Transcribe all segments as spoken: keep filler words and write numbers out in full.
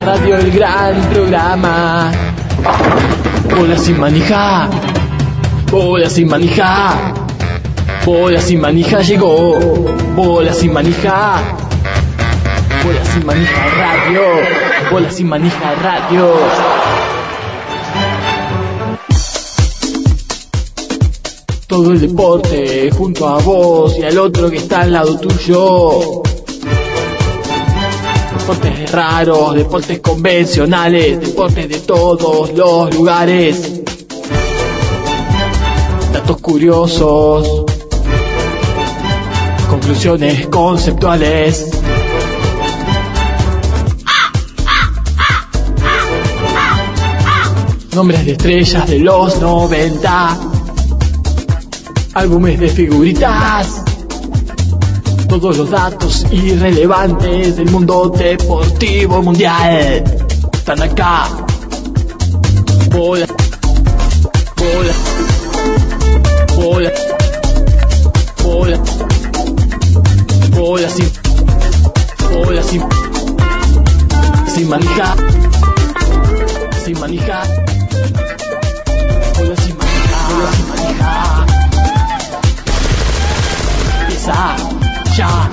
Radio El Gran Programa. Bola sin manija. Bola sin manija. Bola sin manija llegó. Bola sin manija. Bola sin manija radio. Bola sin manija radio. Todo el deporte junto a vos y al otro que está al lado tuyo. Deportes raros, deportes convencionales, deportes de todos los lugares. Datos curiosos, conclusiones conceptuales. Nombres de estrellas de los noventa. Álbumes de figuritas. Todos los datos irrelevantes del mundo deportivo mundial están acá. Bola, bola, bola, bola, bola sin, bola sin, sin manija, sin manija, bola sin manija, bola sin manija. Empieza ya.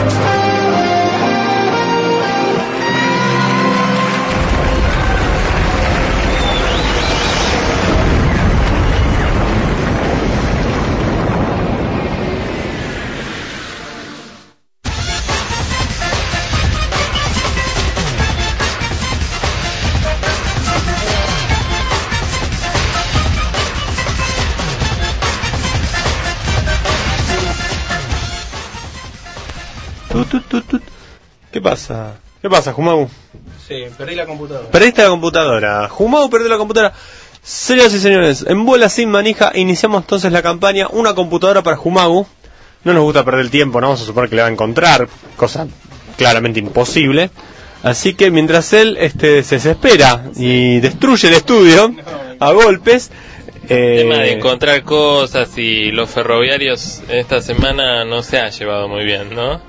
¿Qué pasa? ¿Qué pasa, Jumau? Sí, perdí la computadora. Perdiste la computadora. Jumau perdió la computadora. Señoras y señores, en Bola sin manija iniciamos entonces la campaña Una computadora para Jumau. No nos gusta perder el tiempo, no vamos a suponer que le va a encontrar, cosa claramente imposible. Así que mientras él este, se desespera y destruye el estudio a golpes... El tema de encontrar cosas y los ferroviarios esta semana no se ha llevado muy bien, ¿no?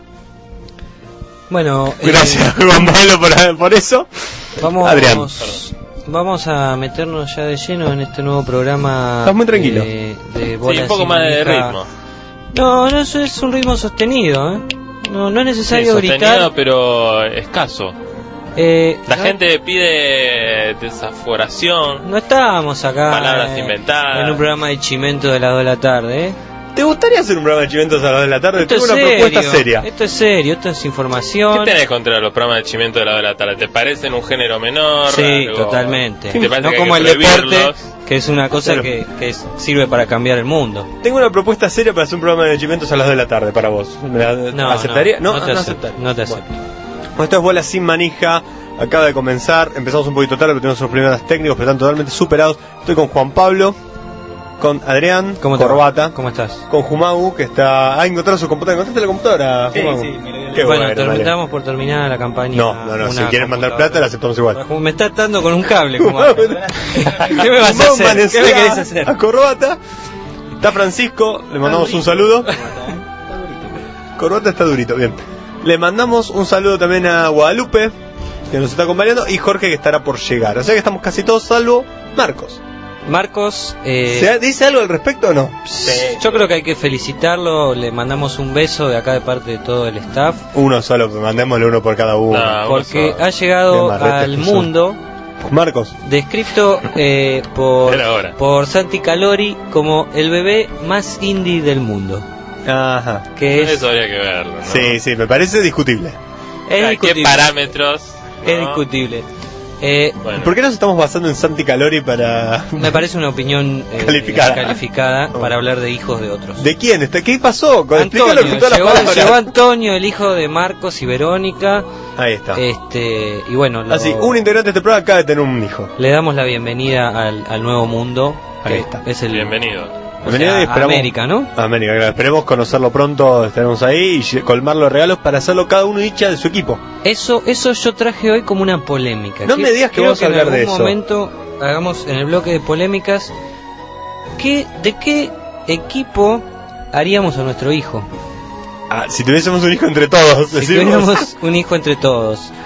Bueno, gracias, eh, Gonzalo, por, por eso. Vamos, Adrián. Vamos a meternos ya de lleno en este nuevo programa. Estás muy tranquilo. De, de Bola sí, un poco sin más manija. de ritmo. No, no, eso es un ritmo sostenido, ¿eh? No, no es necesario sí, gritar. Pero escaso. Eh, La no, gente pide desaforación. No estábamos acá. Palabras eh, inventadas. En un programa de chimento de las dos de la tarde, ¿eh? ¿Te gustaría hacer un programa de chimentos a las dos de la tarde? Esto Tengo es una serio, propuesta seria. Esto es serio, esto es información. ¿Qué tenés contra los programas de chimento de la hora de la tarde? ¿Te parecen un género menor? Sí, algo? totalmente. ¿Te parece No que como hay el que deporte, prohibirlos? que es una cosa Pero- que, que es- sirve para cambiar el mundo. Tengo una propuesta seria para hacer un programa de chimentos a las dos de la tarde para vos. ¿Me la No, aceptaría? no, no te no acepto, aceptar. no te Bueno. acepto. Bueno, esto es Bola sin manija. Acaba de comenzar. Empezamos un poquito tarde, pero tenemos unos problemas técnicos, pero están totalmente superados. Estoy con Juan Pablo, con Adrián, ¿Cómo te va? Corbata, ¿Cómo estás? con Jumau, que está... Ah, encontrado su computadora. ¿Encontraste la computadora, Sí, Jumau? sí, me la dio. Qué Bueno, bueno, terminamos por terminar la campaña. No, no, no, una si quieres mandar computadora. plata la aceptamos igual. Como me está atando con un cable, como Jumau, ¿qué me vas a Jumau hacer? manecea ¿Qué me querés hacer? A Corbata. Está Francisco, le mandamos un saludo. Corbata está durito, bien. Le mandamos un saludo también a Guadalupe, que nos está acompañando, y Jorge, que estará por llegar. O sea que estamos casi todos, salvo Marcos. Marcos, eh, ¿Se ¿Dice algo al respecto o no? yo creo que hay que felicitarlo, le mandamos un beso de acá de parte de todo el staff, Uno solo, mandémosle uno por cada uno. No. porque solo. ha llegado Bien, Marrete, al que son. mundo Marcos. descrito eh, por, Era hora. por Santi Calori como el bebé más indie del mundo. Ajá. Que es, Eso habría que verlo, ¿no? Sí, sí, me parece discutible. es ¿A discutible. ¿Qué parámetros? Es ¿no? discutible. Eh, Bueno. ¿Por qué nos estamos basando en Santi Calori para...? me parece una opinión eh, Calificada. calificada para hablar de hijos de otros. ¿De quién? ¿Está- ¿Qué pasó? Con- Explícalo Antonio, con todas las llegó, palabras. llegó Antonio, el hijo de Marcos y Verónica. Ahí está. Este, y bueno, lo- Así, un integrante de este programa acaba de tener un hijo. le damos la bienvenida al, al nuevo mundo. Ahí que está. Es el, Bienvenido. o Bienvenido sea, y esperamos- América, ¿no? América, claro. Esperemos conocerlo pronto, estaremos ahí y lle- colmarlo de regalos para hacerlo cada uno hincha de su equipo. Eso, eso yo traje hoy como una polémica. No Que- me digas que quiero vamos a hablar en de algún eso. momento hagamos en el bloque de polémicas ¿qué, de qué equipo haríamos a nuestro hijo. Ah, si tuviésemos un hijo entre todos, Si decimos. tuviéramos un hijo entre todos.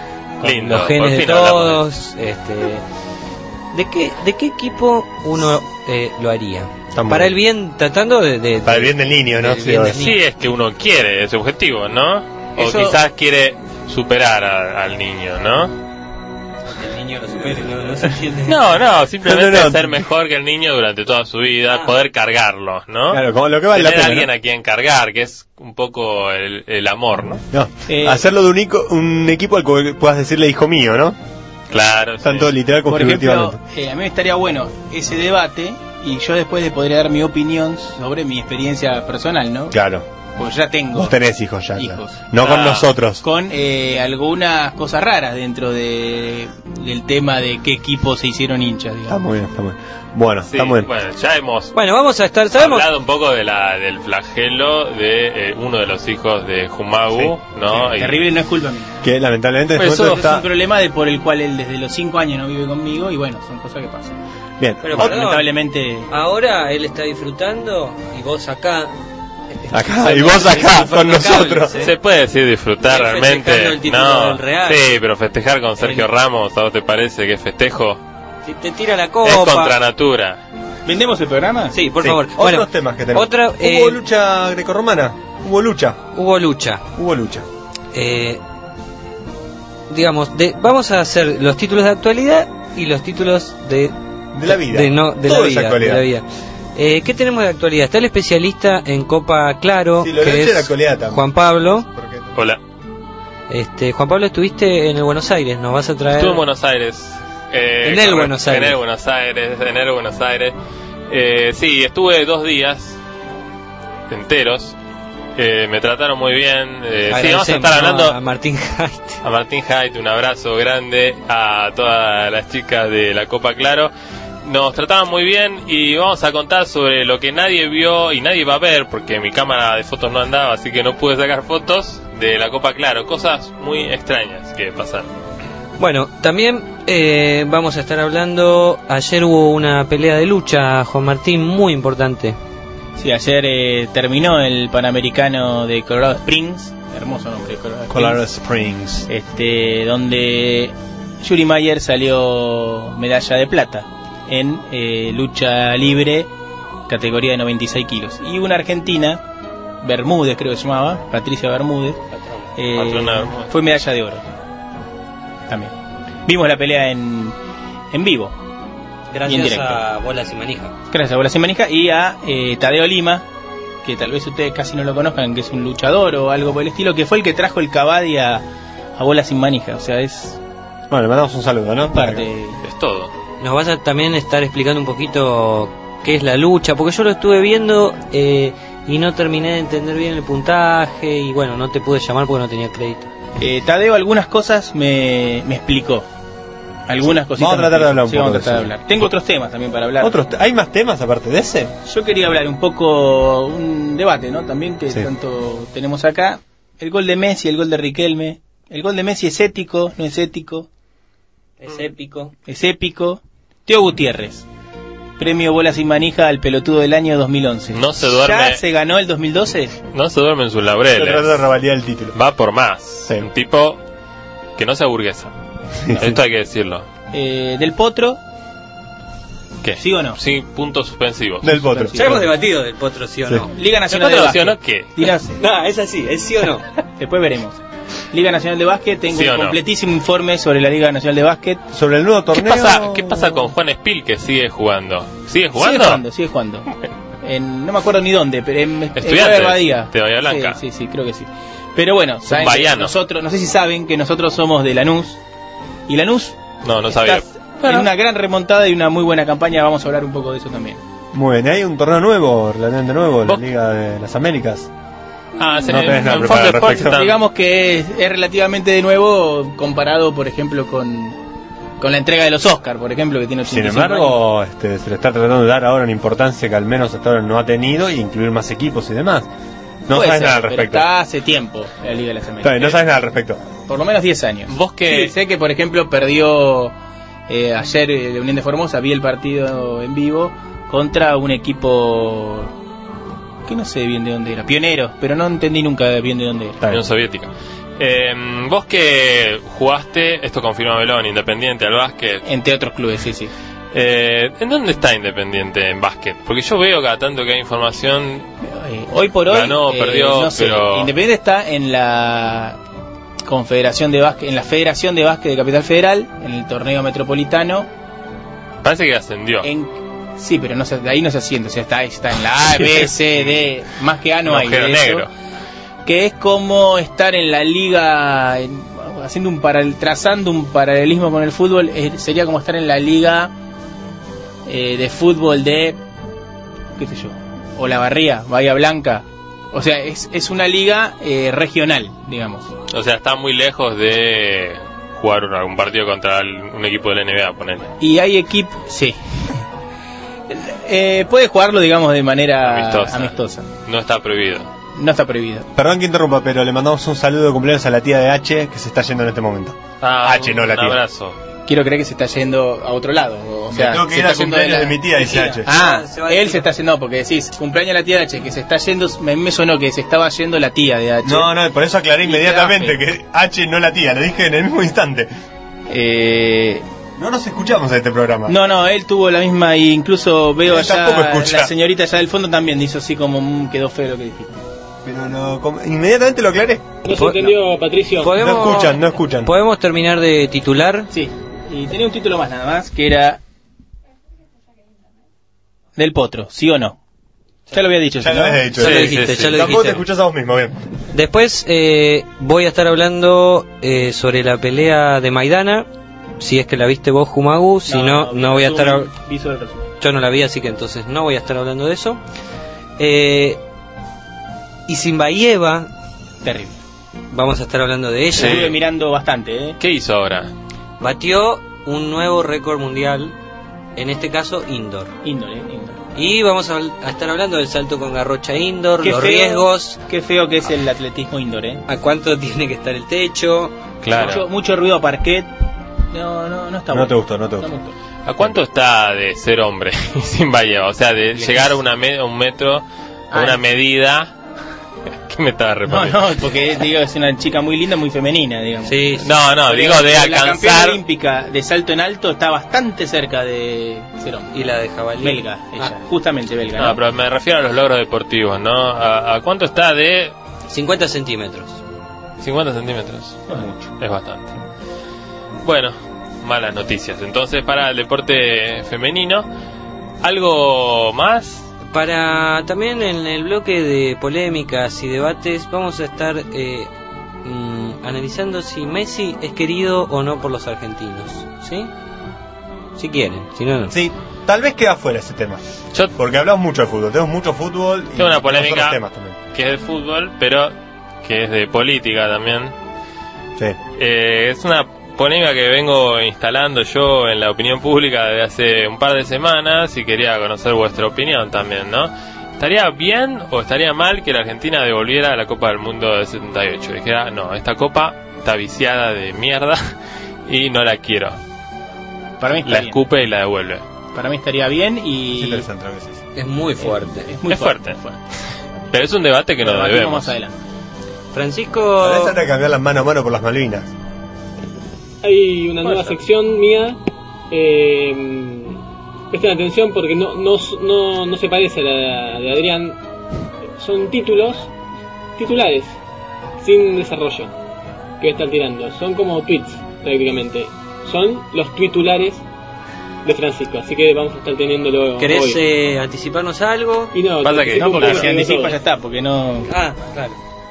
Lindo, los genes por de fin hablamos todos. Este, ¿de qué de qué equipo uno eh, lo haría? Está Para muy el bien, tratando de, de- Para el de- bien del niño, ¿no? del Sí, bien ahora del Sí, es que uno quiere ese objetivo, ¿no? O Eso- quizás quiere superar a- al niño, ¿no? el niño lo supere, no, no se entiende. No, no, simplemente No, no, no. ser mejor que el niño durante toda su vida, Ah. poder cargarlo, ¿no? Claro, como lo que vale la Tener a pena, alguien ¿no? a quien cargar, que es un poco el, el amor, ¿no? No, Eh, hacerlo de un, ico- un equipo al que puedas decirle hijo mío, ¿no? Claro, sí. Tanto literal como Por ejemplo, figurativamente. eh, a mí me estaría bueno ese debate y yo después le podría dar mi opinión sobre mi experiencia personal, ¿no? Claro, Porque ya tengo vos tenés hijos ya. hijos. claro. No con Ah. nosotros. con eh, algunas cosas raras dentro de, del tema de qué equipos se hicieron hinchas, Está digamos. muy bien, está muy bien. Bueno, Sí, está muy bien. bueno, ya hemos Bueno, vamos a estar, sabemos. hablado un poco de la, del flagelo de eh, uno de los hijos de Jumagu, Sí, ¿no? Sí, Y- terrible, no es culpa mía. Que lamentablemente en Pues este eso momento Es un está... problema de por el cual él desde los cinco años no vive conmigo y bueno, son cosas que pasan. Bien, Pero Ot- perdón. Lamentablemente Ahora él está disfrutando y vos acá. acá, y vos acá, con nosotros. ¿eh? Se puede decir disfrutar Sí, realmente. festejando el título No, del Real. sí, pero festejar con Sergio El- Ramos, ¿a vos te parece que es festejo? Si te tira la Es copa. contra natura. ¿vendemos el programa? Sí, por Sí, favor. Otros Bueno, temas que tenemos. otra, Hubo eh, lucha grecorromana. Hubo lucha. hubo lucha. Hubo lucha. Eh, digamos, de, vamos a hacer los títulos de actualidad y los títulos de De la vida. de, no, de, Todo la es vida, actualidad. de la vida. Eh, ¿Qué tenemos de actualidad? Está el especialista en Copa Claro, Sí, lo de que lucha es es la actualidad también. Juan Pablo. Porque- Hola. Este, Juan Pablo, estuviste en el Buenos Aires, nos vas a traer. Estuve en Buenos Aires. Eh, En el correcto, Buenos Aires. En el Buenos Aires, en el Buenos Aires. Eh, sí, estuve dos días enteros. Eh, me trataron muy bien. Eh, sí, vamos a Agradecemos, estar ¿no? hablando a Martín Haidt. a Martín Haidt, un abrazo grande a todas las chicas de la Copa Claro. Nos trataban muy bien y vamos a contar sobre lo que nadie vio y nadie va a ver porque mi cámara de fotos no andaba, así que no pude sacar fotos de la Copa Claro. Cosas muy extrañas que pasaron. Bueno, también eh, vamos a estar hablando. Ayer hubo una pelea de lucha, Juan Martín, muy importante. Sí, ayer eh, terminó el Panamericano de Colorado Springs, hermoso nombre, Colorado, Colorado Springs, Springs. este, donde Yuri Mayer salió medalla de plata en eh, lucha libre, categoría de noventa y seis kilos. Y una argentina, Bermúdez creo que se llamaba, Patricia Bermúdez, eh, Patrona Bermúdez. fue medalla de oro. También. Vimos la pelea en, en vivo. Y en Gracias directo. a Bolas y Manija. Gracias a Bola Sin Manija y a eh, Tadeo Lima, que tal vez ustedes casi no lo conozcan, que es un luchador o algo por el estilo, que fue el que trajo el Cavadi a, a Bola Sin Manija. O sea, es Bueno, le mandamos un saludo, ¿no? parte. Es todo. Nos vas a también estar explicando un poquito qué es la lucha, porque yo lo estuve viendo eh, y no terminé de entender bien el puntaje y bueno, no te pude llamar porque no tenía crédito. Eh, Tadeo algunas cosas me, me explicó. Algunas cositas. Vamos a tratar me de hablar un explicó. Sí, poco vamos a de tratar de eso. hablar. Tengo otros temas también para hablar. Otros te- ¿Hay más temas aparte de ese? Yo quería hablar un poco, un debate, ¿no? También que Sí. tanto tenemos acá. El gol de Messi, el gol de Riquelme. El gol de Messi es ético, no es ético. Es épico. Es épico. Teo Gutiérrez. Premio Bola Sin Manija al pelotudo del año dos mil once. No se duerme. ¿Ya se ganó el dos mil doce? No se duerme en sus Se trata de laureles. revalidar el título. Va por más. Sí. Un tipo que no se aburguesa. Esto hay que decirlo. Eh, del Potro, ¿Qué? ¿sí o no? Sí, puntos suspensivos. Del potro. Ya hemos debatido del potro, sí o Sí. no. Liga Nacional de ¿El Básquet. potro, sí o no, qué? Liga- No, es así, es sí o no. Después veremos. Liga Nacional de Básquet, tengo ¿Sí o un no? completísimo informe sobre la Liga Nacional de Básquet. Sobre el nuevo ¿Qué torneo. pasa, ¿Qué pasa con Juan Espil que sigue jugando? ¿Sigue jugando? Sigue jugando, sigue jugando. En, no me acuerdo ni dónde, pero en, en Estudiantes, Badía. de Bahía Blanca. Sí, sí, sí, creo que sí. Pero bueno, saben que bahiano. nosotros, no sé si saben que nosotros somos de Lanús. Y Lanús No, no está sabía. en una gran remontada y una muy buena campaña. Vamos a hablar un poco de eso también. Muy bien, hay un torneo nuevo, relativamente nuevo, la ¿Vos? Liga de las Américas. Ah, sí, No tenés nada en preparado Fox al Sports respecto. están- Digamos que es, es relativamente de nuevo comparado, por ejemplo, con, con la entrega de los Oscars, por ejemplo, que tiene Sin ochenta y cinco años. embargo, este, se le está tratando de dar ahora una importancia que al menos hasta ahora no ha tenido y incluir más equipos y demás. No Puede sabes ser, nada al pero respecto. está hace tiempo la Liga de las Está Américas. bien, no sabes nada al respecto. Por lo menos diez años. Vos que Sí, sé que, por ejemplo, perdió eh, ayer eh, la Unión de Formosa, vi el partido en vivo contra un equipo que no sé bien de dónde era, Pioneros, pero no entendí nunca bien de dónde era. Está bien. Unión Soviética. Eh, vos que jugaste, esto confirmamelo, en Independiente al básquet. Entre otros clubes, sí, sí. Eh, ¿En dónde está Independiente en básquet? Porque yo veo cada tanto que hay información. Eh, hoy por hoy. Ganó, eh, perdió, no sé, pero. Independiente está en la Confederación de Básquet, en la Federación de Básquet de Capital Federal, en el torneo metropolitano. Parece que ascendió. En, sí, pero no se, de ahí no se asciende, o sea, está, está en la A, B, C, D, más que A no, Un hay. agujero De eso, negro. que es como estar en la liga, en, haciendo un paral, trazando un paralelismo con el fútbol, eh, sería como estar en la liga eh, de fútbol de, qué sé yo, Olavarría, Bahía Blanca. O sea, es, es una liga eh, regional, digamos. O sea, está muy lejos de jugar un, algún partido contra el- un equipo de la N B A, ponele. Y hay equipos, sí. Eh, puede jugarlo, digamos, de manera Amistosa. amistosa. No está prohibido. No está prohibido. Perdón que interrumpa, pero le mandamos un saludo de cumpleaños a la tía de H que se está yendo en este momento. Ah, H, no la un tía. abrazo. Quiero creer que se está yendo a otro lado. O sea, tengo que se ir está al yendo cumpleaños la- de mi tía, dice H. Ah, Se va de él tía. se está yendo, porque decís, cumpleaños de la tía de H, que se está yendo, me, me sonó que se estaba yendo la tía de H. No, no, por eso aclaré Y inmediatamente queda que H no la tía, lo dije en el mismo instante. Eh, No nos escuchamos en este programa. no, no, él tuvo la misma, e incluso veo Él tampoco allá, escucha. la señorita allá del fondo también hizo así como, mm, quedó feo lo que dijiste. Pero lo, com- inmediatamente lo aclaré. No se entendió, Patricio. ¿Podemos, No escuchan, no escuchan. ¿Podemos terminar de titular? Sí, y tenía un título más nada más, que era del Potro, ¿sí o no? Ya lo había dicho, Ya ¿sí, lo no? había dicho. Ya lo Sí, dijiste, sí, ya sí. lo Tampoco te dijiste. escuchás a vos mismo, bien. Después eh, voy a estar hablando eh, sobre la pelea de Maidana, si es que la viste vos, Jumagu, si no, no, voy a estar... hab- Vi solo el resumen. Yo no la vi, así que entonces no voy a estar hablando de eso. Eh, y Zimbayeva, Terrible. vamos a estar hablando de ella. Sí. Estuve mirando bastante, ¿eh? ¿Qué hizo ahora? Batió un nuevo récord mundial, en este caso indoor. Índole, índole. Y vamos a, a estar hablando del salto con garrocha indoor, Qué los feo- riesgos, Qué feo que es el atletismo indoor, ¿eh? a cuánto tiene que estar el techo. Claro. Mucho, mucho ruido a parquet. No, no, no está No bueno. te gustó, no te No gustó. me gustó. ¿A cuánto está de ser hombre sin Bahía? O sea, de llegar a una me- a un metro, a Ah, una no. medida. ¿Qué me estaba No, respondiendo? no, porque digo, es una chica muy linda, muy femenina, digamos. Sí, No, no, Pero digo de La campeona alcanzar. olímpica de salto en alto está bastante cerca de ser hombre. y la de jabalí. Belga, ella. Ah, Justamente belga, ¿no? No, pero me refiero a los logros deportivos, ¿no? ¿A, a cuánto está de cincuenta centímetros. cincuenta centímetros? No es mucho. Es bastante. Bueno, malas noticias. Entonces, para el deporte femenino, ¿algo más? Para también en el bloque de polémicas y debates vamos a estar eh, mm, analizando si Messi es querido o no por los argentinos, ¿sí? Si quieren, si no, no. Sí, tal vez queda fuera ese tema. Yo Porque hablamos mucho de fútbol, tenemos mucho fútbol y tengo una tenemos polémica otros temas también. que es de fútbol, pero que es de política también. Sí. Eh, es una polémica que vengo instalando yo en la opinión pública desde hace un par de semanas y quería conocer vuestra opinión también, ¿no? ¿Estaría bien o estaría mal que la Argentina devolviera la Copa del Mundo del setenta y ocho? Dijera, no, esta copa está viciada de mierda y no la quiero. Para mí está La bien. escupe y la devuelve. Para mí estaría bien y Es interesante a veces. Es muy fuerte. es muy Es fuerte. muy fuerte. Pero es un debate que Lo no debatimos debemos. más adelante. Francisco, Tal vez habrá que cambiarlas mano a mano por las Malvinas. Hay una nueva Puede ser. sección mía. Eh, presten atención porque no, no, no, no se parece a la de Adrián. Son títulos, titulares, sin desarrollo, que están tirando. Son como tweets, prácticamente. Son los titulares de Francisco, así que vamos a estar teniéndolo ¿querés hoy. eh, anticiparnos algo? Y no, Pasa te- que- te- No, porque te- si te- anticipa todo. ya está, porque no... Ah, claro.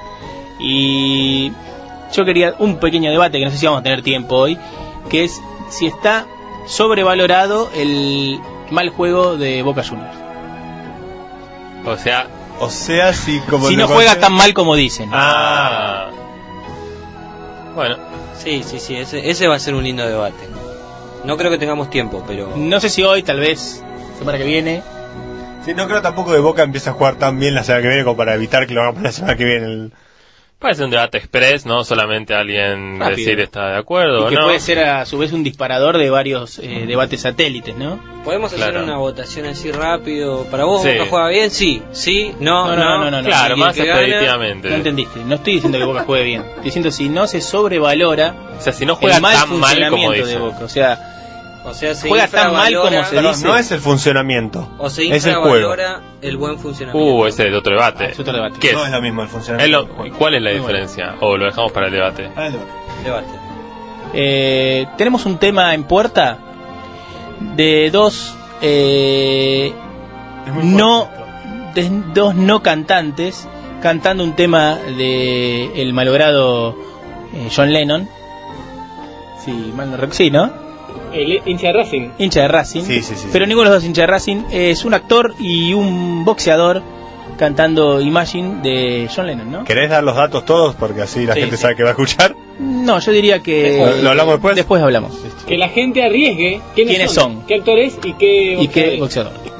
Y yo quería un pequeño debate, que no sé si vamos a tener tiempo hoy, que es si está sobrevalorado el mal juego de Boca Juniors. O sea, O sea, si como Si te no conté- juega tan mal como dicen. ah. Bueno, Sí, sí, sí, ese, ese va a ser un lindo debate. No creo que tengamos tiempo, pero... No sé si hoy, tal vez semana que viene. Sí, no creo tampoco que Boca empiece a jugar tan bien la semana que viene como para evitar que lo hagamos la semana que viene. El- Puede ser un debate express, no solamente alguien Rápido. decir está de acuerdo Y o que no. puede ser a su vez un disparador de varios eh, debates satélites, ¿no? ¿Podemos hacer Claro. una votación así rápido? ¿Para vos Sí. Boca juega bien? Sí. ¿Sí? No, No, no, no, no, no. Claro, ¿Y el más que gana? expeditivamente. No entendiste. No estoy diciendo que Boca juegue bien. Estoy diciendo si no se sobrevalora O sea, si no juega el mal tan mal como funcionamiento dice. de Boca. O sea, O sea, se Juega tan mal infravalora- como se Pero dice. no es el funcionamiento, O se es el juego. infravalora el buen funcionamiento. Uh, ese es otro debate. Ah, es otro debate. ¿Qué No es? es lo mismo el Es funcionamiento. lo- del juego. ¿Cuál es la Muy diferencia? O lo dejamos para el debate. Ah, el debate. Debate. eh, tenemos un tema en puerta de dos eh, Es muy no fuerte de dos no cantantes cantando un tema de el malogrado eh, John Lennon. Sí, mal no rec- sí, ¿no? El hincha de Racing. Hincha de Racing. Sí, sí, sí, Pero sí. ninguno de los dos hincha de Racing. Es un actor y un boxeador cantando Imagine de John Lennon, ¿no? ¿Querés dar los datos todos? Porque así la Sí, gente sí. sabe que va a escuchar. No, yo diría que... ¿Lo- lo hablamos después? Después hablamos. Que la gente arriesgue quiénes, ¿Quiénes son? qué actores y qué ¿Y qué boxeadores. boxeador?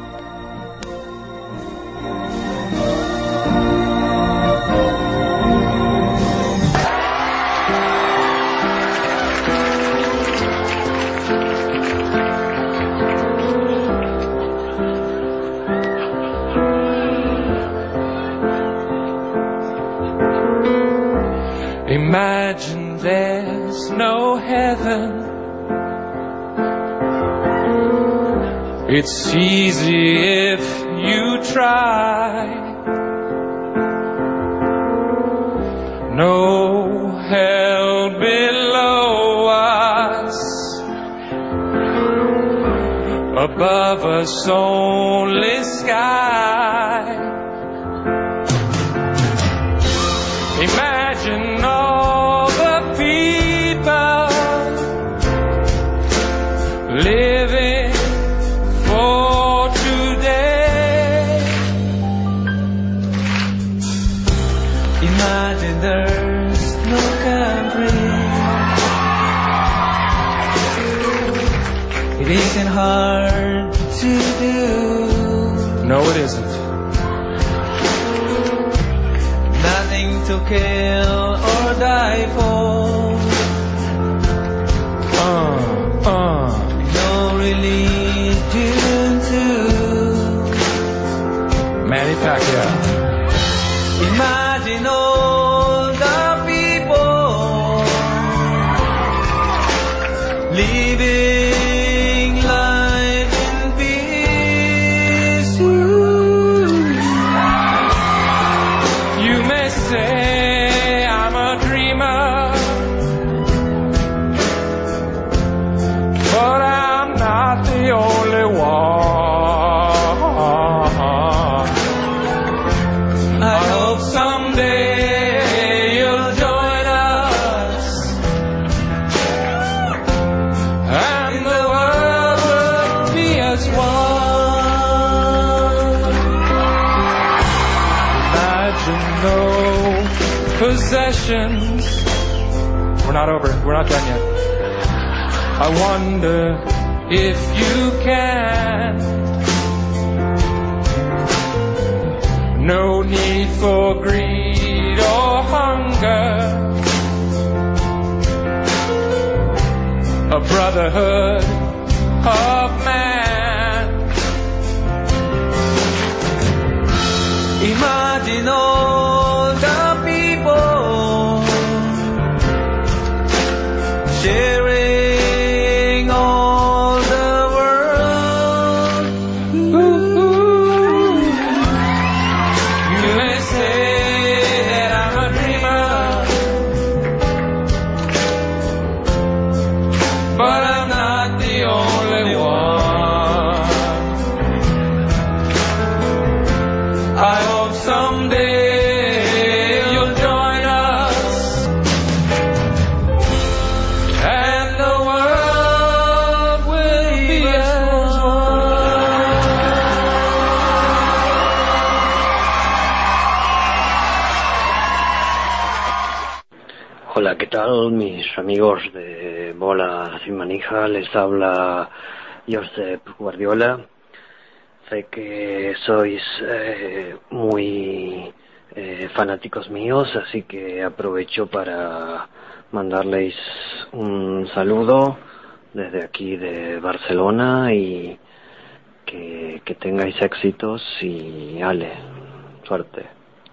Imagine there's no heaven. It's easy if you try. No hell below us. Above us only sky. Imagine all the people living for today. Imagine there's no country. It isn't hard to do. No, it isn't. Nothing to kill or die for. Uh, uh. No religion too. Manny Pacquiao. Imagine all the people living life in peace. Ooh. You may say I'm a dreamer, but I'm not the only one. I hope someday you'll join us, and the world will be as one. Imagine no possessions. We're not over. We're not done yet. I wonder if you can. No need for greed or hunger. A brotherhood of man. Imagine all the people sharing all the world. Ooh. You may say that I'm a dreamer, but I'm not the only one. I hope someday you'll join us, and the world will be as one. Hola, ¿qué tal mis amigos de Bola Sin Manija? Les habla Josep Guardiola. Sé que sois eh, muy eh, fanáticos míos, así que aprovecho para mandarles un saludo desde aquí de Barcelona y que, que tengáis éxitos y ale, suerte.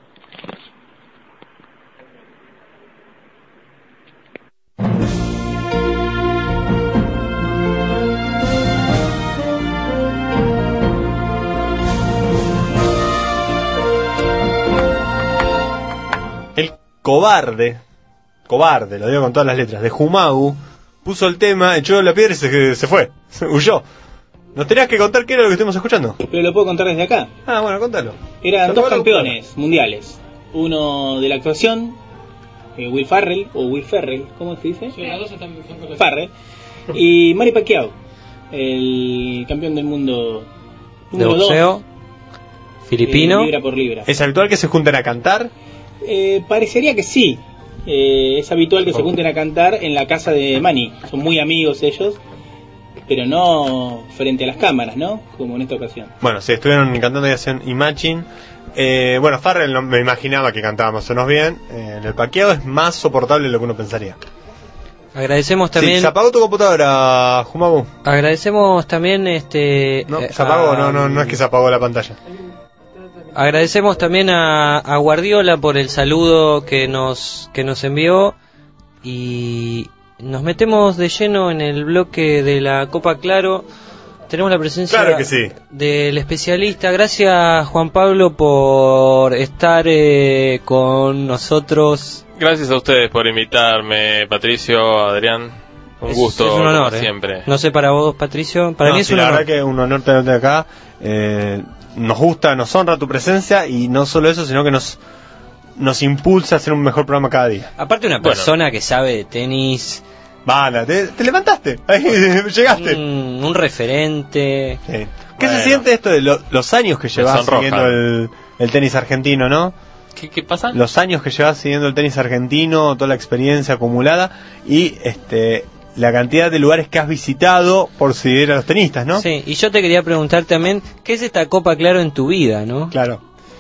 El cobarde, cobarde, lo digo con todas las letras, de Jumagu, puso el tema, echó la piedra y se, se fue, huyó. Nos tenías que contar qué era lo que estuvimos escuchando. Pero lo puedo contar desde acá. Ah, bueno, contalo. Eran Se dos acabó la campeones mundiales. Uno de la actuación, eh, Will Farrell, o Will Ferrell, ¿cómo se dice? Sí, las dos están están Farrell. Y Manny Pacquiao, el campeón del mundo De número boxeo, dos, filipino. eh, libra por libra. ¿Es habitual que se junten a cantar? Eh, parecería que sí. Eh, es habitual que se junten a cantar en la casa de Manny. Son muy amigos ellos, pero no frente a las cámaras, ¿no? Como en esta ocasión. Bueno, sí, estuvieron cantando y hacían Imagine. Eh, bueno, Farrell no, me imaginaba que cantaba más o menos bien. Eh, el Pacquiao es más soportable de lo que uno pensaría. Agradecemos Sí, también. ¿se apagó tu computadora, Jumagu? Agradecemos también este. No, eh, se apagó, a- no, no, no es que se apagó la pantalla. Agradecemos también a, a Guardiola por el saludo que nos que nos envió y nos metemos de lleno en el bloque de la Copa Claro. Tenemos la presencia Claro que sí. del especialista. Gracias, Juan Pablo, por estar eh, con nosotros. Gracias a ustedes por invitarme, Patricio, Adrián. Un Es- gusto, es un como honor, eh. siempre. No sé para vos, Patricio. Para No, mí es sí, un la honor. verdad que un honor tenerte acá. Eh, nos gusta, nos honra tu presencia y no solo eso, sino que nos nos impulsa a hacer un mejor programa cada día. Aparte, una Bueno. persona que sabe de tenis, Vale, te, te levantaste, ahí llegaste. un, un referente. Sí. ¿Qué Bueno. se siente esto de lo- los años que llevas sonroja. siguiendo el, el tenis argentino, no? ¿Qué, qué pasa? Los años que llevas siguiendo el tenis argentino, toda la experiencia acumulada y este la cantidad de lugares que has visitado por seguir a los tenistas, ¿no? Sí, y yo te quería preguntar también, ¿qué es esta Copa Claro en tu vida, no? Claro.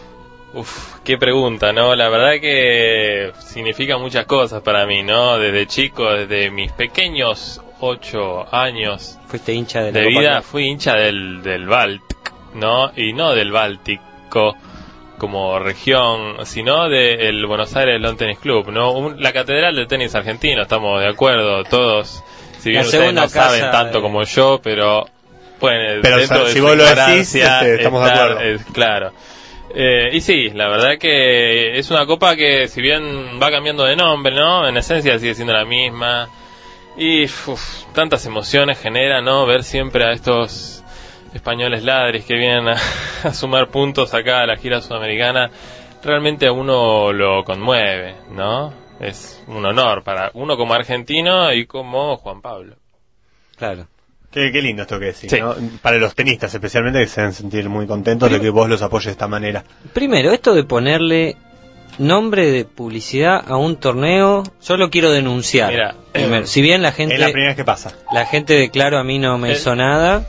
Uf, qué pregunta, ¿no? La verdad que significa muchas cosas para mí, ¿no? Desde chico, desde mis pequeños ocho años Fuiste hincha de la de Copa vida, Claro. fui hincha del, del Báltic, ¿no? Y no del Báltico como región, sino del Buenos Aires Lawn Tennis Club, ¿no? Un- la catedral del tenis argentino, estamos de acuerdo, todos, si bien La ustedes segunda no saben casa tanto de- como yo, pero pueden, Pero, dentro o sea, de si su vos lo decís, ignorancia, este, estamos de estar- acuerdo. es- claro. Eh, y sí, la verdad que es una copa que si bien va cambiando de nombre, ¿no? En esencia sigue siendo la misma. Y uf, tantas emociones genera, ¿no? Ver siempre a estos españoles ladris que vienen a, a sumar puntos acá a la gira sudamericana. Realmente a uno lo conmueve, ¿no? Es un honor para uno como argentino y como Juan Pablo. Claro. Qué, qué lindo esto que decís, Sí. ¿no? Para los tenistas especialmente, que se deben sentir muy contentos de que vos los apoyes de esta manera. Primero, esto de ponerle nombre de publicidad a un torneo, yo lo quiero denunciar. Mira, Primero, si bien la gente Es la primera vez que pasa. la gente de Claro a mí no me Eh, hizo nada.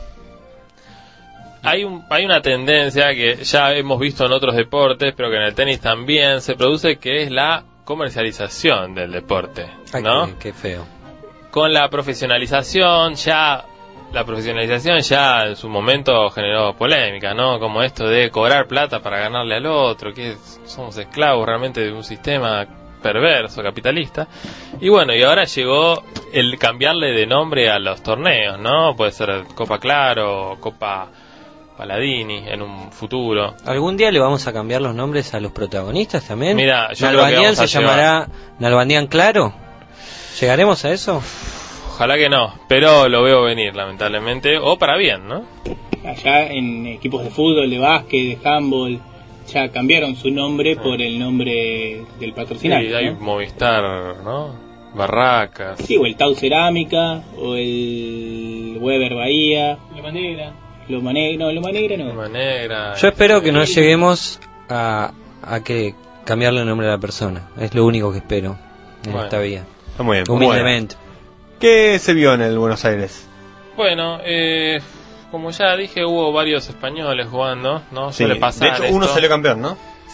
Hay, un, hay una tendencia que ya hemos visto en otros deportes, pero que en el tenis también se produce, que es la comercialización del deporte, Ay, ¿no? qué, qué feo. Con la profesionalización ya, la profesionalización ya en su momento generó polémica, ¿no? Como esto de cobrar plata para ganarle al otro, que es- somos esclavos realmente de un sistema perverso, capitalista. Y bueno, y ahora llegó el cambiarle de nombre a los torneos, ¿no? Puede ser Copa Claro o Copa Paladini en un futuro. ¿Algún día le vamos a cambiar los nombres a los protagonistas también? Mira, yo creo que ¿Nalbandián vamos a se llevar- llamará Nalbandián Claro? ¿Llegaremos a eso? Ojalá que no, pero lo veo venir, lamentablemente, o para bien, ¿no? Allá en equipos de fútbol, de básquet, de handball, ya cambiaron su nombre por el nombre del Sí, patrocinante. hay ¿no? Movistar, ¿no? Barracas. Sí, o el Tau Cerámica, o el Weber Bahía, La manera. Loma Negra, no, Loma Negra no. Loma Negra. Yo espero que no lleguemos a, a que cambiarle el nombre a la persona. Es lo único que espero en Bueno. esta vida. Está muy bien. Humildemente. Bueno, ¿qué se vio en el Buenos Aires? Bueno, eh, como ya dije, hubo varios españoles jugando, ¿no? Sí, Suele de pasar hecho, uno esto. salió campeón, ¿no?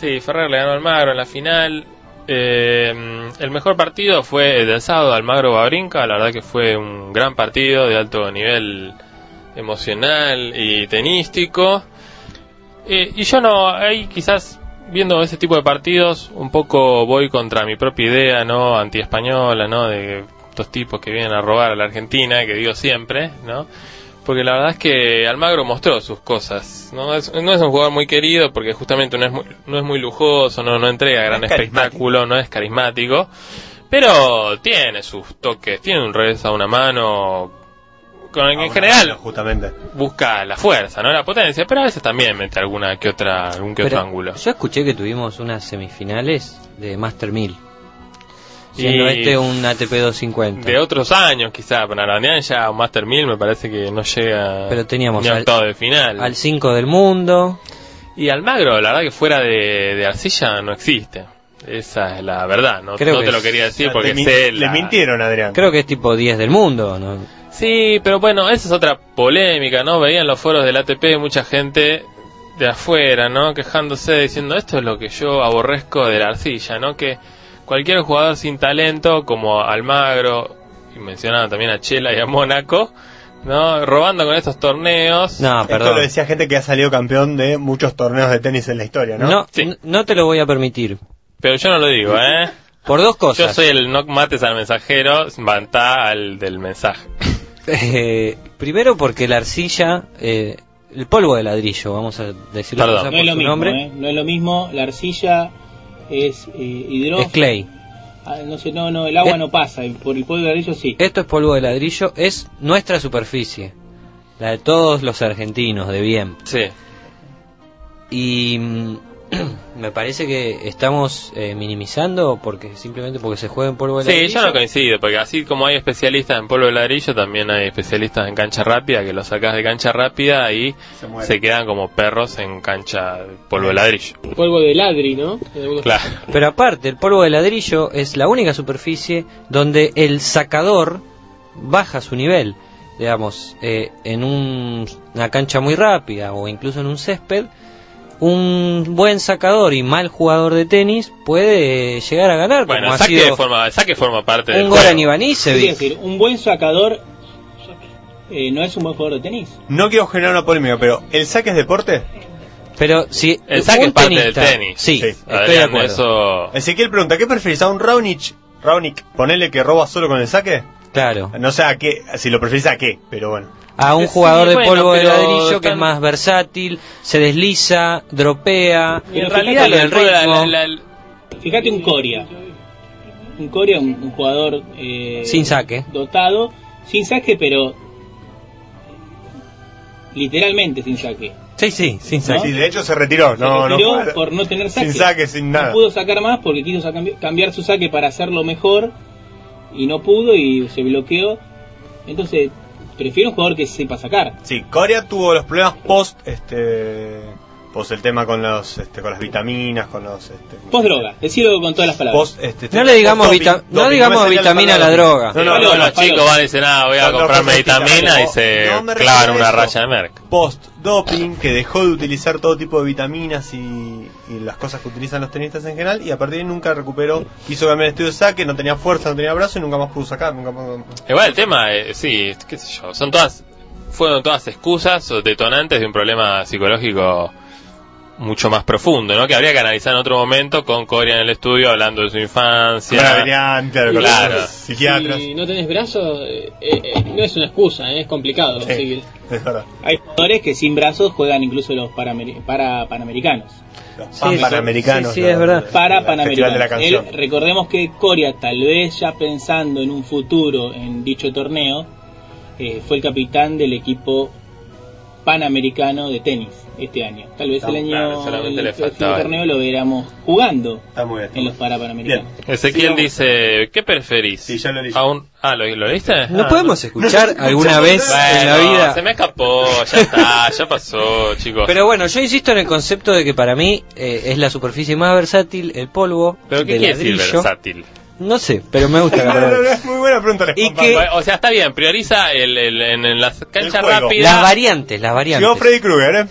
Sí, Ferrer le ganó a Almagro en la final. Eh, el mejor partido fue el del sábado, Almagro-Wawrinka. La verdad que fue un gran partido de alto nivel emocional y tenístico. Eh, y yo no, ahí quizás viendo ese tipo de partidos un poco voy contra mi propia idea, ¿no? Anti-española, ¿no? De estos tipos que vienen a robar a la Argentina, que digo siempre, ¿no? Porque la verdad es que Almagro mostró sus cosas, ¿no? Es, no es un jugador muy querido porque justamente no es muy, no es muy lujoso, no, no entrega gran espectáculo, no es carismático, pero tiene sus toques, tiene un revés a una mano, con el que en general mano, justamente busca la fuerza, ¿no? La potencia, pero a veces también mete alguna que otra, algún que Pero otro ángulo. Yo escuché que tuvimos unas semifinales de Master mil. Siendo Y este un A T P doscientos cincuenta. de otros años quizá, para Arandean ya un Master mil me parece que no llega Pero teníamos ni a al- octavo de final. Al cinco del mundo. Y Almagro, la verdad que fuera de, de Arcilla no existe. Esa es la verdad, no, Creo no que te lo es- quería decir O sea, porque le, min- sé le la- mintieron, Adrián. Creo que es tipo diez del mundo, ¿no? Sí, pero bueno, esa es otra polémica, ¿no? Veía en los foros del A T P mucha gente de afuera, ¿no? Quejándose, diciendo, esto es lo que yo aborrezco de la Arcilla, ¿no? Que cualquier jugador sin talento, como Almagro, y mencionaban también a Chela y a Mónaco, ¿no? Robando con estos torneos. No, Esto perdón. lo decía gente que ha salido campeón de muchos torneos de tenis en la historia, ¿no? No, Sí. n- no te lo voy a permitir. Pero yo no lo digo, ¿eh? Por dos cosas. Yo soy el no mates al mensajero, bantá al del mensaje. Eh, primero porque la arcilla, eh, el polvo de ladrillo, vamos a decirlo Perdón. No por es lo su mismo, nombre, ¿eh? No es lo mismo, la arcilla es eh, hidrógeno. es clay. Ah, no sé, no, no, el agua Eh. no pasa, y por el polvo de ladrillo sí. Esto es polvo de ladrillo, es nuestra superficie, la de todos los argentinos, de bien. Sí. Y mm, me parece que estamos eh, minimizando porque simplemente porque se juega en polvo de Sí, ladrillo. yo no coincido, porque así como hay especialistas en polvo de ladrillo, también hay especialistas en cancha rápida, que los sacás de cancha rápida y Se muere. se quedan como perros en cancha de polvo de ladrillo. Polvo de ladri, ¿no? Claro. Pero aparte, el polvo de ladrillo es la única superficie donde el sacador baja su nivel. Digamos, eh, en un- una cancha muy rápida o incluso en un césped, un buen sacador y mal jugador de tenis puede llegar a ganar, Bueno, como el ha saque, sido forma, el saque forma parte del un juego. Goran Es Ivanisevic. decir, un buen sacador eh, no es un buen jugador de tenis. No quiero generar una polémica, pero ¿el saque es deporte? Pero si El saque un es parte del tenista- tenis. Sí, Sí. estoy de Adrián, acuerdo. eso... Ezequiel pregunta, ¿qué preferís? ¿A un Raonic? Raonic, ponele que roba solo con el saque? Claro. No sé a qué, si lo preferís a qué, pero bueno. A un Sí, jugador de bueno, polvo de pero ladrillo que están- es más versátil, se desliza, dropea. Y en Pero realidad fíjate, lo del el polvo de ritmo. la- la- la- Fíjate un Coria. Un Coria, un, un jugador eh, Sin saque. dotado, sin saque, pero literalmente sin saque. Sí, sí, sin saque. Sí, de hecho se retiró, no, Se no retiró juega- por no tener saque. sin saque, sin nada. No pudo sacar más porque quiso saca- cambiar su saque para hacerlo mejor y no pudo y se bloqueó. Entonces, prefiero un jugador que sepa sacar. Sí, Corea tuvo los problemas post, este, post el tema con los, este, con las vitaminas, con los, este, Post droga, decirlo con todas las palabras. post, este, No le digamos post vita- doping, no doping, digamos me salía vitamina a la palabra. droga. No, no, Palo, no, Los no, palo. chicos van y dicen, ah, voy a Cuando comprar cosas meditamina y como- se no me clavan refiero una a eso. raya de Merck. Post doping, que dejó de utilizar todo tipo de vitaminas y, y las cosas que utilizan los tenistas en general, y a partir de ahí nunca recuperó, quiso cambiar el estilo de saque, no tenía fuerza, no tenía brazo y nunca más pudo sacar, nunca más. Igual el tema, eh, sí, qué sé yo, son todas, fueron todas excusas o detonantes de un problema psicológico mucho más profundo, ¿no? Que habría que analizar en otro momento con Coria en el estudio hablando de su infancia. Con Adrián, claro, con Claro. los psiquiatras. Si no tenés brazos, eh, eh, no es una excusa, eh, es complicado. Sí. así que- Es verdad. Hay jugadores que sin brazos juegan incluso los parameri- para panamericanos. Los Sí, panamericanos. sí, sí, es verdad. Para El Festival panamericanos. de la canción. Él- recordemos que Coria, tal vez ya pensando en un futuro en dicho torneo, eh, fue el capitán del equipo panamericano de tenis este año. Tal vez el Claro, año solamente el le próximo faltaba. torneo lo veremos jugando Está muy bien. en los parapanamericanos. Ezequiel dice, ¿qué preferís? Sí, ya lo leí. A un- Ah, ¿lo, lo leíste? ¿No Ah, podemos escuchar no, alguna no, vez no, en la Bueno, vida? se me escapó, ya está, ya pasó, chicos. Pero bueno, yo insisto en el concepto de que para mí eh, es la superficie más versátil, el polvo ¿Pero qué de quiere decir ladrillo. versátil? No sé, pero me gusta la No, no, no, palabra. es muy buena pregunta. Y Juanpa. que- O sea, está bien, prioriza el, el- en, en las canchas juego. rápidas. Las variantes, las variantes. Llegó Freddy Krueger, ¿eh?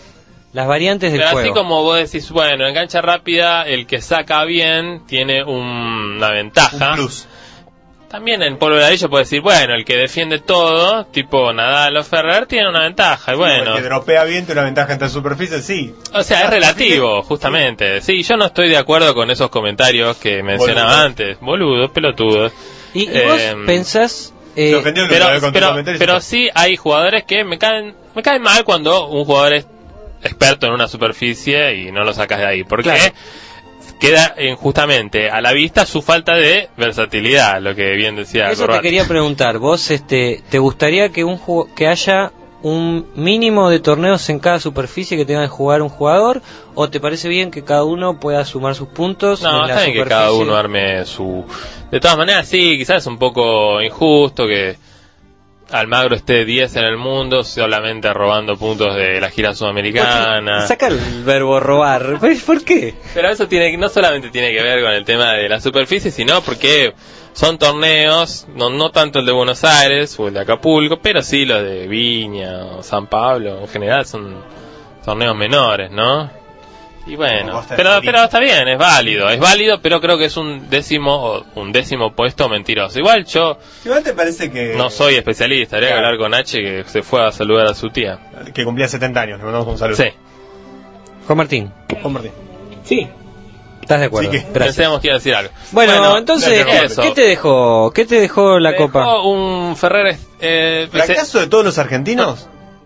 las variantes del Pero juego. así como vos decís, bueno, en cancha rápida el que saca bien tiene un- una ventaja. Un plus. También en polvo de ladrillo puedes decir, bueno, el que defiende todo, tipo Nadal o Ferrer, tiene una ventaja. Y bueno, El que dropea bien tiene una ventaja entre superficies, sí. o sea, es relativo, justamente. Sí, yo no estoy de acuerdo con esos comentarios que mencionaba Boludo. antes. Boludo, pelotudo. ¿Y, y vos Eh, pensás... eh, Se ofendió el que Pero, lo ve con tus pero, comentarios y pero todo. sí hay jugadores que me caen, me caen mal cuando un jugador es experto en una superficie y no lo sacas de ahí. Porque Claro. queda en, justamente a la vista su falta de versatilidad, lo que bien decía Eso Corbat. te quería preguntar. ¿Vos este, te gustaría que un ju- que haya un mínimo de torneos en cada superficie que tenga que jugar un jugador? ¿O te parece bien que cada uno pueda sumar sus puntos? No, en la está bien que superficie? cada uno arme su... De todas maneras, sí, quizás es un poco injusto que Almagro esté diez en el mundo solamente robando puntos de la gira sudamericana. Saca el verbo robar. ¿Por qué? Pero eso tiene no solamente tiene que ver con el tema de la superficie, sino porque son torneos, no, no tanto el de Buenos Aires o el de Acapulco, pero sí los de Viña o San Pablo, en general son torneos menores, ¿no? Y bueno, Costa de pero, Marfil. pero está bien, es válido, es válido, pero creo que es un décimo un décimo puesto mentiroso. Igual yo Igual te parece que... no soy especialista, habría que Claro. hablar con H que se fue a saludar a su tía. Que cumplía setenta años, le mandamos un saludo. Sí, Juan Martín, Juan Martín. Sí. ¿estás de acuerdo? Sí que- Gracias. pensábamos que iba a decir algo. Bueno, entonces, gracias, eso. ¿qué te dejó? ¿Qué te dejó la Me copa? dejó un Ferrer... Eh, ¿Fracaso de todos los argentinos?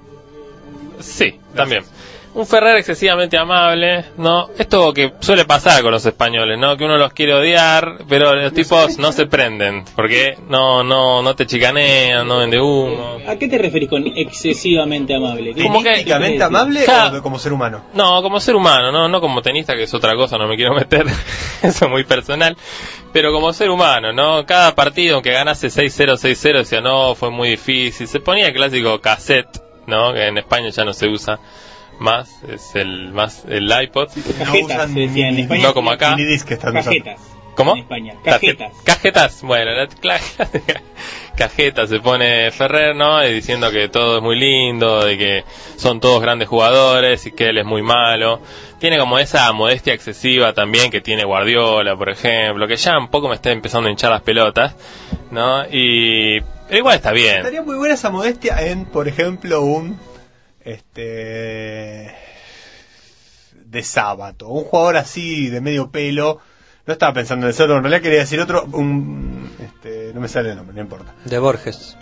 Sí, también. Un Ferrer excesivamente amable, ¿no? Esto que suele pasar con los españoles, ¿no? Que uno los quiere odiar, pero los tipos no se prenden, porque no no no te chicanean, no vende humo. ¿A qué te referís con excesivamente amable? ¿Qué- Como que- qué querés ¿Técnicamente decir? amable Ja. o de- como ser humano? No, como ser humano, no no como tenista, que es otra cosa, no me quiero meter, eso es muy personal, pero como ser humano, ¿no? Cada partido, aunque ganase seis cero, seis cero, decía, no, fue muy difícil, se ponía el clásico cassette, ¿no? Que en España ya no se usa más, es el más el iPod. Cajetas, se decía en España. No como acá. Minidisc que están usando. Cajetas. ¿Cómo? En España. Cajetas. Cajetas, bueno, la cla- cajeta se pone Ferrer, ¿no? Y diciendo que todo es muy lindo, de que son todos grandes jugadores y que él es muy malo. Tiene como esa modestia excesiva también que tiene Guardiola, por ejemplo, que ya un poco me está empezando a hinchar las pelotas, ¿no? Y pero igual está bien. Estaría muy buena esa modestia en, por ejemplo, un... Este... de sábado. Un jugador así, de medio pelo... No estaba pensando en ese otro, en realidad quería decir otro, un... Este, no me sale el nombre, no importa. De Borges.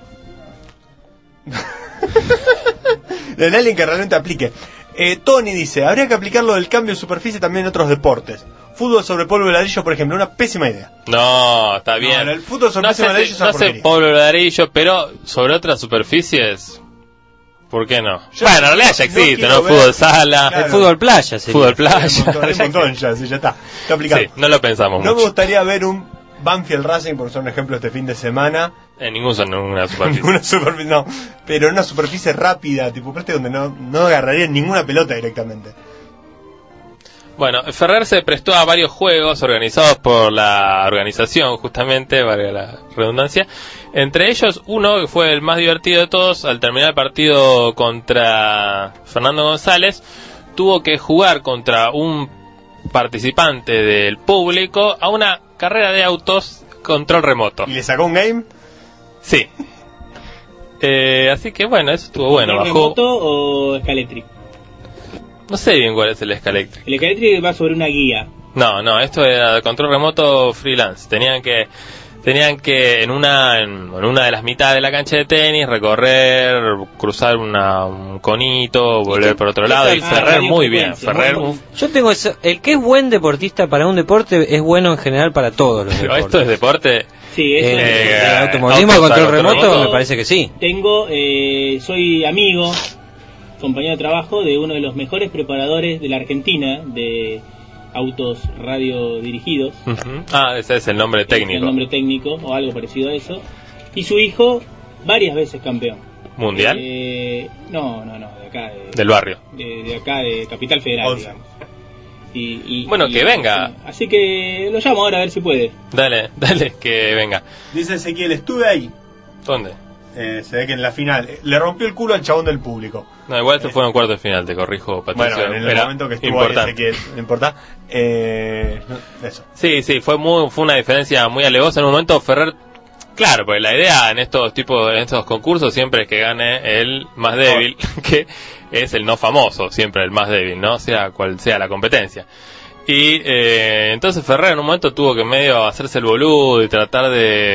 De alguien que realmente aplique. Eh, Tony dice, habría que aplicar lo del cambio de superficie también en otros deportes. Fútbol sobre polvo de ladrillo, por ejemplo, una pésima idea. No, está bien. No, el fútbol sobre No polvo de sé, ladrillo si- es una no sé porquería. polvo de ladrillo, pero sobre otras superficies, ¿por qué no? Yo bueno, en no- realidad ya no existe, quiero ¿no? ver- Fútbol sala, Claro. El fútbol playa sería. fútbol Hay un playa. montón, hay un ya montón ya, sí, ya está. Está aplicado. Sí, no lo pensamos No me mucho. gustaría ver un Banfield Racing, por ser un ejemplo este fin de semana. En ningún son ninguna superficie. Una superficie, no, pero en una superficie rápida, tipo este donde no, no agarraría ninguna pelota directamente. Bueno, Ferrer se prestó a varios juegos organizados por la organización, justamente, valga la redundancia. Entre ellos, uno que fue el más divertido de todos, al terminar el partido contra Fernando González, tuvo que jugar contra un participante del público a una carrera de autos control remoto. ¿Y le sacó un game? Sí. Eh, así que bueno, eso estuvo bueno. ¿Control Bajó. remoto o Scalectric? No sé bien cuál es el Scalectric. El Scalectric va sobre una guía. No, no, esto era de control remoto freelance. Tenían que tenían que en una en, en una de las mitades de la cancha de tenis recorrer, cruzar una, un conito, volver por otro lado y Ah, Ferrer radio muy bien. frecuencia, Ferrer, muy un- Yo tengo eso. El que es buen deportista para un deporte es bueno en general para todos los pero deportes. esto es deporte. Sí, eso Eh, es- eh, el automovilismo, autos a control control remoto, remoto. me parece que sí. Tengo, eh, soy amigo, compañero de trabajo de uno de los mejores preparadores de la Argentina de autos radio dirigidos. Ujú. Ah, ese es el nombre Es técnico. el nombre técnico o algo parecido a eso. Y su hijo, varias veces campeón. Mundial Eh, no, no, no, de acá, de, del barrio. de, de acá, de Capital Federal, Once. digamos. Y, y- Bueno, y- que venga. sí. Así que lo llamo ahora a ver si puede. Dale, dale, que venga. Dice Ezequiel, estuve ahí. ¿Dónde? eh, se ve que en la final eh, le rompió el culo al chabón del público. No, igual esto fue en cuarto de final, te corrijo, Patricio. Bueno, en el Era momento que estuvo importante. ahí, ese que no importa. Eh, eso. Sí, sí, fue muy, fue una diferencia muy alevosa. En un momento Ferrer, claro, porque la idea en estos tipos, en estos concursos siempre es que gane el más débil, que es el no famoso, siempre el más débil, ¿no? Sea cual sea la competencia. Y eh, entonces Ferrer en un momento tuvo que medio hacerse el boludo y tratar de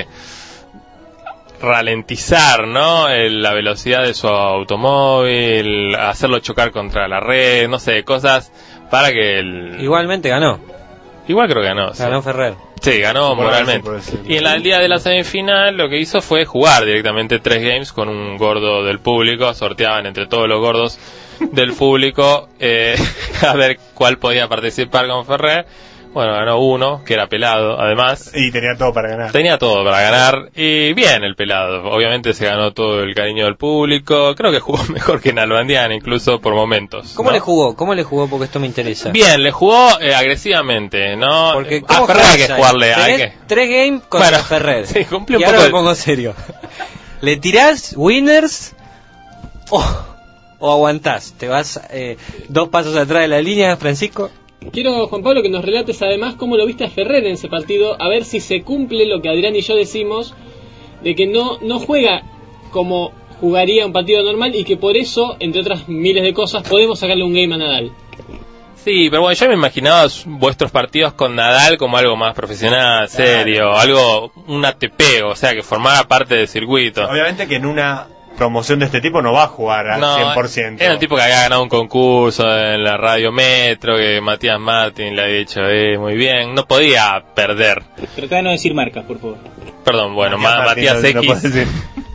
ralentizar, ¿no? El, la velocidad de su automóvil, hacerlo chocar contra la red, no sé, cosas para que el... Igualmente ganó. Igual creo que ganó. Sí. Ganó Ferrer. Sí, ganó moralmente. Y en la, el día de la semifinal lo que hizo fue jugar directamente tres games con un gordo del público. Sorteaban entre todos los gordos del público eh, a ver cuál podía participar con Ferrer. Bueno, ganó uno, que era pelado, además. Y tenía todo para ganar. Tenía todo para ganar. Y bien el pelado. Obviamente se ganó todo el cariño del público. Creo que jugó mejor que Nalbandian, incluso por momentos. ¿Cómo ¿no? le jugó? ¿Cómo le jugó? Porque esto me interesa. Bien, le jugó eh, agresivamente, ¿no? Porque a Ferrer hay que jugarle. Hay que... Tres games contra bueno, Ferrer. Sí, cumplió y un ahora poco me el... pongo serio. ¿Le tirás winners o, o aguantás? ¿Te vas eh, dos pasos atrás de la línea, Francisco? Quiero, Juan Pablo, que nos relates además cómo lo viste a Ferrer en ese partido, a ver si se cumple lo que Adrián y yo decimos, de que no, no juega como jugaría un partido normal y que por eso, entre otras miles de cosas, podemos sacarle un game a Nadal. Sí, pero bueno, yo me imaginaba vuestros partidos con Nadal como algo más profesional, serio, algo, un A T P, o sea, que formara parte del circuito. Obviamente que en una promoción de este tipo no va a jugar al no, cien por ciento. Era un tipo que había ganado un concurso en la Radio Metro, que Matías Martín le había dicho eh, muy bien, no podía perder. Tratá de no decir marcas, por favor. Perdón, bueno, Matías, Ma- Martín, Matías no, no X. puedes decir.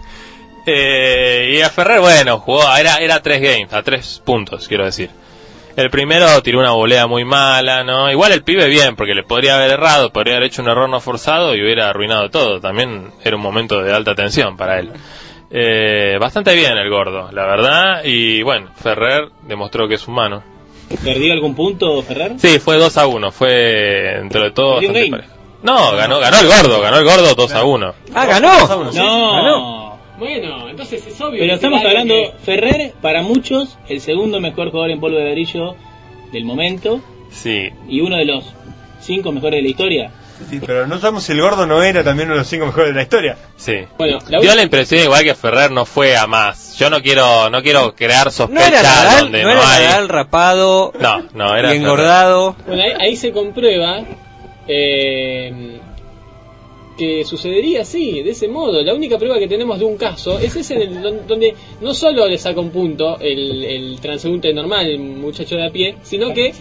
eh, y a Ferrer, bueno, jugó, era, era tres games, a tres puntos, quiero decir. El primero tiró una volea muy mala, ¿no? Igual el pibe bien, porque le podría haber errado, podría haber hecho un error no forzado y hubiera arruinado todo. También era un momento de alta tensión para él. Eh, bastante bien el gordo, la verdad. Y bueno, Ferrer demostró que es humano. ¿Perdió algún punto, Ferrer? Sí, fue dos a uno, fue entre todo ¿Perdió un bastante game? parejo. No, ganó, ganó el gordo, ganó el gordo dos a uno. Ah, ganó. No. Ganó. Bueno, entonces es obvio. Pero que estamos se vale hablando, que- Ferrer, para muchos, el segundo mejor jugador en polvo de ladrillo del momento Sí. y uno de los cinco mejores de la historia. Sí, pero no sabemos si el gordo no era también uno de los cinco mejores de la historia. Sí. Bueno, la Dio última- la impresión igual que Ferrer no fue a más. Yo no quiero no quiero crear No sospechas era Nadal, donde no no, era hay. Nadal rapado No, no, era y engordado. Bueno, ahí, ahí se comprueba eh, que sucedería así, de ese modo. La única prueba que tenemos de un caso es ese en el don- donde no solo le saca un punto el, el transeúnte normal, el muchacho de a pie, sino que,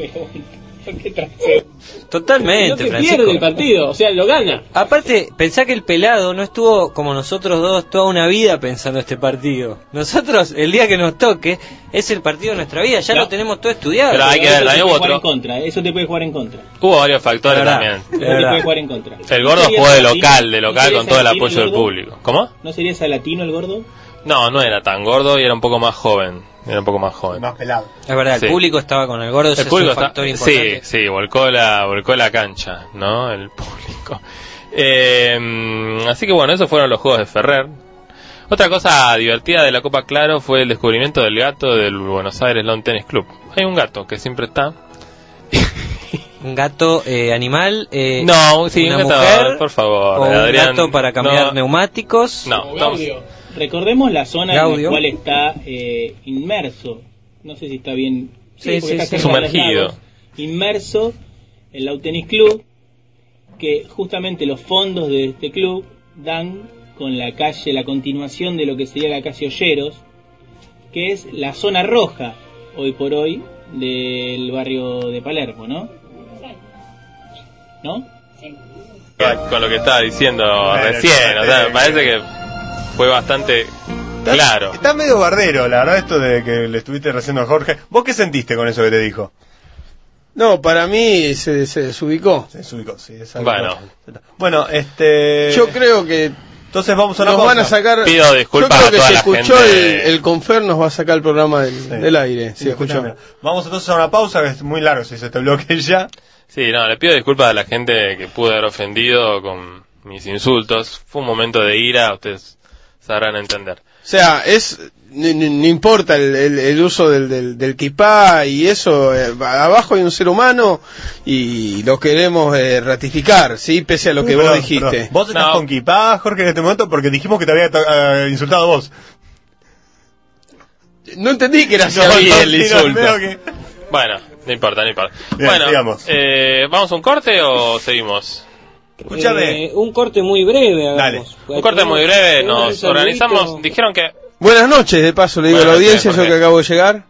Totalmente, sino que Francisco. pierde el partido, o sea, lo gana. Aparte, pensá que el pelado no estuvo como nosotros dos toda una vida pensando este partido. Nosotros, el día que nos toque, es el partido de nuestra vida, ya No. lo tenemos todo estudiado. Pero hay que Eso ver, te también puede hubo jugar en otro. contra, eso te puede jugar en contra. Hubo varios factores Es verdad. también. Eso te verdad. puede jugar en contra. El gordo ¿No sería jugó de Salatino? local, de ¿No local sería con todo el Salatino apoyo del gordo? público. ¿Cómo? ¿No sería Salatino el gordo? No, no era tan gordo y era un poco más joven. Era un poco más joven. Más pelado. Es verdad, Sí. el público estaba con el gordo, ese El es un público factor está, sí, importante. sí, volcó la, volcó la cancha, ¿no? El público. Eh, mm, así que bueno, esos fueron los juegos de Ferrer. Otra cosa divertida de la Copa Claro fue el descubrimiento del gato del Buenos Aires Lawn Tennis Club. Hay un gato que siempre está. Un gato eh, animal, eh, No, sí, una un gato, mujer, por favor, o un Adrián, gato para cambiar no. neumáticos. No, Como estamos- Gaudio. Recordemos la zona en Gaudio. la cual está eh, inmerso. No sé si está bien. Sí, porque sí, está sí. cerca de los Sumergido. lagos. Inmerso el Lawn Tennis Club, que justamente los fondos de este club dan con la calle, la continuación de lo que sería la calle Olleros, que es la zona roja, hoy por hoy, del barrio de Palermo, ¿no? ¿No? con lo que estaba diciendo Bueno, recién, o sea, eh, me parece que fue bastante Está- claro. Está medio bardero, la verdad, esto de que le estuviste reciendo a Jorge. ¿Vos qué sentiste con eso que te dijo? No, para mí se, se desubicó. Se desubicó, sí. es algo- Bueno. Bueno, este... Yo creo que Entonces vamos a una nos pausa. van a sacar. Pido disculpas yo creo a que toda se la escuchó gente. el, el Confer, nos va a sacar el programa del, Sí. del aire. Sí, Sí, escuchó. escuchame. Vamos entonces a una pausa, que es muy largo si se te bloquea ya. Sí, no, le pido disculpas a la gente que pude haber ofendido con mis insultos. Fue un momento de ira, ustedes sabrán entender. O sea, es no, no importa el, el, el uso del, del, del kipá y eso, eh, abajo hay un ser humano y lo queremos eh, ratificar, ¿sí? Pese a lo que Pero, vos dijiste. pero, vos estás No. con kipá, Jorge, en este momento, porque dijimos que te había uh, insultado vos. No entendí que era así No, no, el sí, no, insulto. veo que- Bueno, no importa, no importa. Bien, bueno, sigamos. eh, ¿vamos a un corte o seguimos? Escúchame. Eh, un corte muy breve, hagamos. Un corte muy breve, Tenemos nos un organizamos, saludito. dijeron que... Buenas noches, de paso le digo Buenas a la audiencia, noches, yo que Jorge. acabo de llegar.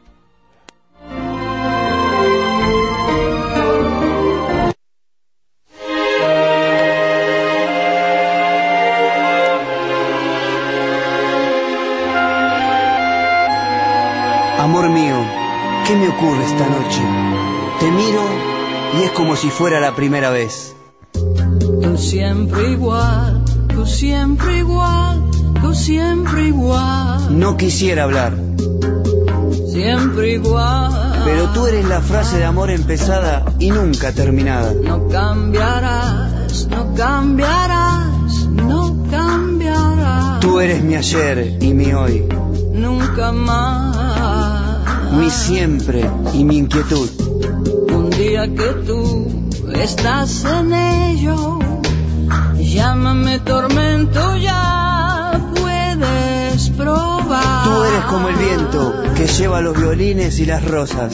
Amor mío, ¿qué me ocurre esta noche? Te miro y es como si fuera la primera vez. Tú siempre igual, tú siempre igual, tú siempre igual, No quisiera hablar, siempre igual. pero tú eres la frase de amor empezada y nunca terminada. No cambiarás, no cambiarás, no cambiarás. Tú eres mi ayer y mi hoy, Nunca más. mi siempre y mi inquietud. Un día que tú estás en ello, llámame tormento, ya puedes probar. Tú eres como el viento que lleva los violines y las rosas.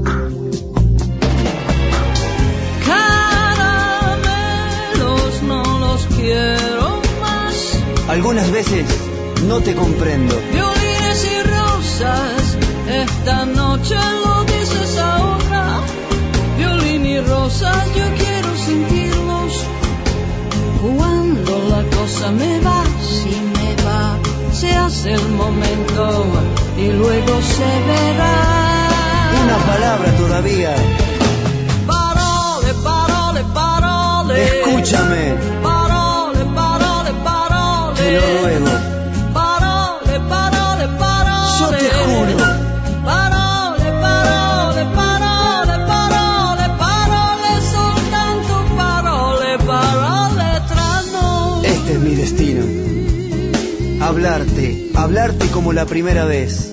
Caramelos no los quiero más. Algunas veces no te comprendo. Violines y rosas, esta noche lo dices ahora. Violín y rosas, yo quiero sentirlos. Cuando la cosa me va, si me va, se hace el momento y luego se verá. Una palabra todavía. Parole, parole, parole. Escúchame, Parole, parole, parole. te lo ruego. Parole, parole, parole. Yo te juro. Parole, parole, parole, parole, parole, soltanto parole, parole tra noi. Este es mi destino. Hablarte, hablarte como la primera vez.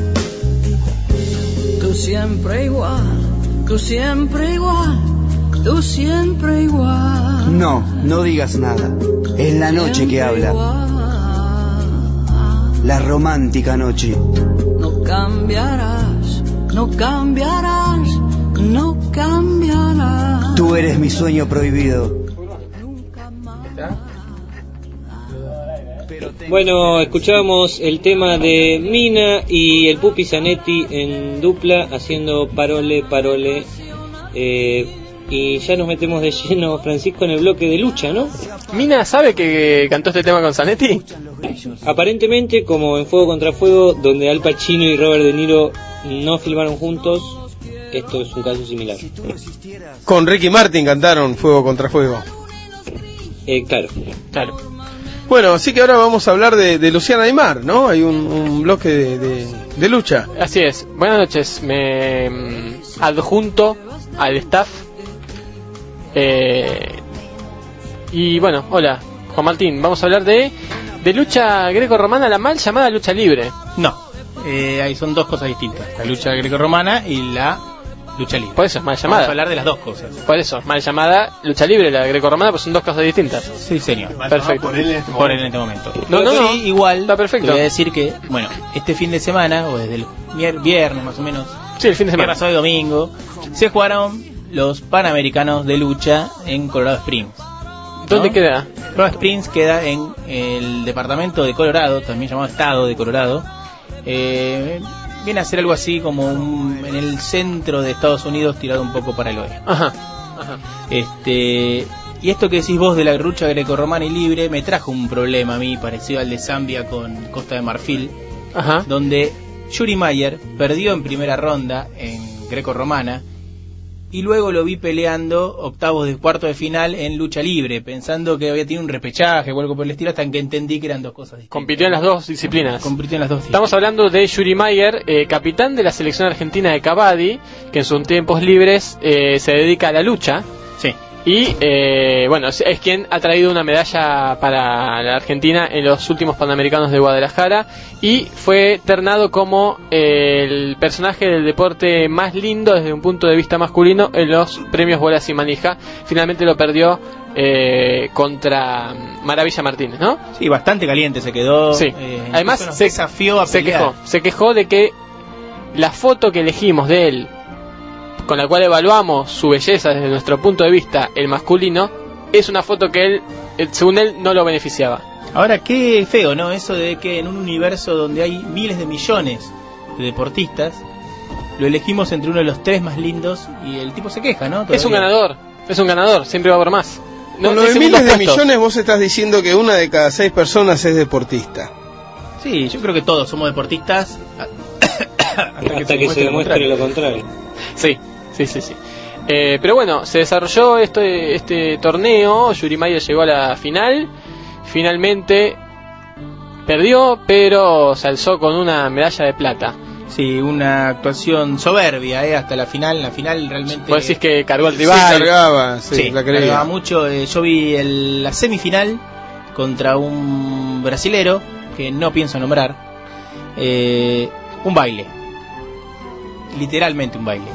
Tú siempre igual, tú siempre igual, tú siempre igual. No, no digas nada. Es la noche que habla, la romántica noche. No cambiarás, no cambiarás, no cambiarás. Tú eres mi sueño prohibido. Bueno, escuchábamos el tema de Mina y el Pupi Zanetti en dupla haciendo Parole, Parole. Eh, y ya nos metemos de lleno, Francisco, en el bloque de lucha, ¿no? ¿Mina sabe que cantó este tema con Zanetti? Aparentemente, como en Fuego contra Fuego, donde Al Pacino y Robert De Niro no filmaron juntos, esto es un caso similar. Con Ricky Martin cantaron Fuego contra Fuego. Eh, claro. Claro. Bueno, así que ahora vamos a hablar de, de Luciana Aymar, ¿no? Hay un, un bloque de, de, de lucha. Así es. Buenas noches. Me mm, adjunto al staff. Eh, y bueno, hola, Juan Martín. Vamos a hablar de, de lucha greco-romana, la mal llamada lucha libre. No, eh, ahí son dos cosas distintas. La lucha grecorromana y la lucha libre. Por eso es mal llamada. Vamos a hablar de las dos cosas. Por eso, mal llamada lucha libre, la greco-romana, pues son dos cosas distintas. Sí, señor. Perfecto. Por él en este Por él en este momento. No, no, no. Sí, igual, Está perfecto. te voy a decir que, bueno, este fin de semana, o desde el mier- viernes más o menos, Sí, el fin de semana. viernes, sábado y domingo, se jugaron los Panamericanos de lucha en Colorado Springs. ¿Dónde ¿no? queda? Colorado Springs queda en el departamento de Colorado, también llamado estado de Colorado. Eh, viene a ser algo así como un, en el centro de Estados Unidos, tirado un poco para el oeste. Ajá. Ajá. Este, y esto que decís vos de la lucha grecorromana y libre me trajo un problema a mí, parecido al de Zambia con Costa de Marfil, Ajá. donde Yuri Mayer perdió en primera ronda en grecorromana y luego lo vi peleando octavos de cuarto de final en lucha libre, pensando que había tenido un repechaje o algo por el estilo, hasta que entendí que eran dos cosas distintas. Compitió en las dos disciplinas. Compitió en las dos Estamos hablando de Yuri Mayer, eh, capitán de la selección argentina de Kabaddi, que en sus tiempos libres eh, se dedica a la lucha. Sí. Y eh, bueno, es, es quien ha traído una medalla para la Argentina en los últimos Panamericanos de Guadalajara y fue ternado como eh, el personaje del deporte más lindo desde un punto de vista masculino en los premios Bolas y Manija. Finalmente lo perdió eh, contra Maravilla Martínez, ¿no? Sí, bastante caliente se quedó. Sí. Eh, Además nos se desafió a se pelear. quejó, se quejó de que la foto que elegimos de él, con la cual evaluamos su belleza desde nuestro punto de vista, el masculino, es una foto que él, según él, no lo beneficiaba. Ahora, qué feo, ¿no? Eso de que en un universo donde hay miles de millones de deportistas, lo elegimos entre uno de los tres más lindos y el tipo se queja, ¿no? Todavía. Es un ganador, es un ganador, siempre va por más. No, Con lo es de segundo miles de puesto. millones vos estás diciendo que una de cada seis personas es deportista. Sí, yo creo que todos somos deportistas hasta, hasta que, que se demuestre lo contrario. Sí, sí, sí, sí. Eh, pero bueno, se desarrolló este, este torneo, Yuri Mayer llegó a la final, finalmente perdió, pero se alzó con una medalla de plata. Sí, una actuación soberbia, ¿eh? Hasta la final, la final realmente... Vos decís que cargó al rival. Sí, cargaba, sí, sí la creía. cargaba mucho. Eh, yo vi el, la semifinal contra un brasilero, que no pienso nombrar, eh, un baile. Literalmente un baile.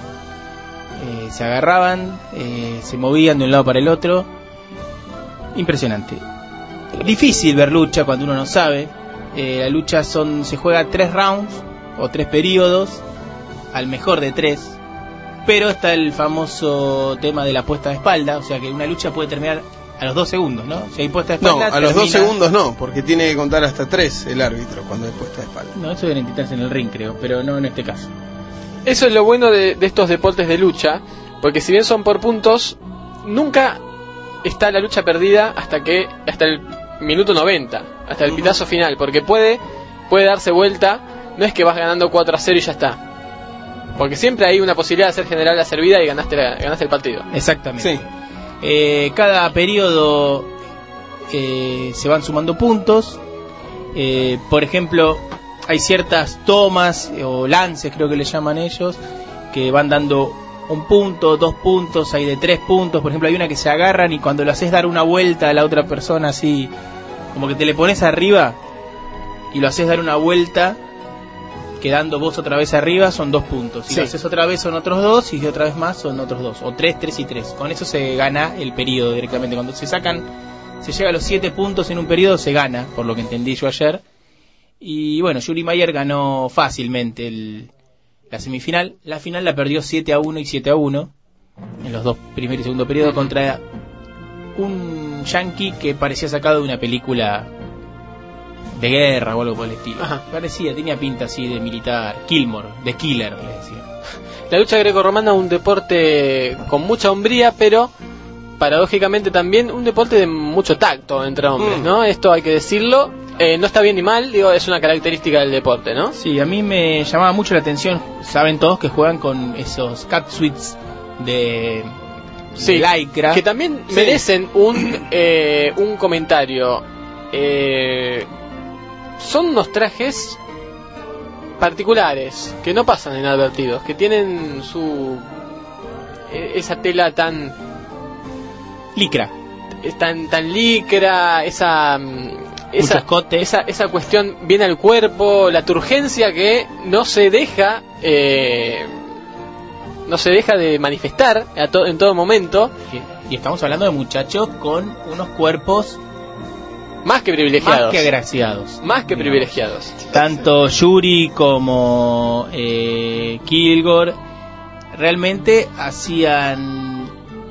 Eh, se agarraban, eh, se movían de un lado para el otro. Impresionante. Difícil ver lucha cuando uno no sabe. Eh, la lucha son se juega tres rounds o tres periodos, al mejor de tres. Pero está el famoso tema de la puesta de espalda, o sea que una lucha puede terminar a los dos segundos, ¿no? Si hay puesta de No, espalda, a los dos termina- segundos no, porque tiene que contar hasta tres el árbitro cuando hay puesta de espalda. No, eso deben quitarse en el ring, creo, pero no en este caso. Eso es lo bueno de, de estos deportes de lucha, porque si bien son por puntos, nunca está la lucha perdida hasta que hasta el minuto noventa, hasta el pitazo final, porque puede puede darse vuelta, no es que vas ganando cuatro a cero y ya está. Porque siempre hay una posibilidad de hacer general la servida y ganaste la, ganaste el partido. Exactamente. Sí. Eh, cada periodo eh, se van sumando puntos. Eh, por ejemplo, hay ciertas tomas eh, o lances, creo que le llaman ellos, que van dando un punto, dos puntos, hay de tres puntos. Por ejemplo, hay una que se agarran y cuando lo haces dar una vuelta a la otra persona, así como que te le pones arriba y lo haces dar una vuelta, quedando vos otra vez arriba, son dos puntos. Si Sí. lo haces otra vez son otros dos, y otra vez más son otros dos. O tres, tres y tres. Con eso se gana el periodo directamente. Cuando se sacan, se llega a los siete puntos en un periodo, se gana, por lo que entendí yo ayer. Y bueno, Yuri Mayer ganó fácilmente el, la semifinal. La final la perdió siete a uno y siete a uno en los dos primer y segundo periodos contra un yankee que parecía sacado de una película de guerra o algo por el estilo. Ajá. Parecía, tenía pinta así de militar. Kilmore, de Killer, le decía. La lucha grecorromana es un deporte con mucha hombría, pero paradójicamente también un deporte de mucho tacto entre hombres, Mm. ¿no? Esto hay que decirlo. Eh, no está bien ni mal, digo, es una característica del deporte, ¿no? Sí, a mí me llamaba mucho la atención. Saben todos que juegan con esos catsuits de, Sí, de lycra. que también Sí. merecen un eh, un comentario. Eh, son unos trajes particulares que no pasan inadvertidos, que tienen su eh, esa tela tan licra, tan tan licra, esa mm, esa, escote. esa esa cuestión viene al cuerpo, la turgencia que no se deja eh, no se deja de manifestar a to- en todo momento. Y estamos hablando de muchachos con unos cuerpos más que privilegiados, más que agraciados, más que privilegiados. Tanto Yuri como eh, Kilgore realmente hacían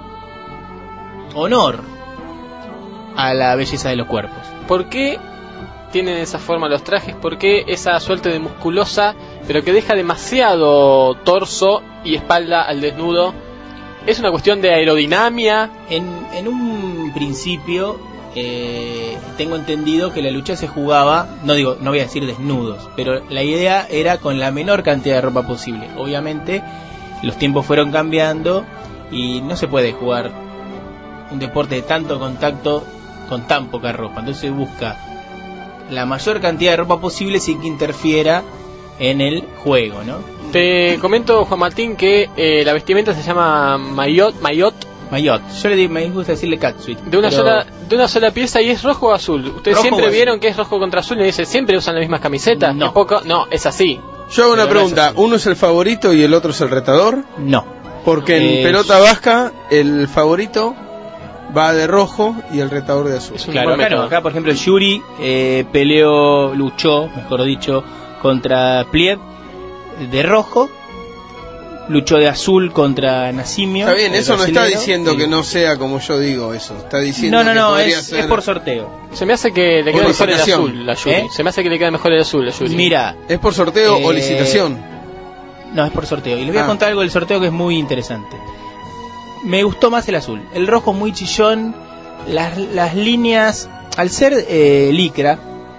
honor a la belleza de los cuerpos. ¿Por qué tienen esa forma los trajes? ¿Por qué esa suerte de musculosa, pero que deja demasiado torso y espalda al desnudo? ¿Es una cuestión de aerodinámica? En, en un principio eh, tengo entendido que la lucha se jugaba, no digo, no voy a decir desnudos, pero la idea era con la menor cantidad de ropa posible. Obviamente los tiempos fueron cambiando y no se puede jugar un deporte de tanto contacto con tan poca ropa. Entonces se busca la mayor cantidad de ropa posible sin que interfiera en el juego, ¿no? Te comento, Juan Martín, que eh, la vestimenta se llama maillot, maillot Maillot. Yo le digo, me gusta decirle catsuit. De una pero... sola de una sola pieza y es rojo o azul. Ustedes Rojo siempre o azul. vieron que es rojo contra azul y dicen, ¿siempre usan las mismas camisetas? No. ¿Es poco? No, es así. Yo hago una Pero no es pregunta, así. ¿uno es el favorito y el otro es el retador? No. Porque en Eh, pelota vasca el favorito va de rojo y el retador de azul. Es un Claro, buen acá, no, método. acá por ejemplo el Yuri eh, peleó, luchó, mejor dicho, contra Plieb de rojo, luchó de azul contra Nasimio. Está bien, el eso no está brasilero. diciendo Sí. que no sea como yo digo eso. Está diciendo No, no, que no, podría es, ser... es por sorteo. Se me hace que le O queda mejor el licitación. azul, la Yuri. ¿Eh? Se me hace que le queda mejor el azul, la Yuri. Mira, ¿Es por sorteo o Eh, licitación? no, es por sorteo. Y les voy a Ah. contar algo del sorteo que es muy interesante. Me gustó más el azul. El rojo muy chillón. Las, las líneas, al ser eh, licra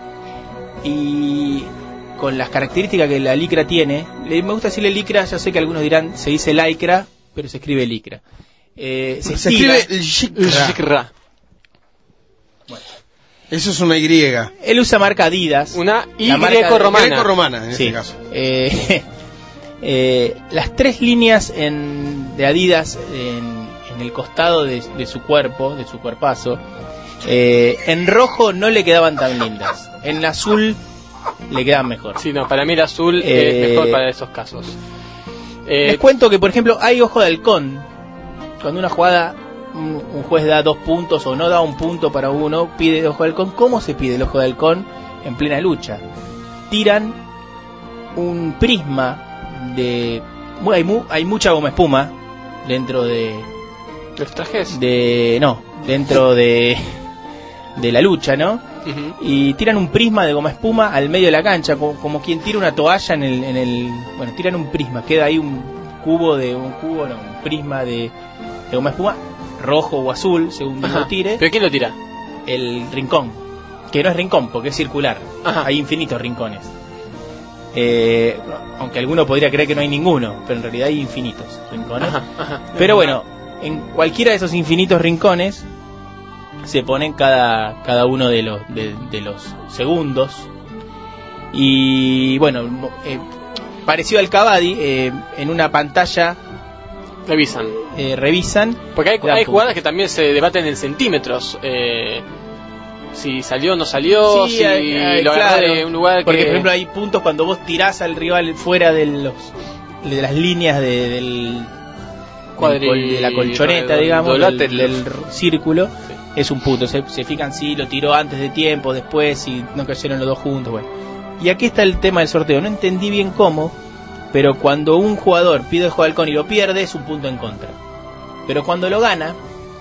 y con las características que la licra tiene, le, me gusta decirle licra, ya sé que algunos dirán se dice lycra, pero se escribe licra. Eh, se Se estira. escribe Lycra. Lycra. Eso es una Y. Él usa marca Adidas. Una Y La marca de- greco-romana. Greco-romana, en Sí. este caso. Eh, eh, las tres líneas en, de Adidas en, en el costado de, de su cuerpo, de su cuerpazo, eh, en rojo no le quedaban tan lindas. En azul le quedaban mejor. Sí, no, para mí el azul Eh, es mejor para esos casos. Eh, Les cuento que, por ejemplo, hay ojo de halcón. Cuando una jugada, un, un juez da dos puntos o no da un punto para uno, pide ojo de halcón. ¿Cómo se pide el ojo de halcón en plena lucha? Tiran un prisma de... mu- Hay, mu- hay mucha goma espuma dentro de... ¿Los trajes? de no, dentro de, de la lucha, ¿no? Ujú. Y tiran un prisma de goma espuma al medio de la cancha, como, como quien tira una toalla en el, en el... Bueno, tiran un prisma, queda ahí un cubo de... un cubo, no, un prisma de, de goma espuma, rojo o azul, según Ajá. lo tire. ¿Pero quién lo tira? El rincón, que no es rincón porque es circular. Ajá. Hay infinitos rincones. Eh, aunque alguno podría creer que no hay ninguno, pero en realidad hay infinitos rincones. Ajá, ajá. Pero bueno, en cualquiera de esos infinitos rincones se ponen cada, cada uno de los, de, de los segundos. Y bueno, eh, parecido al Cavadi, eh, en una pantalla Revisan. eh, revisan. Porque hay, Dan hay puntos. jugadas que también se debaten en centímetros. Eh, si salió o no salió, Sí, si hay- hay- lo agarró claro, de un lugar porque que... por ejemplo hay puntos cuando vos tirás al rival fuera de los de las líneas de, del, Cuadri- del col- de la colchoneta, del- digamos, del- del, del r- círculo, es un punto. Se, se fijan si lo tiró antes de tiempo, después, si no cayeron los dos juntos. Bueno. Y aquí está el tema del sorteo. No entendí bien cómo, pero cuando un jugador pide el juego de halcón y lo pierde, es un punto en contra. Pero cuando lo gana,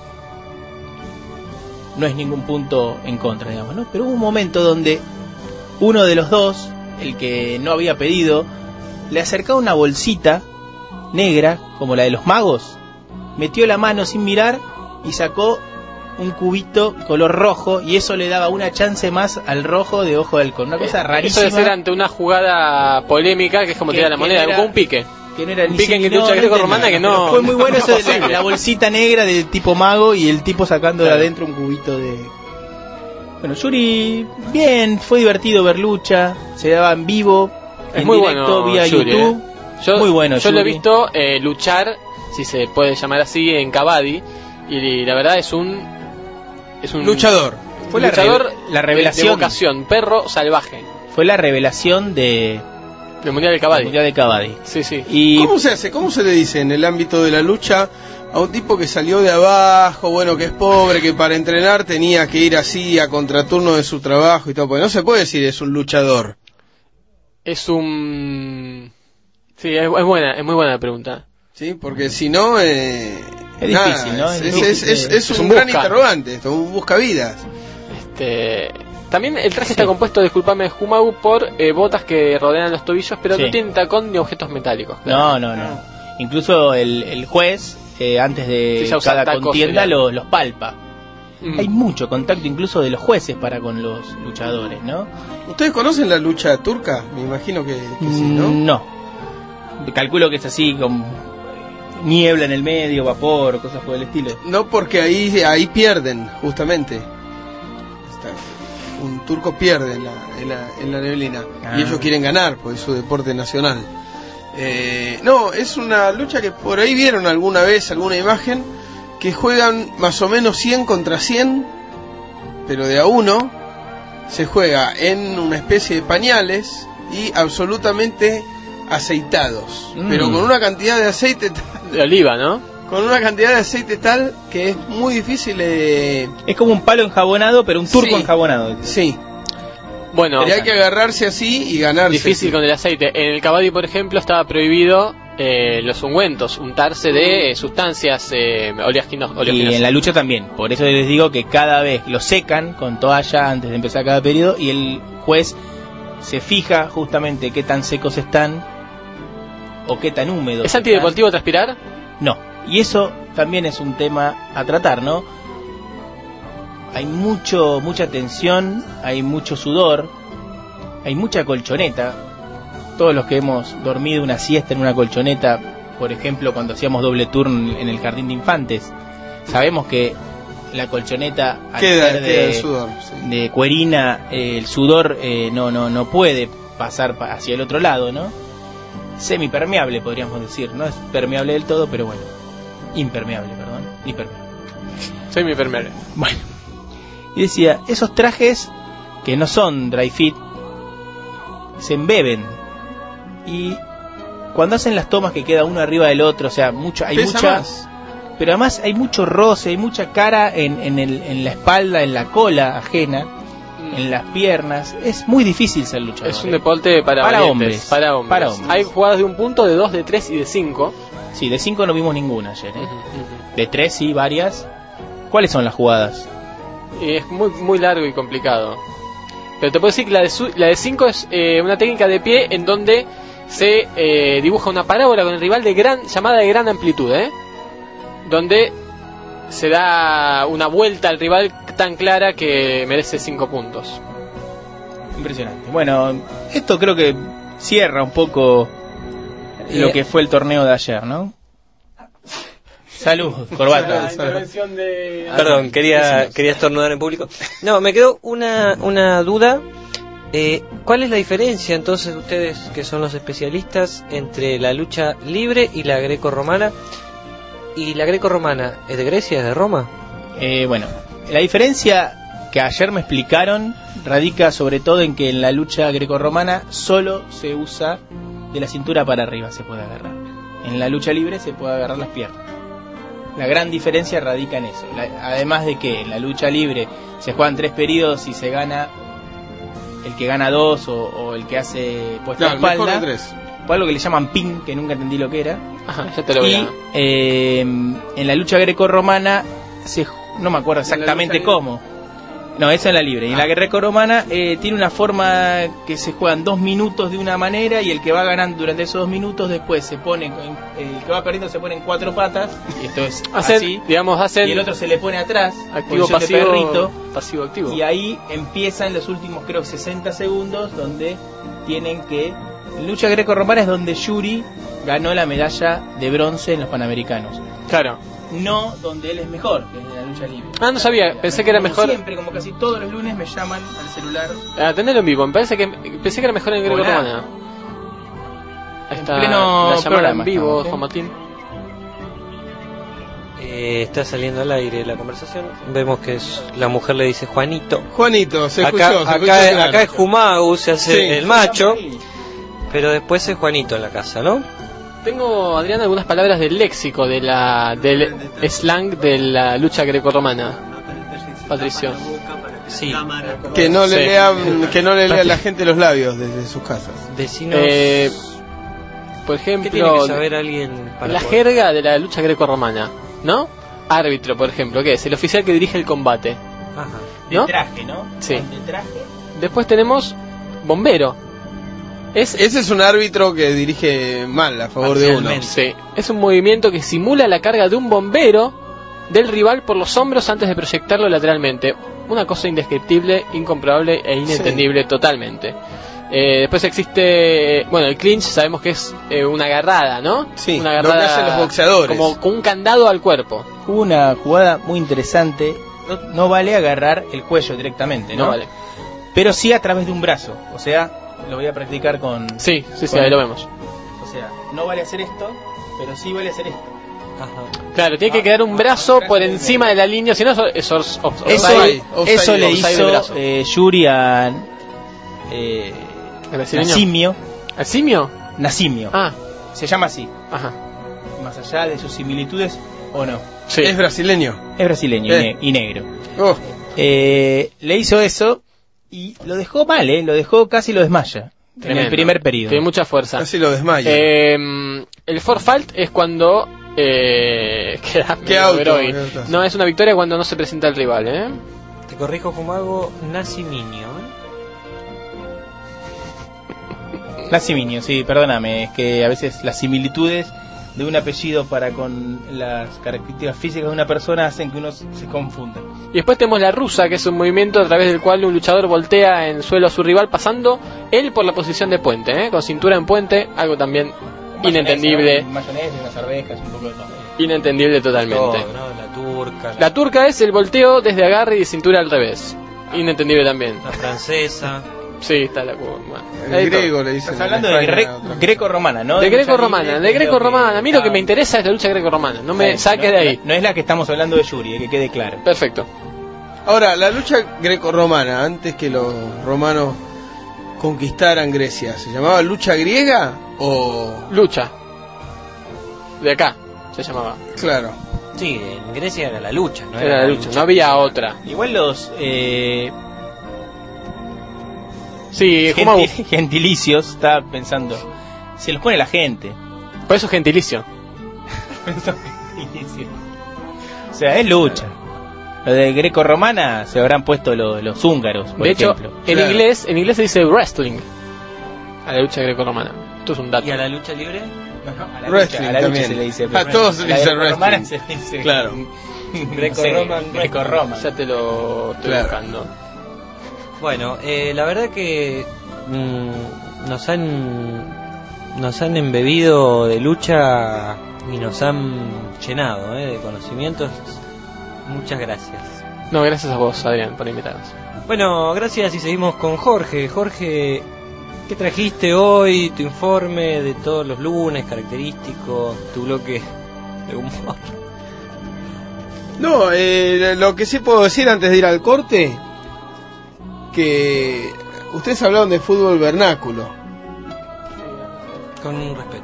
no es ningún punto en contra, digamos, ¿no? Pero hubo un momento donde uno de los dos, el que no había pedido, le acercaba una bolsita negra, como la de los magos, metió la mano sin mirar y sacó un cubito color rojo, y eso le daba una chance más al rojo de ojo de halcón. Una cosa Eso rarísima. debe ser ante una jugada polémica, que es como Que- tirar la que moneda, no era- como un pique. Que no era Un ni pique sí en ni no, lucha no greco-romana entendí. que no... Pero fue muy bueno no eso es de la, posible. la bolsita negra del tipo mago y el tipo sacando de Claro. adentro un cubito de... Bueno, Yuri, bien, fue divertido ver lucha, se daba en vivo, Es en muy directo, bueno vía Yuri, YouTube. eh. Yo, Muy bueno, yo lo he Yuri. visto eh, luchar, si se puede llamar así, en Cavadi, y la verdad es un... Es un Luchador. Fue la luchador reve- la de- revelación. de vocación, perro salvaje. Fue la revelación de Del Mundial del del Cavadi. Mundial de Cavadi. Sí, sí. Y ¿Cómo se hace? ¿Cómo se le dice en el ámbito de la lucha a un tipo que salió de abajo, bueno, que es pobre, que para entrenar tenía que ir así a contraturno de su trabajo y todo? Porque no se puede decir es un luchador. Es un... Sí, es, es buena, es muy buena la pregunta. ¿Sí? Porque si no... Eh, Es nada, difícil, ¿no? Es, Es es- difícil, es- es- eh, es es un un gran busca. interrogante, esto, un buscavidas. Este... También el traje Sí. está compuesto, disculpame, Jumagu, por eh, botas que rodean los tobillos, pero Sí. no tienen tacón ni objetos metálicos. no, no, no. Incluso el, el juez, eh, antes de Sí, ya usa cada tacos, contienda, sería. lo- los palpa. Mm. Hay mucho contacto incluso de los jueces para con los luchadores, ¿no? ¿Ustedes conocen la lucha turca? Me imagino que, que sí, ¿no? Mm, No. Calculo que es así, con niebla en el medio, vapor, cosas por el estilo. No, porque ahí ahí pierden, justamente. Está- un turco pierde en la, en la, en la neblina. Ah. Y ellos quieren ganar, pues es su deporte nacional. Eh, no, es una lucha que por ahí vieron alguna vez, alguna imagen. que juegan más o menos cien contra cien, pero de a uno. Se juega en una especie de pañales y absolutamente aceitados, Mm. pero con una cantidad de aceite De oliva, ¿no? con una cantidad de aceite tal que es muy difícil de... Es como un palo enjabonado, pero un turco Sí. enjabonado. Sí, Bueno, y hay que agarrarse así y ganarse. difícil sí. con el aceite. En el Kabaddi, por ejemplo, estaba prohibido eh, los ungüentos, untarse de eh, sustancias eh, oleaginos- Y oleaginosas. en la lucha también. Por eso les digo que cada vez lo secan con toalla antes de empezar cada periodo y el juez se fija justamente qué tan secos están o qué tan húmedos. ¿Es antideportivo transpirar? están. No. Y eso también es un tema a tratar, ¿no? Hay mucho, mucha tensión, hay mucho sudor, hay mucha colchoneta. Todos los que hemos dormido una siesta en una colchoneta, por ejemplo, cuando hacíamos doble turno en el jardín de infantes, sabemos que la colchoneta al Queda, ser queda de, el sudor. Sí. de cuerina, eh, el sudor eh, no, no, no puede pasar pa- hacia el otro lado, ¿no? Semipermeable, podríamos decir. No es permeable del todo, pero bueno. Impermeable, perdón. Impermeable. Soy mi permeable. Bueno. Y decía, esos trajes que no son dry fit se embeben. Y cuando hacen las tomas que queda uno arriba del otro, o sea, mucho, hay Pesa mucha... más. Pero además hay mucho roce, hay mucha cara en, en, el, en la espalda, en la cola ajena, en las piernas. Es muy difícil ser luchador. Es un ¿eh? deporte para, Para valientes, hombres. Para hombres. Para hombres. Hay jugadas de un punto, de dos, de tres y de cinco. Sí, de cinco no vimos ninguna ayer. ¿eh? De tres sí, varias. ¿Cuáles son las jugadas? Y es muy muy largo y complicado. Pero te puedo decir que la de su- la de cinco es eh, una técnica de pie en donde se eh, dibuja una parábola con el rival de gran llamada de gran amplitud, ¿eh? Donde se da una vuelta al rival tan clara que merece cinco puntos. Impresionante. Bueno, esto creo que cierra un poco lo Eh. que fue el torneo de ayer, ¿no? Salud, corbata. Perdón, quería, quería estornudar en público. No, me quedó una, una duda. Eh, ¿Cuál es la diferencia entonces, ustedes que son los especialistas, entre la lucha libre y la greco-romana? ¿Y la greco-romana es de Grecia, es de Roma? Eh, bueno, la diferencia que ayer me explicaron radica sobre todo en que en la lucha grecorromana solo se usa de la cintura para arriba, se puede agarrar. En la lucha libre se puede agarrar las piernas. La gran diferencia radica en eso. La- además de que en la lucha libre se juegan tres periodos y se gana el que gana dos o, o el que hace puesta Claro, a espalda. mejor de tres. Fue algo que le llaman pin, que nunca entendí lo que era. Ajá, ya te lo voy Y a... eh, en la lucha grecorromana se, ju- no me acuerdo exactamente lucha libre. cómo. No, esa es la libre. Y la grecorromana eh, tiene una forma que se juegan dos minutos de una manera y el que va ganando durante esos dos minutos después se pone, en- el que va perdiendo se pone en cuatro patas y esto es Hacen, así. digamos, hacen Y el otro se le pone atrás, activo, posición de pasivo, perrito. pasivo, activo. Y ahí empiezan los últimos, creo, sesenta segundos donde tienen que... En lucha greco-romana es donde Yuri ganó la medalla de bronce en los Panamericanos. Claro. No donde él es mejor, que es en la lucha libre. Ah, no sabía, pensé que era Como mejor. siempre, como casi todos los lunes me llaman al celular. Ah, tenerlo en vivo, me parece que pensé que era mejor en Hola. greco-romana. Ahí En está pleno la llamada programa en vivo, estamos, ¿eh? Juan Martín. Eh, está saliendo al aire la conversación. Vemos que es, la mujer le dice Juanito. Juanito, se escuchó, Acá, se acá, escuchó es- claro. acá es Jumagu, se hace Sí. el macho. Pero después es Juanito en la casa, ¿no? Tengo, Adrián, algunas palabras del léxico de la del slang de la lucha grecorromana. Patricio. Sí. Que no le Sí. lean, que no le lea a la gente los labios desde sus casas. Decinos. Eh, por ¿Qué tiene que ejemplo, saber alguien para la poder- jerga de la lucha grecorromana, ¿no? Árbitro, por ejemplo, ¿qué es? El oficial que dirige el combate, Ajá. De ¿no? traje, ¿no? Sí. De traje. Después tenemos bombero. Es Ese es un árbitro que dirige mal a favor de uno. Sí, es un movimiento que simula la carga de un bombero del rival por los hombros antes de proyectarlo lateralmente. Una cosa indescriptible, incomprobable e inentendible totalmente. Eh, después existe, bueno, el clinch, sabemos que es eh, una agarrada, ¿no? Sí, una lo que agarrada hacen los boxeadores. Como con un candado al cuerpo. Hubo una jugada muy interesante. No, no vale agarrar el cuello directamente, ¿no? No vale. Pero sí a través de un brazo. O sea, lo voy a practicar con... Sí, sí, sí, con- ahí lo vemos. O sea, no vale hacer esto, pero sí vale hacer esto. Claro, tiene que quedar un brazo por encima de la línea, si no eso es off- off- Eso, offside. eso le Offside de hizo brazo. eh, Yuri a eh, ¿El brasileño? Nasimio. ¿Al simio? Nasimio. Ah. Se llama así. Ajá. Más allá de sus similitudes o no. Sí. Es brasileño. Es brasileño Eh. y, ne- y negro. Oh. Eh, le hizo eso y lo dejó mal, ¿eh? Lo dejó casi lo desmaya. En Tremendo. el primer periodo. Tiene mucha fuerza. Casi lo desmaya. Eh, el forfalt es cuando eh, queda ¿Qué medio auto? heroico. ¿Qué auto? No es una victoria cuando no se presenta el rival, ¿eh? Te corrijo, Fumago, Naciminio. ¿eh? Naciminio, sí, perdóname. Es que a veces las similitudes de un apellido para con las características físicas de una persona hacen que uno se confunda. Y después tenemos la rusa, que es un movimiento a través del cual un luchador voltea en suelo a su rival pasando él por la posición de puente, ¿eh? Con cintura en puente, algo también inentendible, Mayonesa, unas arvejas, un poco de todo. inentendible totalmente. Todo, ¿no? La turca, la, La turca es el volteo desde agarre y cintura al revés, inentendible también. la francesa. Sí, está la bueno, El ahí griego todo. le dicen. Estás hablando en de España, gre- otra cosa. greco-romana, ¿no? De lucha greco-romana, libre, de creo greco-romana. que A mí lo que está- me interesa es la lucha greco-romana, no me Bueno, saques no- de ahí. No es la que estamos hablando de Yuri, eh, que quede claro. Perfecto. Ahora, la lucha greco-romana, antes que los romanos conquistaran Grecia, ¿se llamaba lucha griega o...? Lucha. De acá se llamaba. Claro. Sí, en Grecia era la lucha, ¿no? Era la lucha, no había otra. Igual los eh, Sí, genti- Jumagu. gentilicios, estaba pensando, se los pone la gente. Por eso es gentilicio. Esos gentilicios. O sea, es lucha. Lo de greco-romana se habrán puesto lo- los húngaros, por De hecho, ejemplo. en Claro. inglés, en inglés se dice wrestling a la lucha greco-romana. Esto es un dato. ¿Y a la lucha libre? No, no, a la Wrestling lucha, a la lucha también. se le dice. A pero todos se a le la dice greco-romana wrestling. se le dice- Claro. Greco-roman, Sí, greco-roman. Ya te lo estoy Claro. buscando. Bueno, eh, la verdad que mm, nos han nos han embebido de lucha y nos han llenado eh, de conocimientos. Muchas gracias. No, gracias a vos, Adrián, por invitarnos. Bueno, gracias y seguimos con Jorge. Jorge, ¿qué trajiste hoy? Tu informe de todos los lunes, característico, tu bloque de humor. No, eh, lo que sí puedo decir antes de ir al corte, que ustedes hablaron de fútbol vernáculo. Con respeto.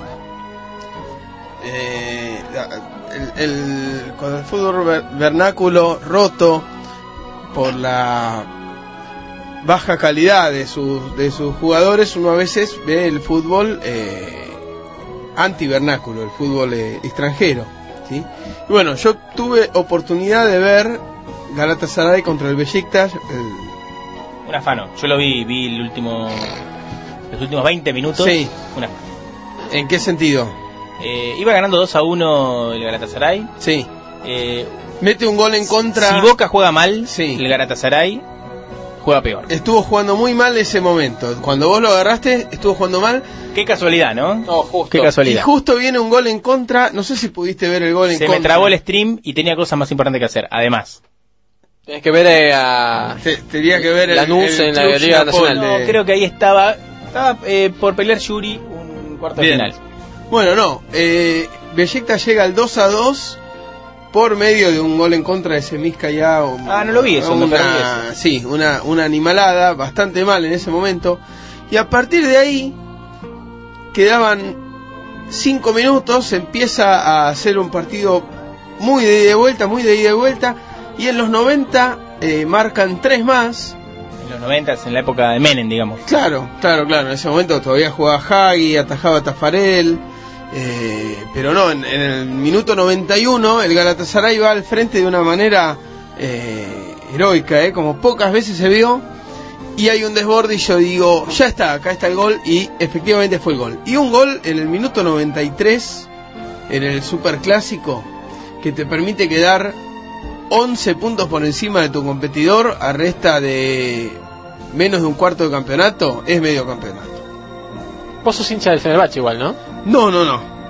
Eh, el, el- con el fútbol ver- vernáculo roto por la baja calidad de sus, de sus jugadores, uno a veces ve el fútbol eh, anti-vernáculo, el fútbol eh, extranjero, ¿sí? Y bueno, yo tuve oportunidad de ver Galatasaray contra el Beşiktaş. el- Un afano. Yo lo vi, vi el último, los últimos veinte minutos. Sí. Un afano. ¿En qué sentido? Eh, iba ganando dos a uno el Galatasaray. Sí. Eh, Mete un gol en contra. Si Boca juega mal, Sí. el Galatasaray juega peor. Estuvo jugando muy mal ese momento. Cuando vos lo agarraste, estuvo jugando mal. Qué casualidad, ¿no? No, justo. Qué Y casualidad. justo viene un gol en contra. No sé si pudiste ver el gol en Se contra. me trabó el stream y tenía cosas más importantes que hacer. Además, Tienes que ver eh, a Te- tenía que ver el, Lanús el en la Club Liga Napoli. Nacional. no, creo que ahí estaba, estaba eh, por pelear Yuri un cuarto de Bien. final. Bueno, no. Eh, Beşiktaş llega al dos a dos por medio de un gol en contra de Semizca ya. Ah, no lo vi eso, me perdí una, sí, una, una animalada, bastante mal en ese momento. Y a partir de ahí, quedaban cinco minutos, empieza a hacer un partido muy de ida y vuelta, muy de ida y vuelta. Y en los noventa eh, marcan tres más. En los noventas, en la época de Menem, digamos. Claro, claro, claro. En ese momento todavía jugaba Hagi, atajaba a Tafarel. Eh, pero no, en, en el minuto noventa y uno el Galatasaray va al frente de una manera eh, heroica, eh, como pocas veces se vio. Y hay un desborde y yo digo, ya está, acá está el gol. Y efectivamente fue el gol. Y un gol en el minuto noventa y tres, en el superclásico, que te permite quedar once puntos por encima de tu competidor a resta de menos de un cuarto de campeonato, es medio campeonato. Vos sos hincha del Fenerbahce igual, ¿no? No, no, no.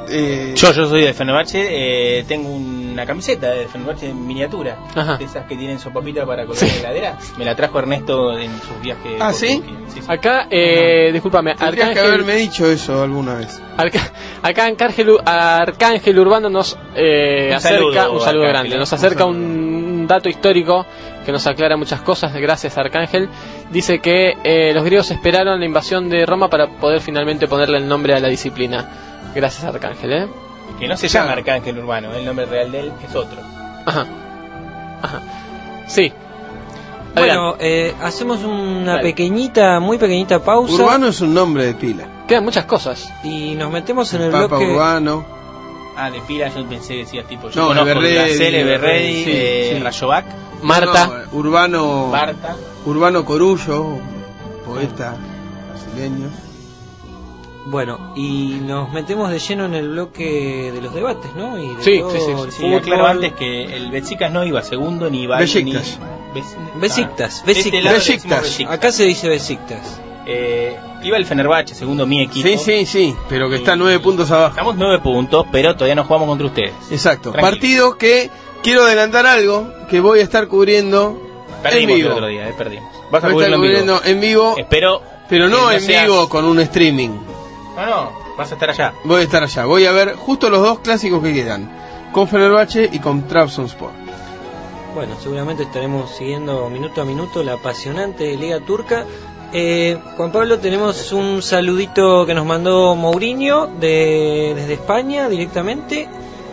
Eh, Yo, yo soy de Fenerbahce, eh, tengo una camiseta de Fenerbahce en miniatura, Ajá. de esas que tienen sopapita para colgar en la heladera. Me la trajo Ernesto en sus viajes. ¿Ah, por sí? Turquía. Sí, sí. Acá, eh, discúlpame, Tendrías que Arcángel, haberme dicho eso alguna vez. Arca- acá Arcángel, Arcángel Urbano nos eh, Un acerca, saludo, un saludo Arcángel, grande, nos un acerca saludo. un dato histórico que nos aclara muchas cosas, gracias Arcángel. Dice que eh, los griegos esperaron la invasión de Roma para poder finalmente ponerle el nombre a la disciplina. Gracias Arcángel, ¿eh? Que no se llama Arcángel Urbano, el nombre real de él es otro. Ajá. Ajá. Sí. Bueno, eh, hacemos una Dale. pequeñita, muy pequeñita pausa. Urbano es un nombre de pila. Quedan muchas cosas. Y nos metemos en el Papa bloque. Urbano. Ah, de pila yo pensé que decía tipo. Yo No, conozco Everready, Gacele, Everready, Everready, sí, eh, sí. Rayovac, Marta. No, no, Urbano. Marta. Urbano Corullo, poeta brasileño. Bueno, y nos metemos de lleno en el bloque de los debates, ¿no? Y de Sí, todo sí, sí, el Sí, fútbol. aclaro antes que el Besiktas no iba segundo ni va Besiktas. ni Bes- Besiktas, ah, de este Besiktas. lado le decimos Besiktas. Besiktas. Acá se dice Besiktas. Eh, iba el Fenerbahce, segundo mi equipo. Sí, sí, sí, pero que está nueve puntos abajo. Estamos nueve puntos, pero todavía no jugamos contra ustedes. Exacto. Tranquilo. Partido que quiero adelantar algo que voy a estar cubriendo en Perdimos vivo. el otro día, eh, perdimos. Vas a Voy a estar cubrirlo en vivo. cubriendo en vivo, Espero. pero no que en seas- vivo con un streaming. No, no, vas a estar allá. Voy a estar allá. Voy a ver justo los dos clásicos que quedan, con Fenerbahce y con Trabzonspor. Bueno, seguramente estaremos siguiendo minuto a minuto la apasionante Liga Turca. Eh, Juan Pablo, tenemos un saludito que nos mandó Mourinho de, desde España directamente.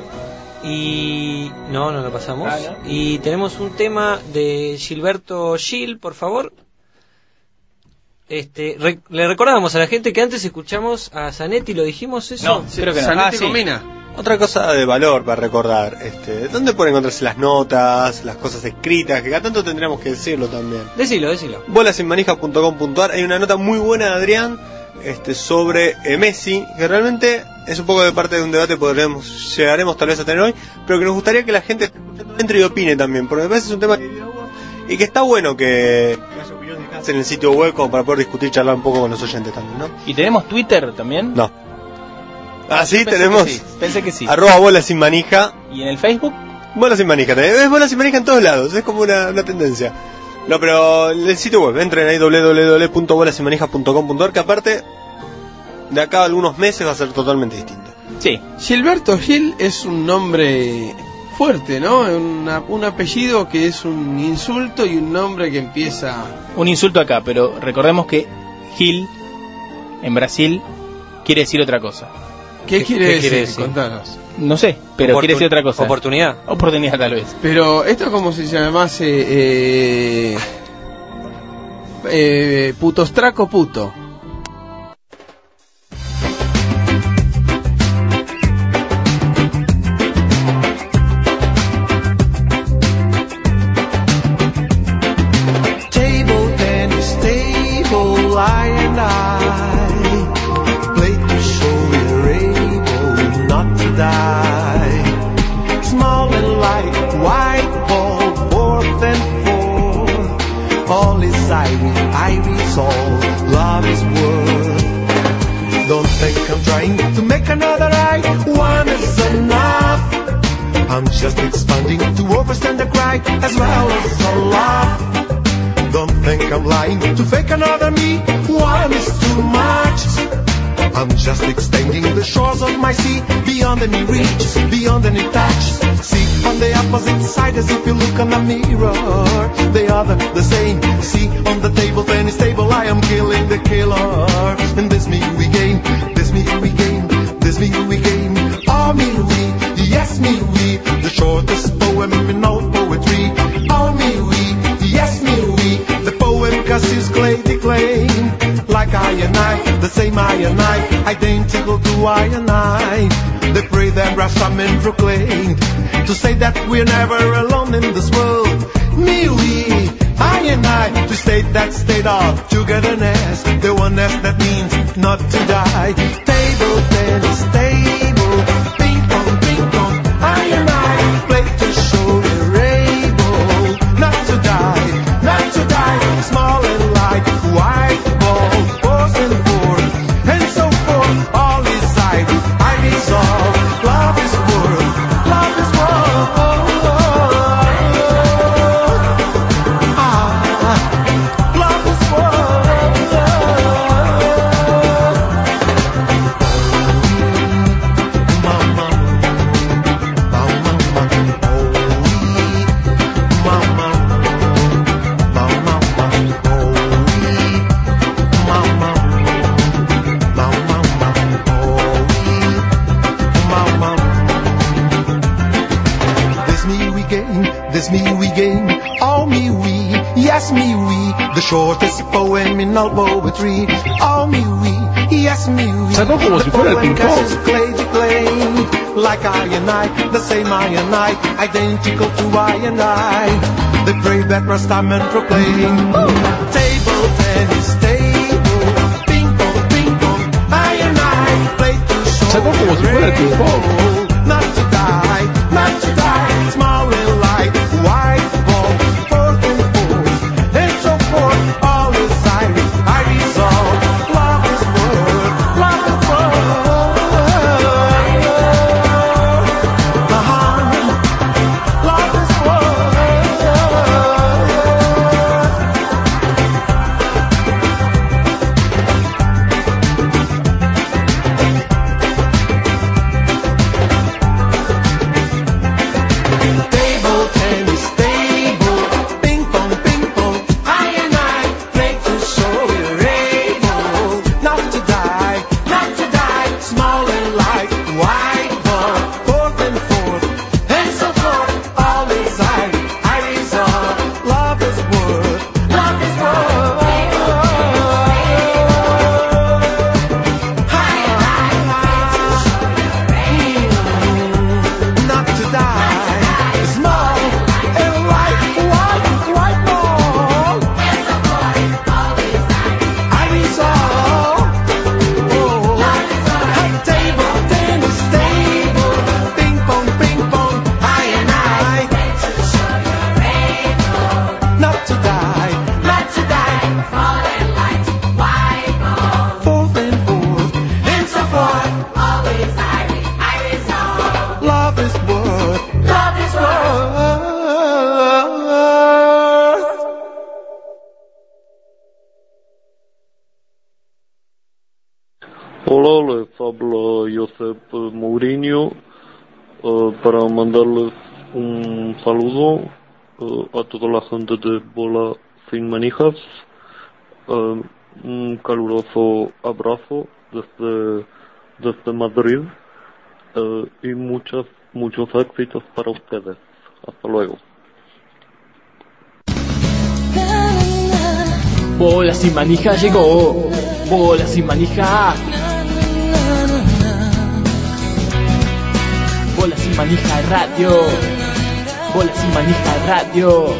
Y no, no lo pasamos. Ah, ¿no? Y tenemos un tema de Gilberto Gil, por favor. Este, re- le recordamos a la gente que antes escuchamos a Zanetti, ¿lo dijimos eso? No, creo que no. Zanetti Ah, sí. combina. Otra cosa de valor para recordar, este, ¿dónde pueden encontrarse las notas, las cosas escritas? Que cada tanto tendríamos que decirlo también. Decilo, decilo. Bolasinmanija punto com punto ar. Hay una nota muy buena de Adrián este, sobre eh, Messi, que realmente es un poco de parte de un debate que podremos, llegaremos tal vez a tener hoy, pero que nos gustaría que la gente entre y opine también, porque me parece que es un tema que y que está bueno que haya opiniones en el sitio web como para poder discutir y charlar un poco con los oyentes también, ¿no? ¿Y tenemos Twitter también? No. Ah, sí, Pensé que tenemos sí, Pensé que sí. arroba bola sin manija. ¿Y en el Facebook? Bola sin manija, es bola sin manija en todos lados, es como una, una tendencia. No, pero el sitio web, entren ahí doble u doble u doble u punto bolasinmanija punto com punto ar, que aparte de acá a algunos meses va a ser totalmente distinto. Sí. Gilberto Gil es un nombre fuerte, ¿no? Una- un apellido que es un insulto y un nombre que empieza... Un insulto acá, pero recordemos que Gil en Brasil quiere decir otra cosa. ¿Qué, ¿Qué- quiere, qué decir? quiere decir? Contanos. No sé, pero Oportun- quiere decir otra cosa. Oportunidad. Oportunidad tal vez. Pero esto es como si se llamase... Eh, eh, putostraco puto. Table tennis, table, I and I play to show we're able not to die. Small and light, white ball, fourth and four. All is Irish, Irish all, love is worth. Don't think I'm trying to make another right, one is enough. I'm just expanding to overstand the cry as well as a laugh. Don't think I'm lying to fake another me, one is too much. I'm just extending the shores of my sea, beyond any reach, beyond any touch. See on the opposite side as if you look on a mirror, the other the same. See on the table, tennis table, I am killing the killer. And this me we gain, this me we gain, this me we gain. Oh me we, yes me we, the shortest poem in all poetry. Oh me we, yes me we, the poem Cassius Clay declaimed. Like I and I, the same I and I, identical to I and I. They pray that Rastaman proclaimed, to say that we're never alone in this world. Me, we, I and I, to state that state of togetherness, the oneness that means not to die. Table tennis, table, ping pong, ping pong, I and I, play to show we're able not to die, not to die. Small and light, white ball, force and forth, and so forth. All is I, I is all. Yes, me we game, oh me we, yes me we, the shortest poem in all poetry. Oh me we, yes me we. Sacó como si fuera el ping pong. Clay to clay, like I and I, the same I and I, identical to I and I. The great that Rastaman proclaim. Table tennis, table, ping pong, ping pong, I and I play to show. Sacó como si fuera el ping pong. Not to die, not to die, small and light, white ball, forth and forth, and so forth, all inside, I resolve, love is worth, love is worth, uh-huh. Love is table tennis, table, ping pong, ping pong. I and I play to show we're able not to die, not to die. Small and light, white ball, forth and forth, and so forth. All inside, I resolve. Love is worth, love is worth. Not to die. Small and light, white, white ball. I resolve. Oh, table, tennis, table, ping pong, ping pong. I and I. Not to die, not to die. Forth and forth, and so forth. Love is worth, love is worth. Hola, les habla Josep Mourinho eh, para mandarles un saludo eh, a toda la gente de Bola Sin Manijas, eh, un caluroso abrazo desde, desde Madrid eh, y muchos, muchos éxitos para ustedes. Hasta luego. Bola sin manija llegó. Bola sin manija. Bola sin manija radio. Bola sin manija radio.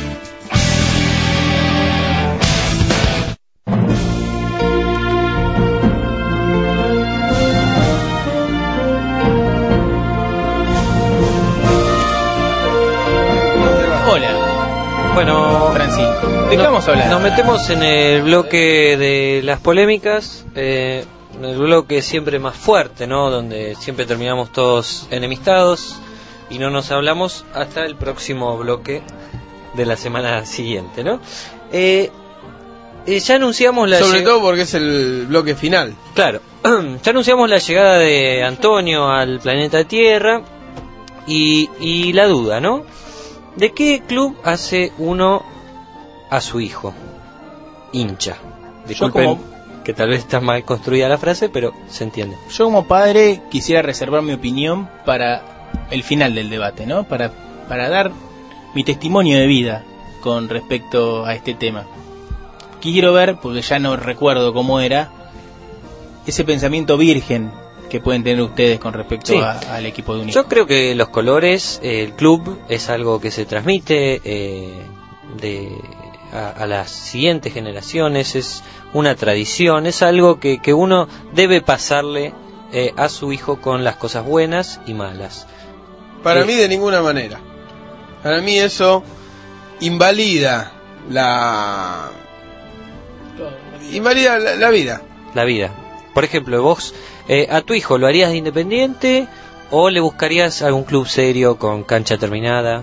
Hola. Bueno, Francisco, ¿de qué vamos a hablar? Nos metemos en el bloque de las polémicas, eh, en el bloque siempre más fuerte, ¿no? Donde siempre terminamos todos enemistados y no nos hablamos hasta el próximo bloque de la semana siguiente, ¿no? Eh, eh, ya anunciamos la Sobre lleg- todo porque es el bloque final. Claro, ya anunciamos la llegada de Antonio al planeta Tierra y, y la duda, ¿no? ¿De qué club hace uno a su hijo hincha? Disculpen como- que tal vez está mal construida la frase, pero se entiende. Yo como padre quisiera reservar mi opinión para el final del debate, ¿no? Para, para dar mi testimonio de vida con respecto a este tema. Quiero ver, porque ya no recuerdo cómo era, ese pensamiento virgen que pueden tener ustedes con respecto Sí. a- al equipo de un hijo. Yo creo que los colores, eh, el club, es algo que se transmite eh, de a, a las siguientes generaciones, es una tradición, es algo que, que uno debe pasarle eh, a su hijo con las cosas buenas y malas. Para Eh, mí de ninguna manera. Para mí eso invalida la invalida la, la vida. La vida. Por ejemplo, vos eh, a tu hijo lo harías de Independiente o le buscarías algún club serio con cancha terminada.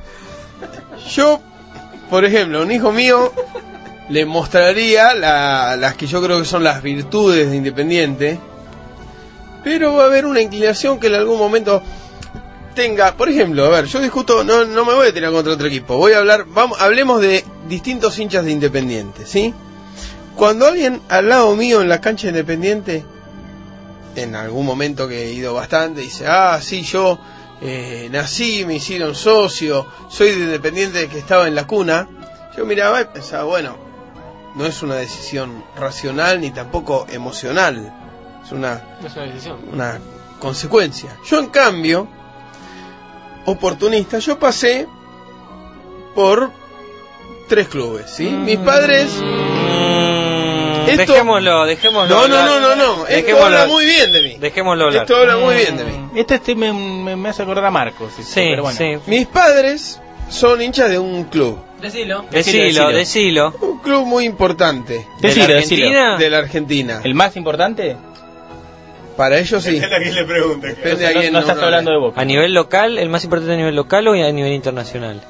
Yo, por ejemplo, a un hijo mío le mostraría la- las que yo creo que son las virtudes de Independiente, pero va a haber una inclinación que en algún momento tenga. Por ejemplo, a ver, yo discuto, no, no me voy a tirar contra otro equipo, voy a hablar, vamos, hablemos de distintos hinchas de Independiente, ¿sí? Cuando alguien al lado mío en la cancha de Independiente, en algún momento que he ido bastante, dice, ah, sí, yo eh, nací, me hicieron socio, soy de Independiente que estaba en la cuna, yo miraba y pensaba, bueno, no es una decisión racional ni tampoco emocional, es una, No es una decisión. una consecuencia. Yo, en cambio, oportunista, yo pasé por tres clubes, ¿sí? Mis padres... Esto... Dejémoslo, dejémoslo. No, no, hablar. no, no, no. Esto Dejémoslo- habla muy bien de mí. Dejémoslo hablar. Esto habla muy bien de mí. Este, este me, me, me hace acordar a Marcos. esto, Sí, pero bueno. sí. Mis padres son hinchas de un club. Decilo. Decilo, decilo. Un club muy importante. Decilo, ¿De la decilo. Argentina? De la Argentina. ¿El más importante? Para ellos sí. Depende a quién le pregunte. Depende a No, quién no uno estás le- hablando de Boca. ¿A nivel local, el más importante a nivel local o a nivel internacional?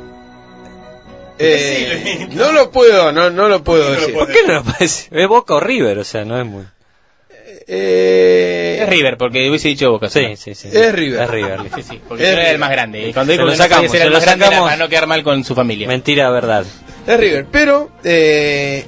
Eh, no lo puedo, no, no lo puedo decir. ¿Por qué no lo puedes? Es Boca o River, o sea, no es muy... Eh, Es River, porque hubiese dicho Boca. Sí, ¿no? sí, sí. Es River. Es River. Sí, sí, porque Es yo era River. el más grande. Y cuando Se digo lo que no sacamos, podía ser se el lo más grande era sacamos. para no quedar mal con su familia. Mentira, verdad. Es River, pero eh,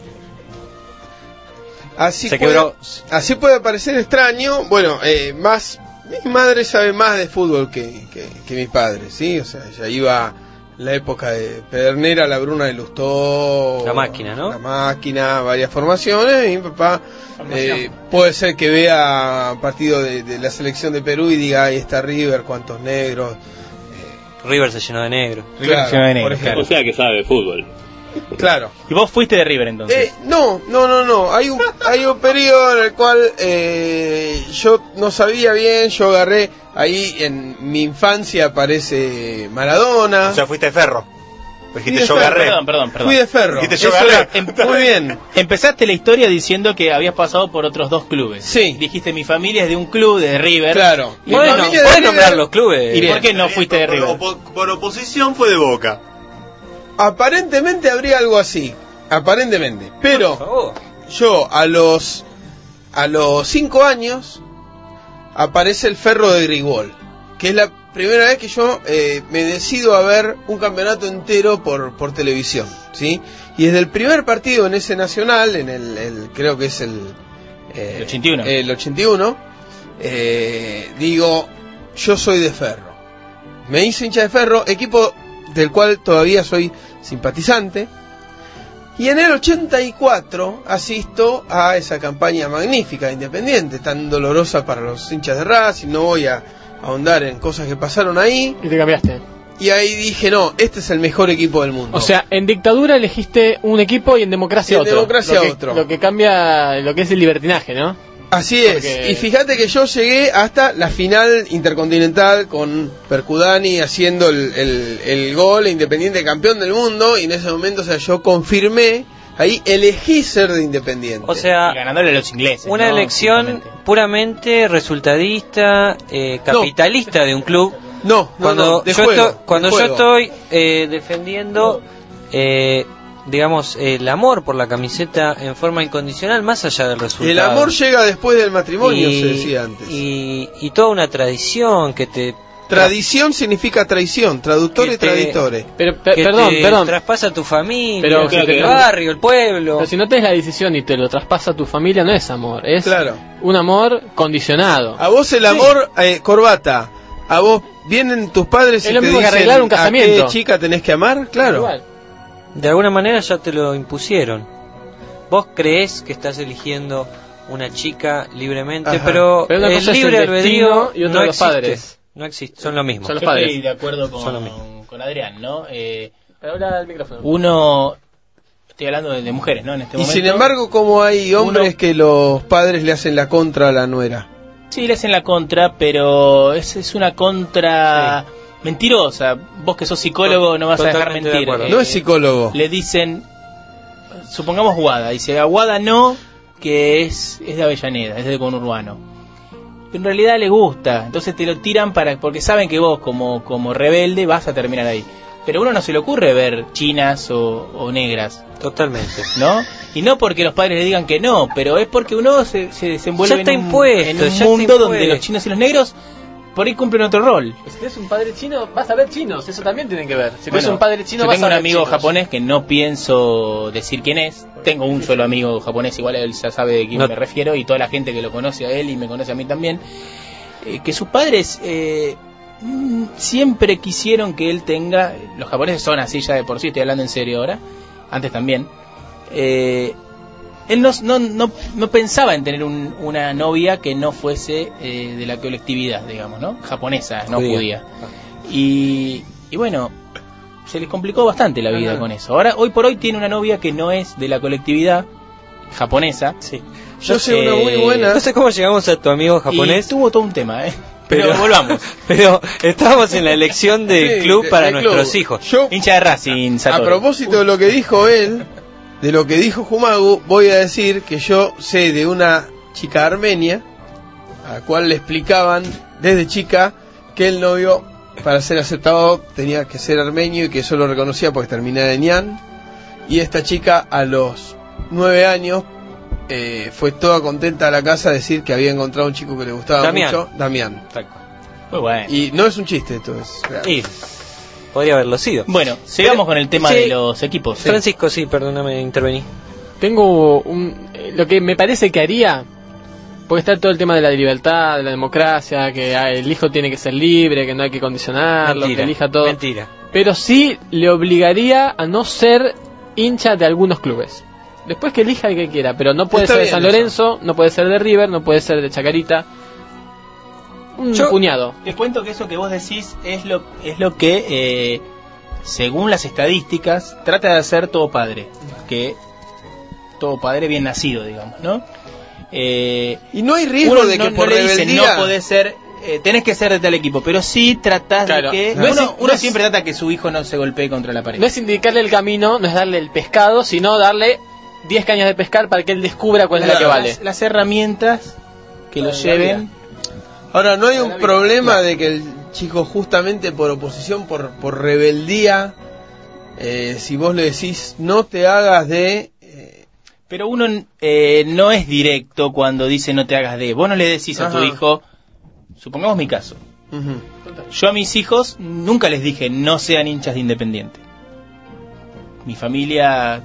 así Se puede, quebró. así puede parecer extraño. Bueno, eh, más mi madre sabe más de fútbol que, que, que mi padre, sí, o sea, ella iba en la época de Pedernera, la Bruna de Lustó, La Máquina, ¿no? La Máquina, varias formaciones. Y mi papá eh, puede ser que vea partido de, de la selección de Perú y diga, ahí está River, cuántos negros. River se llenó de negro. River Claro, se llama de negro, por ejemplo. claro. O sea que sabe de fútbol. Claro. Y vos fuiste de River entonces. Eh, no, no, no, no. Hay un, hay un periodo en el cual eh, yo no sabía bien. Yo agarré ahí en mi infancia aparece Maradona. O sea, fuiste de ferro. Dijiste Fui de yo ferro. agarré. Perdón, perdón, perdón. Fui de ferro. Dijiste yo Eso agarré. era- Muy bien. Empezaste la historia diciendo que habías pasado por otros dos clubes. Sí. Dijiste, mi familia es de un club, de River. Claro. Mi Bueno, familia de puedes River- nombrar los clubes. ¿Y por qué no fuiste de Por- River? Por, por oposición fue de Boca. Aparentemente habría algo así. Aparentemente. Por Pero favor. yo a los a los cinco años aparece el Ferro de Grigol, que es la primera vez que yo eh, me decido a ver un campeonato entero por, por televisión, ¿sí? Y desde el primer partido en ese nacional, en el, el- creo que es el eh, El ochenta y uno. el ochenta y uno, eh, digo, yo soy de Ferro. Me hice hincha de Ferro, equipo del cual todavía soy simpatizante. Y en el ochenta y cuatro asisto a esa campaña magnífica de Independiente, tan dolorosa para los hinchas de Racing. No voy a ahondar en cosas que pasaron ahí. Y te cambiaste. Y ahí dije, no, este es el mejor equipo del mundo. O sea, en dictadura elegiste un equipo y en democracia Y en otro. democracia lo que, otro. Lo que cambia lo que es el libertinaje, ¿no? Así es. Porque- Y fíjate que yo llegué hasta la final intercontinental con Percudani haciendo el, el, el gol, Independiente campeón del mundo. Y en ese momento, o sea, yo confirmé, ahí elegí ser de Independiente. O sea, Y ganándole a los ingleses. una ¿no? elección Justamente. puramente resultadista, eh, capitalista de un club. no, no, Cuando no, de yo, juego, estoy, cuando de yo juego. estoy eh, defendiendo, eh, digamos, el amor por la camiseta en forma incondicional, más allá del resultado. El amor llega después del matrimonio, y, se decía antes. Y, y toda una tradición que te... Tradición significa traición, traductore que y te- traditore. Pero, pe- que perdón, te perdón. traspasa tu familia, Pero, el pero- barrio, el pueblo. Pero si no tenés la decisión y te lo traspasa a tu familia, no es amor. Es Claro. un amor condicionado. A vos el amor, eh, corbata. A vos vienen tus padres Es y lo te mismo que dicen, arreglar un ¿a casamiento?" qué chica tenés que amar? Claro. Igual. De alguna manera ya te lo impusieron. Vos creés que estás eligiendo una chica libremente, Ajá. pero, Pero una el cosa es libre el albedrío destino y otra no los existe. padres. No existe, son lo mismo. Son los Yo padres. estoy de acuerdo Son lo con, con Adrián, ¿no? Eh, Habla al micrófono. uno... Estoy hablando de, de mujeres, ¿no? En este Y momento. sin embargo, como hay hombres Uno- que los padres le hacen la contra a la nuera. Sí, le hacen la contra, pero es, es una contra mentirosa. Vos que sos psicólogo no vas a dejar Totalmente de mentir. acuerdo. No es psicólogo. Le dicen, supongamos Guada, dice, a Guada no, que es, es de Avellaneda, es de conurbano. Pero en realidad le gusta, entonces te lo tiran para porque saben que vos como, como rebelde vas a terminar ahí. Pero a uno no se le ocurre ver chinas o, o negras, Totalmente. ¿no? Y no porque los padres le digan que no, pero es porque uno se, se desenvuelve Ya está en un, impuesto, en un ya está mundo impuesto. donde los chinos y los negros por ahí cumplen otro rol. Si tienes un padre chino, vas a ver chinos. Eso también tienen que ver. Si tienes Bueno, un padre chino, yo vas tengo a un ver amigo chinos. japonés que no pienso decir quién es. Tengo un solo amigo japonés, igual él ya sabe de quién No. me refiero, y toda la gente que lo conoce a él y me conoce a mí también. eh, que sus padres eh, mm, siempre quisieron que él tenga, los japoneses son así ya de por sí, estoy hablando en serio ahora, antes también, eh, él no, no, no, no pensaba en tener un, una novia que no fuese eh, de la colectividad, digamos, ¿no? Japonesa, no Judía. judía. Y, y bueno, se les complicó bastante la vida Ajá. con eso. Ahora, hoy por hoy tiene una novia que no es de la colectividad japonesa. Sí. Yo sé una muy buena. No sé cómo llegamos a tu amigo japonés. Y tuvo todo un tema, ¿eh? Pero, Pero volvamos. Pero estábamos en la elección del Sí, club de- para del nuestros club. hijos. Yo, Hincha de Racing, a Satoru. propósito de lo que dijo él, de lo que dijo Jumagu, voy a decir que yo sé de una chica armenia, a la cual le explicaban desde chica que el novio, para ser aceptado, tenía que ser armenio y que eso lo reconocía porque terminaba en ñan. Y esta chica, a los nueve años, eh, fue toda contenta a la casa a decir que había encontrado un chico que le gustaba Damián. mucho, Damián. Muy bueno. Y no es un chiste esto, es real. Y podría haberlo sido. Bueno, sigamos Pero- con el tema sí, de los equipos. Francisco, sí, perdóname, intervení. Tengo un, eh, lo que me parece que haría, porque está todo el tema de la libertad, de la democracia, que ah, el hijo tiene que ser libre, que no hay que condicionarlo, Mentira, que elija todo. mentira. Pero sí le obligaría a no ser hincha de algunos clubes. Después que elija el que quiera, pero no puede Está ser de bien San eso. Lorenzo, no puede ser de River, no puede ser de Chacarita. Un Yo- puñado. Te cuento que eso que vos decís es lo, es lo que, eh, según las estadísticas, trata de hacer todo padre. Que todo padre bien nacido, digamos, ¿no? Eh, Y no hay riesgo uno de que no, por no le dice, rebeldía... no podés ser, eh, tenés que ser de tal equipo, pero sí tratás Claro. de que... No es- uno no uno es- siempre trata que su hijo no se golpee contra la pared. No es indicarle el camino, no es darle el pescado, sino darle diez cañas de pescar para que él descubra cuál es la que vale. Las, las herramientas que lo La lleven... Ahora, ¿no hay un problema de que el chico justamente por oposición, por, por rebeldía, eh, si vos le decís no te hagas de... eh, Pero uno eh, no es directo cuando dice no te hagas de... Vos no le decís a tu Ajá. hijo... Supongamos mi caso. ujú. Yo a mis hijos nunca les dije no sean hinchas de Independiente. Mi familia,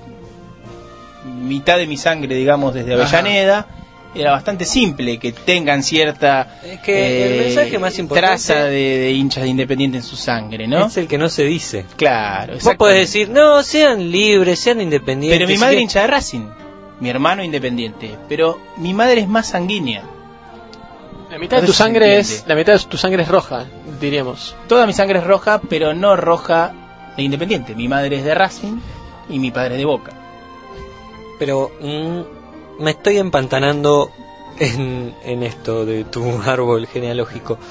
mitad de mi sangre, digamos, desde Avellaneda, era bastante simple que tengan cierta Es que el mensaje más importante traza de, de hinchas de Independiente en su sangre, ¿no? es el que no se dice. Claro, Vos podés decir, no, sean libres, sean independientes. Pero mi si madre que- hincha de Racing, mi hermano Independiente, pero mi madre es más sanguínea. La mitad de tu Entonces se sangre es, entiende. la mitad de tu sangre es roja, diríamos. Toda mi sangre es roja, pero no roja de Independiente. Mi madre es de Racing y mi padre es de Boca. Pero mm, me estoy empantanando en, en esto de tu árbol genealógico.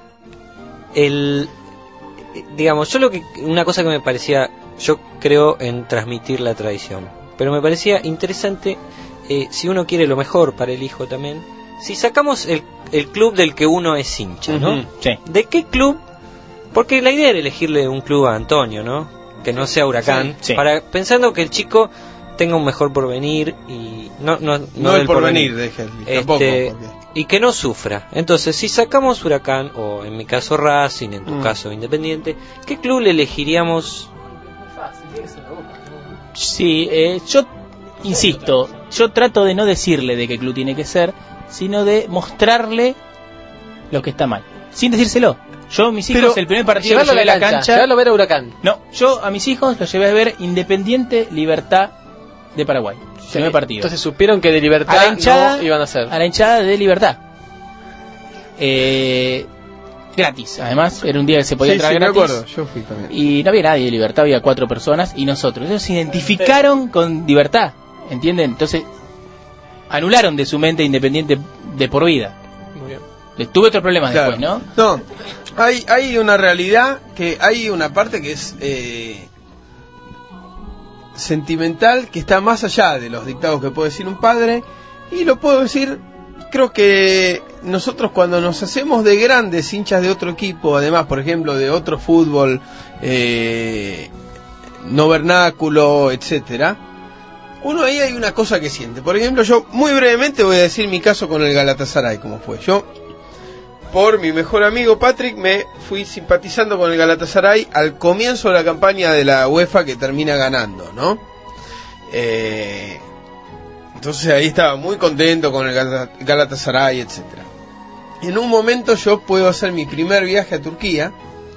El, digamos, yo lo que, una cosa que me parecía, yo creo en transmitir la tradición, pero me parecía interesante, eh, si uno quiere lo mejor para el hijo también, si sacamos el, el club del que uno es hincha, ¿no? Ujú, sí. ¿De qué club? Porque la idea era elegirle un club a Antonio, ¿no? Que no sea Huracán, Sí, sí. para pensando que el chico tenga un mejor porvenir y no no no, No del el porvenir, deje, tampoco. Este, porque- y que no sufra. Entonces, si sacamos Huracán o en mi caso Racing, en tu Mm. caso Independiente, ¿qué club le elegiríamos? Sí, eh, yo insisto, yo trato de no decirle de qué club tiene que ser, sino de mostrarle lo que está mal, sin decírselo. Yo a mis hijos, Pero el primer partido que llevarlo llevé a a la cancha, llevarlo a ver a Huracán. no, yo a mis hijos los llevé a ver Independiente Libertad de Paraguay. El primer partido. Entonces supieron que de a libertad la hinchada, no iban a ser. a la hinchada de Libertad. Eh, gratis, además, era un día que se podía Sí, entrar sí, me gratis. acuerdo, yo fui también. Y no había nadie de Libertad, había cuatro personas y nosotros. Ellos se identificaron con Libertad, ¿entienden? Entonces, anularon de su mente Independiente de por vida. Muy bien. Les tuve otros problemas Claro. después, ¿no? No, hay, hay una realidad que hay una parte que es eh, sentimental, que está más allá de los dictados que puede decir un padre, y lo puedo decir, creo que nosotros cuando nos hacemos de grandes hinchas de otro equipo, además, por ejemplo, de otro fútbol eh, no vernáculo, etcétera, uno ahí hay una cosa que siente. Por ejemplo, yo muy brevemente voy a decir mi caso con el Galatasaray, cómo fue. Yo, por mi mejor amigo Patrick, me fui simpatizando con el Galatasaray al comienzo de la campaña de la UEFA que termina ganando, ¿no? Eh, entonces ahí estaba muy contento con el Galata- Galatasaray, etcétera. en un momento yo puedo hacer mi primer viaje a Turquía.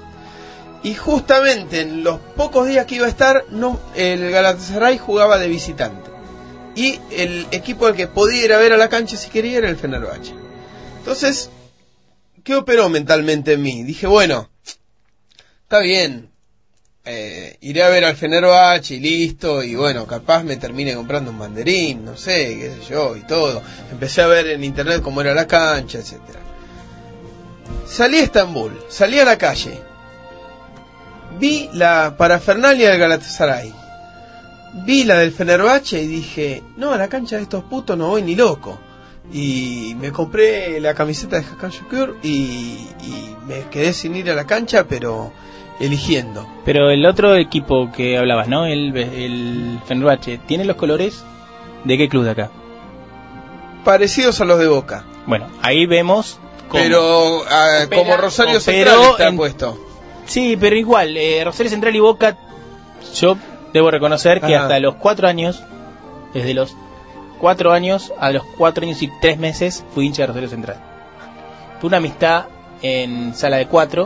Y justamente en los pocos días que iba a estar, no, el Galatasaray jugaba de visitante. Y el equipo al que podía ir a ver a la cancha si quería era el Fenerbahce. Entonces, ¿qué operó mentalmente en mí? Dije, bueno, está bien, eh, iré a ver al Fenerbahce y listo, y bueno, capaz me termine comprando un banderín, no sé, qué sé yo, y todo. Empecé a ver en internet cómo era la cancha, etcétera. Salí a Estambul, salí a la calle, vi la parafernalia del Galatasaray, vi la del Fenerbahce y dije, no, a la cancha de estos putos no voy ni loco. Y me compré la camiseta de Hakan Şükür y, y me quedé sin ir a la cancha, pero eligiendo. Pero el otro equipo que hablabas, ¿no? El, el Fenerbahce, ¿tiene los colores de qué club de acá? Parecidos a los de Boca. Bueno, ahí vemos cómo. Pero uh, como Rosario Opera, Central está en... puesto. Sí, pero igual, eh, Rosario Central y Boca, yo debo reconocer que Ajá. hasta los cuatro años, desde los cuatro años a los cuatro años y tres meses, fui hincha de Rosario Central. Fue una amistad en sala de cuatro,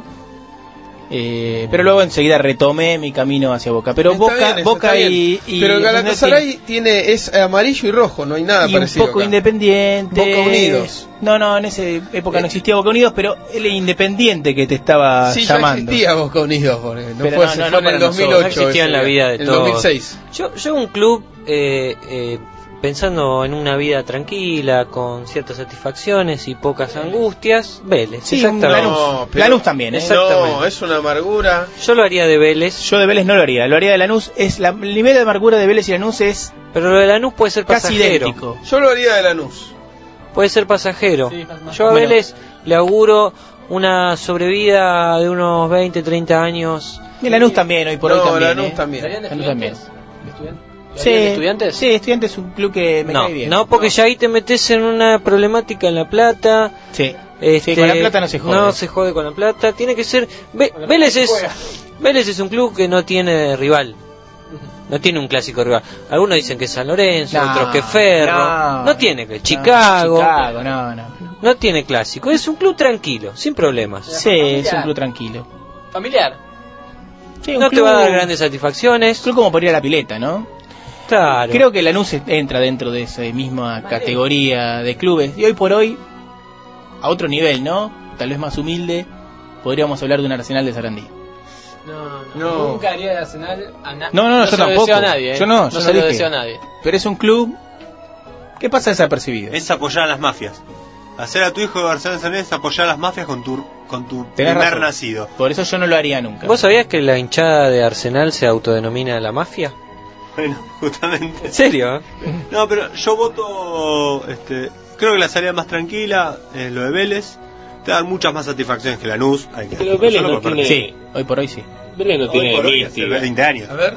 eh, pero luego enseguida retomé mi camino hacia Boca. Pero Está Boca, bien, eso Boca está y, bien. y pero el Arsenal Galatasaray tiene es amarillo y rojo, no hay nada y parecido un poco acá. Independiente. Boca Unidos. No, no, en esa época no existía Boca Unidos, pero el Independiente que te estaba Sí, llamando. ya existía Boca Unidos, porque no Pero fue, no, se no, fue no en el para dos mil nosotros, ocho. No existía en la ese, vida de el todos. dos mil seis. Yo, yo un club eh, eh, pensando en una vida tranquila, con ciertas satisfacciones y pocas angustias, Vélez. Sí, exactamente. Lanús. Lanús también, ¿eh? Exactamente. No, es una amargura. Yo lo haría de Vélez. Yo de Vélez no lo haría, lo haría de Lanús. Es la, el nivel de amargura de Vélez y Lanús es Pero lo de Lanús puede ser casi pasajero. idéntico. Yo lo haría de Lanús. Puede ser pasajero. Sí, más- más- Yo a Bueno. Vélez le auguro una sobrevida de unos veinte, treinta años. Y Lanús también, hoy por No, hoy también. Lanús ¿eh? también. ¿Serían de Lanús también. estudiantes? ¿De estudiantes? Sí, ¿Serían de estudiantes? Sí, Estudiantes es un club que me No, cae bien. no, porque ya ahí te metes en una problemática en La Plata. Sí. Este, Sí, con La Plata no se jode. No se jode con La Plata. Tiene que ser. Ve- Con La Vélez Plata es. juega. Vélez es un club que no tiene rival. No tiene un clásico rival. Algunos dicen que es San Lorenzo, No, otros que Ferro. no, No, tiene que no, Chicago. Chicago, no, no. No tiene clásico. Es un club tranquilo, sin problemas. Sí, es un club tranquilo. Familiar. Sí, un No te club- va a dar grandes satisfacciones. Un club como por ir a la pileta, ¿no? Claro. Creo que Lanús entra dentro de esa misma categoría de clubes. Y hoy por hoy, a otro nivel, ¿no? Tal vez más humilde, podríamos hablar de un Arsenal de Sarandí. No, no, No. Nunca haría de Arsenal a na- No, no, no, yo se lo tampoco. deseo a nadie. ¿eh? Yo no, no yo se no lo dije. deseo a nadie. Pero es un club que pasa desapercibido. Es apoyar a las mafias. Hacer a tu hijo de Barcelona San es apoyar a las mafias con tu, con tu Tenés primer razón. nacido. Por eso yo no lo haría nunca. ¿Vos sabías que la hinchada de Arsenal se autodenomina la mafia? Bueno, justamente. ¿En serio? No, pero yo voto, este, creo que la salida más tranquila es lo de Vélez. Te va a dar muchas más satisfacciones que Lanús. Hay que Pero Vélez solo no por tiene- perder. Sí, hoy por hoy sí. Vélez no Hoy tiene por hoy, mística. hace veinte años. A ver.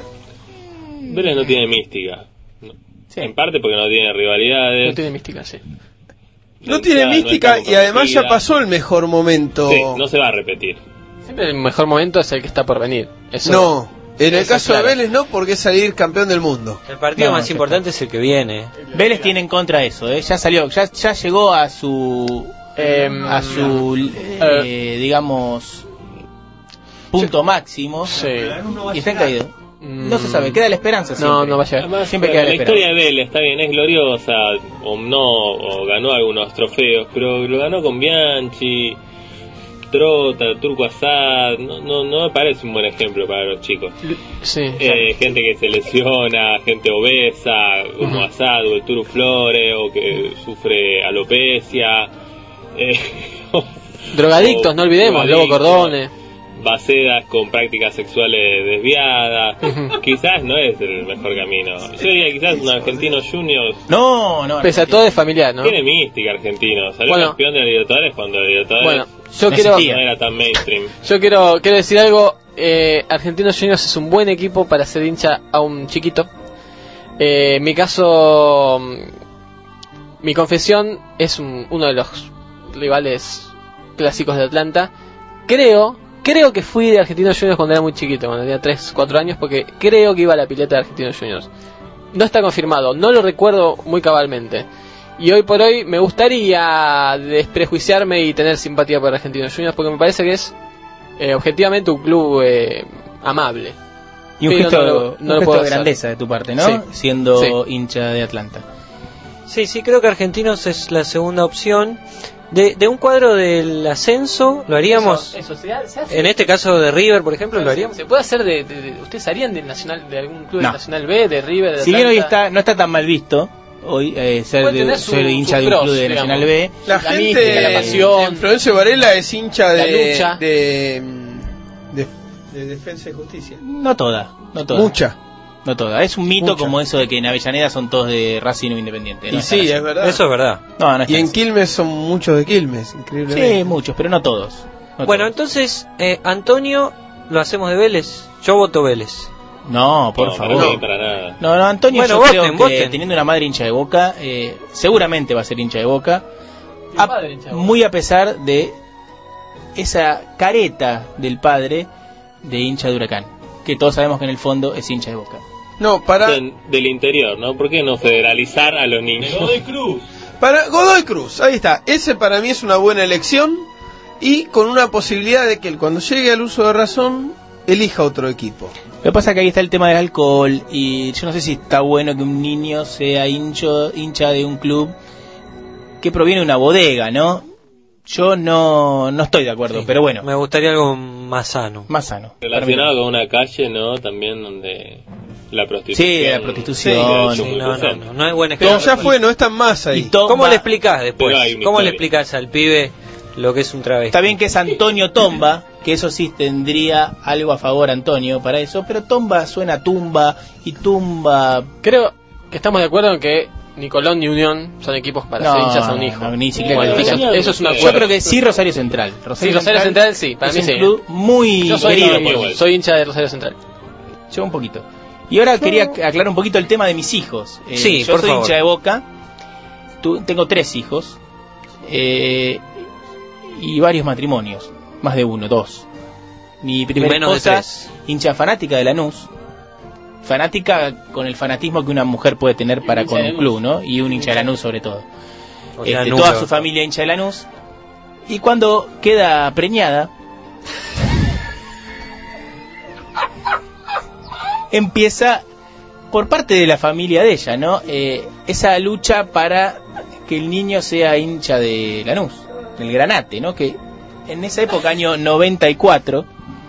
Vélez no tiene mística. No. Sí. En parte porque no tiene rivalidades. No tiene mística, sí. No está- tiene no mística está y además ya comprometida. pasó el mejor momento. Sí, no se va a repetir. Siempre el mejor momento es el que está por venir. Eso, No, en el eso caso claro. de Vélez no, porque es salir campeón del mundo. El partido No, más ya importante es el que viene. Vélez tiene en contra eso, ¿eh? Ya salió, ya, ya llegó a su Em, a su eh, digamos punto máximo Sí. y está caído. No se sabe, queda la esperanza siempre. No, no va a llegar. Además, Siempre bueno, queda la la historia de Vélez está bien, es gloriosa, o no, o ganó algunos trofeos, pero lo ganó con Bianchi, Trota, Turco Asad, no, no, no me parece un buen ejemplo para los chicos. Sí. Eh, gente que se lesiona, gente obesa, como Asad o el Turu Flores, o que sufre alopecia. Eh, Drogadictos, o no olvidemos, Lobo drogadictos, Cordone. Bacedas con prácticas sexuales desviadas. Quizás no es el mejor camino. Yo diría quizás un Argentino Junior. No, no. Pese a todo es familiar, ¿no? Tiene mística Argentino. Salió Bueno. campeón de la Libertadores cuando la Libertadores Bueno, yo No quiero, existía. no era tan mainstream. yo quiero, quiero decir algo. Eh, Argentinos Juniors es un buen equipo para ser hincha a un chiquito. Eh, en mi caso, mm, mi confesión es un- uno de los rivales clásicos de Atlanta. Creo, creo que fui de Argentinos Juniors cuando era muy chiquito, cuando tenía tres, cuatro años, porque creo que iba a la pileta de Argentinos Juniors. No está confirmado, no lo recuerdo muy cabalmente. Y hoy por hoy me gustaría desprejuiciarme y tener simpatía por Argentinos Juniors porque me parece que es eh, objetivamente un club eh, amable. Y un Pero gesto, no lo- no un lo gesto puedo de hacer. grandeza de tu parte, ¿no? Sí. Siendo Sí. hincha de Atlanta. Sí, sí, creo que Argentinos es la segunda opción. De, de un cuadro del ascenso, lo haríamos. Eso, eso, se ha- se hace. En este caso de River, por ejemplo, lo ¿Se, haríamos. se puede hacer de, de- de- ustedes harían del Nacional, de algún club No. del Nacional B, de River, de Si bien hoy Atlanta? está, no está tan mal visto, hoy eh, ser, Puede de, tener su- ser hincha sus de un pros, club de digamos. Nacional B. La, La gente, mística, la pasión. Florencio Varela es hincha La de, lucha. de, de, de Defensa y Justicia. No toda, no toda. Mucha. No toda. Es un mito Mucha. como eso de que en Avellaneda son todos de Racing o Independiente. ¿no? Y sí, Están así. es verdad. Eso es verdad. No, no es Y tan en así. Quilmes son muchos de Quilmes, increíblemente. Sí, muchos, pero no todos. No Bueno, todos. entonces, eh, Antonio, lo hacemos de Vélez. Yo voto Vélez. No, por No, para favor. mí, para nada. No, no, Antonio, Bueno, yo voten, creo que voten. teniendo una madre hincha de Boca, eh, seguramente va a ser hincha de Boca. Mi A- padre hincha de Boca. muy a pesar de esa careta del padre de hincha de Huracán, que todos sabemos que en el fondo es hincha de Boca. No, para, Del, del interior, ¿no? ¿Por qué no federalizar a los niños? para Godoy Cruz, ahí está. Ese para mí es una buena elección y con una posibilidad de que él, cuando llegue al uso de razón, elija otro equipo. Lo que pasa es que ahí está el tema del alcohol y yo no sé si está bueno que un niño sea hincho, hincha de un club que proviene de una bodega, ¿no? Yo no, no estoy de acuerdo, Sí. pero bueno, Me gustaría algo más sano. más sano. Relacionado con una calle, ¿no? También donde la prostitución... Sí, la prostitución. Sí, de hecho, Sí, muy no, no, presente. no, no es buen Pero ejemplo. ya fue, no están más ahí. Y to- ¿Cómo va- le explicás después? Pero hay una ¿Cómo le historia. explicás al pibe lo que es un travesti? Está bien que es Antonio Tomba, que eso sí tendría algo a favor Antonio para eso, pero Tomba suena a tumba y tumba... Creo que estamos de acuerdo en que ni Colón ni Unión son equipos para No, ser hinchas a un hijo. no, ni siquiera Bueno, eso, califican. eso es un Yo Yo acuerdo. creo que sí Rosario Central. Sí, Rosario Central sí, para es mí un sí. club muy Yo soy, querido muy por bueno. mí. soy hincha de Rosario Central. Yo un poquito. Y ahora quería aclarar un poquito el tema de mis hijos. Eh, Sí, yo por soy favor. hincha de Boca. Tu- tengo tres hijos. eh, y varios matrimonios. Más de uno, dos. Mi primera menos de esposa, tres. hincha fanática de Lanús. Fanática con el fanatismo que una mujer puede tener para Hincha con de un club, ¿no? Y un hincha de Lanús sobre todo. O Este, sea, toda nulo. su familia hincha de Lanús. Y cuando queda preñada, empieza por parte de la familia de ella, ¿no? Eh, esa lucha para que el niño sea hincha de Lanús, del Granate, ¿no? Que en esa época, año noventa y cuatro,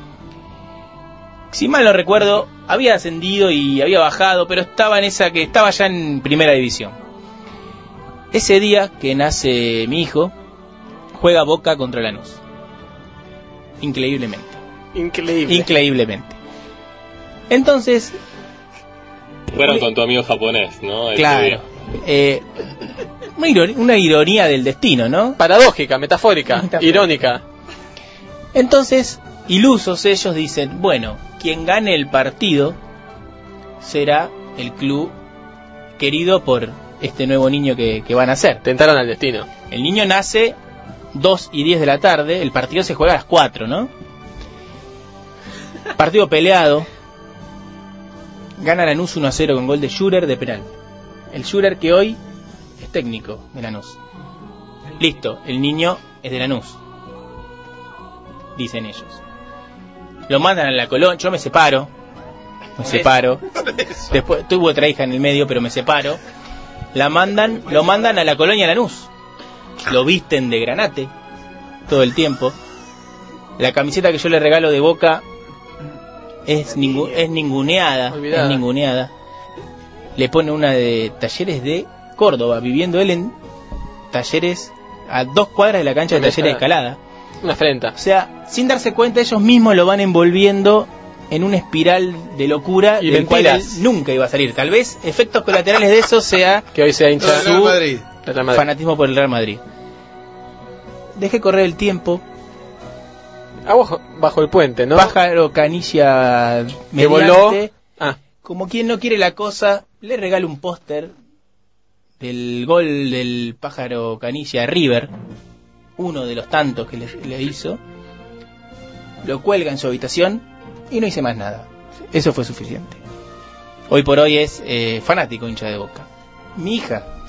si mal no recuerdo, había ascendido y había bajado, pero estaba en esa que estaba ya en primera división. Ese día que nace mi hijo, juega Boca contra Lanús. Increíblemente. Increíble. Increíblemente. Entonces, Fueron con tu amigo japonés, ¿no? Ese claro, día. eh, una, ironía, una ironía del destino, ¿no? Paradójica, metafórica, Metafórica. irónica. Entonces, ilusos ellos dicen, bueno, quien gane el partido será el club querido por este nuevo niño que, que van a hacer. Tentaron al destino. El niño nace dos y diez de la tarde, el partido se juega a las cuatro, ¿no? Partido peleado. Gana Lanús uno a cero con gol de Schurer de penal. El Schurer que hoy es técnico de Lanús. Listo, el niño es de Lanús, dicen ellos. Lo mandan a la colonia, yo me separo. Me separo. Después tuve otra hija en el medio, pero me separo. La mandan, lo mandan a la colonia Lanús. Lo visten de Granate todo el tiempo. La camiseta que yo le regalo de Boca es, ningu es ninguneada, Olvidada. es ninguneada. Le pone una de Talleres de Córdoba, viviendo él en Talleres a dos cuadras de la cancha de Talleres de Escalada. Una afrenta. O sea, sin darse cuenta, ellos mismos lo van envolviendo en una espiral de locura Y del cual mentiras. él nunca iba a salir. Tal vez efectos colaterales de eso sea Que hoy sea hincha Del Real su Madrid. del Real Madrid. fanatismo por el Real Madrid. Dejé correr el tiempo. Abajo, bajo el puente, ¿no? Pájaro canilla Que voló. mediante, Ah, como quien no quiere la cosa, le regalo un póster del gol del pájaro canilla a River, uno de los tantos que le, le hizo. Lo cuelga en su habitación y no hice más nada. Eso fue suficiente. Hoy por hoy es eh, fanático hincha de Boca. Mi hija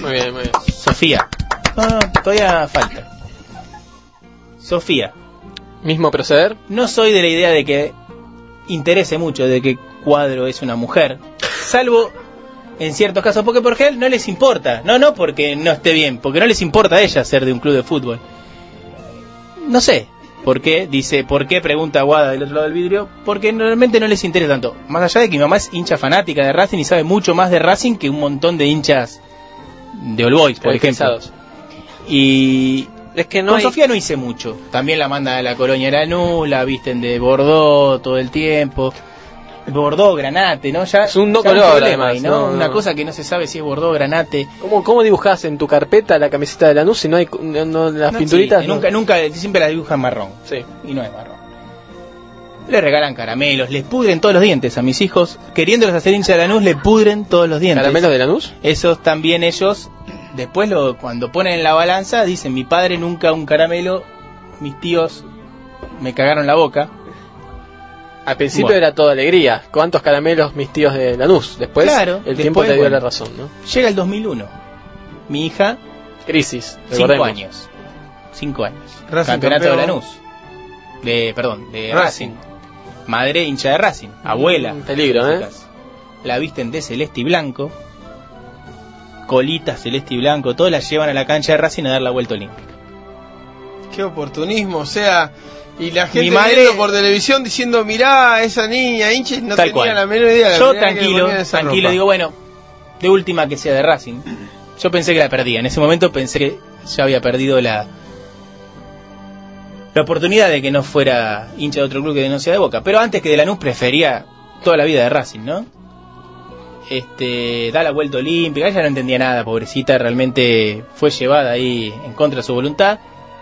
Muy bien, muy bien. Sofía. No, no, todavía falta. Sofía. ¿Mismo proceder? No soy de la idea de que interese mucho de que Cuadro es una mujer, salvo en ciertos casos, porque por ejemplo no les importa, no, no porque no esté bien, porque no les importa a ella ser de un club de fútbol. No sé por qué, dice, ¿por qué? Pregunta Guada del otro lado del vidrio, porque normalmente no les interesa tanto, más allá de que mi mamá es hincha fanática de Racing y sabe mucho más de Racing que un montón de hinchas de All Boys, por ejemplo. Y es que no con hay... Sofía no hice mucho. También la manda a la colonia Lanús, la visten de Bordeaux todo el tiempo. Bordeaux, Granate, ¿no? Ya es un no ya color, problema además, ahí, ¿no? no, Una no. cosa que no se sabe si es Bordeaux, Granate. ¿Cómo, cómo dibujás en tu carpeta la camiseta de Lanús si no hay no, no, las No, pinturitas? sí, no. nunca, nunca, siempre la dibujan marrón. Sí. Y no es marrón. Le regalan caramelos, les pudren todos los dientes a mis hijos. Queriéndolos hacer hincha de Lanús, le pudren todos los dientes. ¿Caramelos de Lanús? Esos también ellos, después lo, cuando ponen en la balanza, dicen, mi padre nunca un caramelo, mis tíos me cagaron la boca. Al principio Bueno. era toda alegría. ¿Cuántos caramelos mis tíos de Lanús? Después Claro, el después, tiempo te dio bueno. la razón, ¿no? Llega el dos mil uno. Mi hija, Crisis, cinco recordemos. años. Cinco años. Racing Campeonato campeón. de Lanús. De, perdón, de Racing. Racing. Madre hincha de Racing. Abuela. Un peligro, ¿eh? La visten de celeste y blanco. Colita celeste y blanco. Todas la llevan a la cancha de Racing a dar la vuelta olímpica. Qué oportunismo, o sea, y la gente Mi madre- viendo por televisión diciendo, mirá, esa niña, hinches, no Tal tenía cual. la menor idea. La Yo primera que le tranquilo, ponían esa tranquilo, ropa. digo, bueno, de última que sea de Racing. Yo pensé que la perdía. En ese momento pensé que ya había perdido la la oportunidad de que no fuera hincha de otro club que no sea de Boca. Pero antes que de Lanús prefería toda la vida de Racing, ¿no? Este, da la vuelta olímpica. Ella no entendía nada, pobrecita. Realmente fue llevada ahí en contra de su voluntad.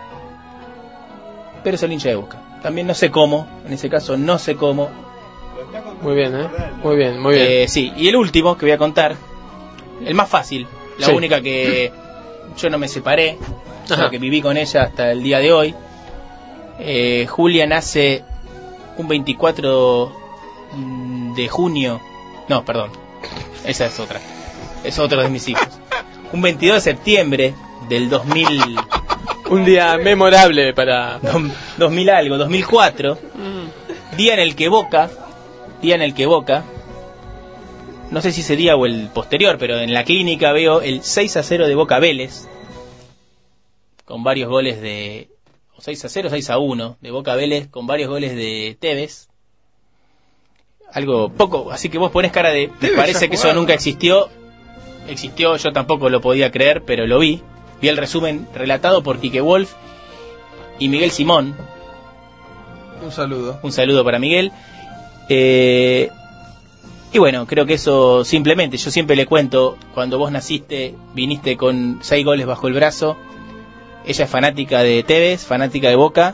Pero es el hincha de Boca. También no sé cómo, en ese caso no sé cómo. Muy bien, ¿eh? Muy bien, muy bien. Eh, sí, y el último que voy a contar, el más fácil, la Sí. única que yo no me separé, Ajá. la que viví con ella hasta el día de hoy. Eh, Julia nace un veinticuatro de junio, no, perdón, esa es otra, es otro de mis hijos. Un veintidós de septiembre del dos mil, Un día memorable para... dos mil algo, dos mil cuatro, día en el que Boca, día en el que Boca, no sé si ese día o el posterior, pero en la clínica veo el seis a cero de Boca Vélez, con varios goles de... o seis a cero, seis a uno de Boca Vélez, con varios goles de Tevez. Algo poco, así que vos ponés cara de... Me Tevez parece ha que eso jugado. nunca existió. Existió, yo tampoco lo podía creer, pero lo vi. Vi el resumen relatado por Quique Wolf y Miguel Simón. Un saludo. Un saludo para Miguel. Eh, y bueno, creo que eso simplemente, yo siempre le cuento, cuando vos naciste, viniste con seis goles bajo el brazo. Ella es fanática de Tevez, fanática de Boca.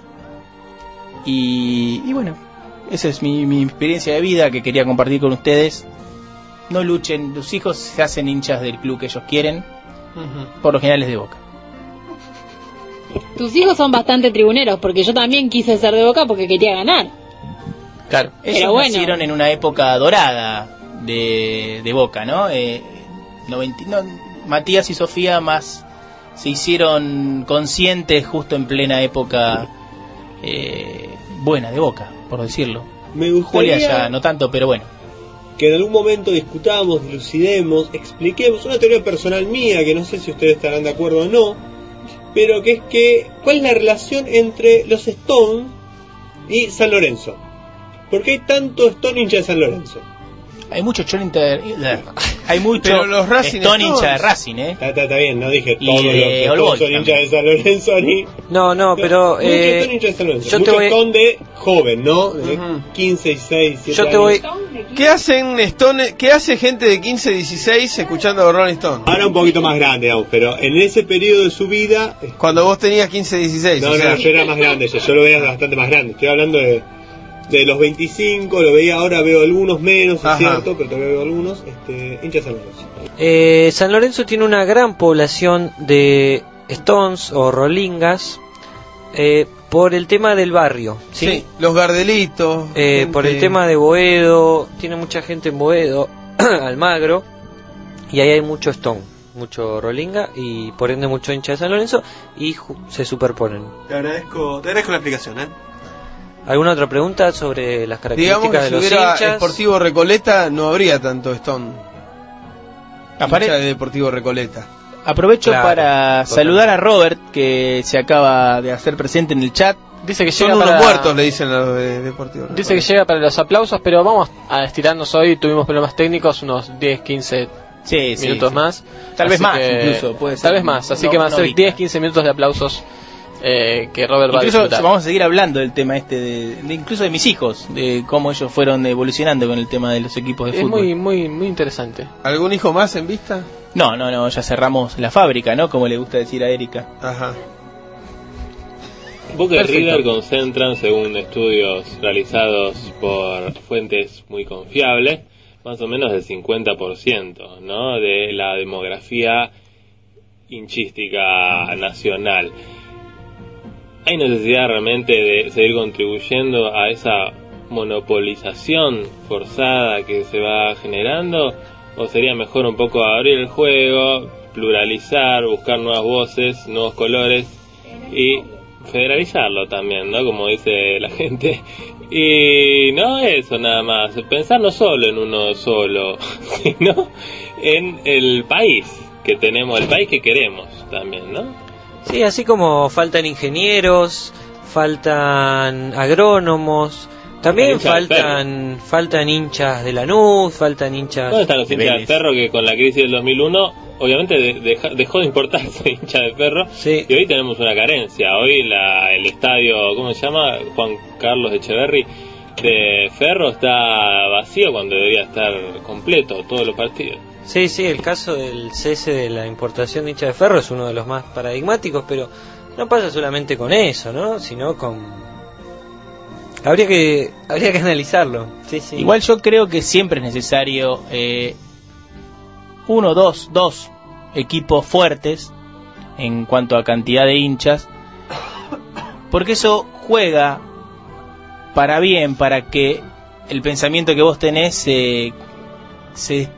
Y, y bueno, esa es mi, mi experiencia de vida que quería compartir con ustedes. No luchen, los hijos se hacen hinchas del club que ellos quieren. Por lo general es de Boca. Tus hijos son bastante tribuneros, porque yo también quise ser de Boca porque quería ganar. Claro, ellos Pero bueno. nacieron en una época dorada de, de Boca, ¿no? Eh, noventa, no, Matías y Sofía más se hicieron conscientes justo en plena época eh, buena de Boca, por decirlo. Me Julia gustaría ya no tanto, pero bueno. que en algún momento discutamos, dilucidemos, expliquemos una teoría personal mía que no sé si ustedes estarán de acuerdo o no, pero que es que ¿cuál es la relación entre los Stone y San Lorenzo? ¿Por qué hay tanto Stone hincha de San Lorenzo? Hay mucho Stone inter... hay mucho Pero los Racing Stone Stones. hincha de Racing, ¿eh? Está, está, está bien, no dije Y todos de los All Stones Boys son hinchas de San Lorenzo ni... No, no, pero... Mucho Eh, Stone hincha de San Lorenzo. yo te Mucho voy- Stone de joven, ¿no? De quince, dieciséis, diecisiete Yo te voy- años. ¿Qué hacen Stone, qué hace gente de quince, dieciséis escuchando a Rolling Stone? Ahora un poquito más grande, digamos, pero en ese periodo de su vida... Cuando vos tenías quince, dieciséis. No, o no, sea. yo era más grande, yo, yo lo veía bastante más grande. Estoy hablando de, de los veinticinco, lo veía ahora, veo algunos menos, es Ajá. cierto, pero todavía veo algunos. Este, hinchas San Lorenzo. Eh, San Lorenzo tiene una gran población de Stones o Rolingas eh, por el tema del barrio, ¿sí? Sí, los Gardelitos. Eh, gente- por el tema de Boedo, tiene mucha gente en Boedo, Almagro, y ahí hay mucho Stone, mucho Rolinga y por ende mucho hincha de San Lorenzo y ju- se superponen. Te agradezco, te agradezco la explicación, ¿eh? ¿Alguna otra pregunta sobre las Digamos características que de si los hubiera hinchas? Sportivo Recoleta no habría tanto Stone. Apare- Hincha de Deportivo Recoleta. Aprovecho Claro, para total. saludar a Robert, que se acaba de hacer presente en el chat. Dice que Son llega unos para... muertos, le dicen a los de Deportivo Recoleta. Dice que llega para los aplausos, pero vamos a estirarnos hoy. Tuvimos problemas técnicos, unos diez, quince Sí, sí, minutos sí. más. Tal vez Así más, que- incluso, puede ser. Tal vez más, así No- que van a no ser ahorita. diez, quince minutos de aplausos eh, que Robert va a Incluso disfrutar. vamos a seguir hablando del tema este, de, de- incluso de mis hijos, de cómo ellos fueron evolucionando con el tema de los equipos de Es fútbol. muy, muy, muy interesante. ¿Algún hijo más en vista? No, no, no, ya cerramos la fábrica, ¿no? Como le gusta decir a Erika. Ajá. Boca y Perfecto. River concentran, según estudios realizados por fuentes muy confiables, más o menos el cincuenta por ciento, ¿no?, de la demografía hinchística nacional. ¿Hay necesidad realmente de seguir contribuyendo a esa monopolización forzada que se va generando? ¿O sería mejor un poco abrir el juego, pluralizar, buscar nuevas voces, nuevos colores y federalizarlo también, ¿no?, como dice la gente? Y no eso nada más, pensar no solo en uno solo, sino en el país que tenemos, el país que queremos también, ¿no? Sí, así como faltan ingenieros, faltan agrónomos, también Hinchas de faltan faltan hinchas de Lanús, faltan hinchas ¿Dónde están los de hinchas de Vélez. Ferro que con la crisis del dos mil uno obviamente de- deja- dejó de importarse hincha de Ferro? Y hoy tenemos una carencia. Hoy la, el estadio, ¿cómo se llama? Juan Carlos Echeverry de Ferro está vacío cuando debería estar completo todos los partidos. Sí, sí, el caso del cese de la importación de hinchas de Ferro es uno de los más paradigmáticos, pero no pasa solamente con eso, ¿no? Sino con... Habría que habría que analizarlo. Sí, sí. Igual yo creo que siempre es necesario eh, uno, dos, dos equipos fuertes en cuanto a cantidad de hinchas, porque eso juega para bien, para que el pensamiento que vos tenés eh, se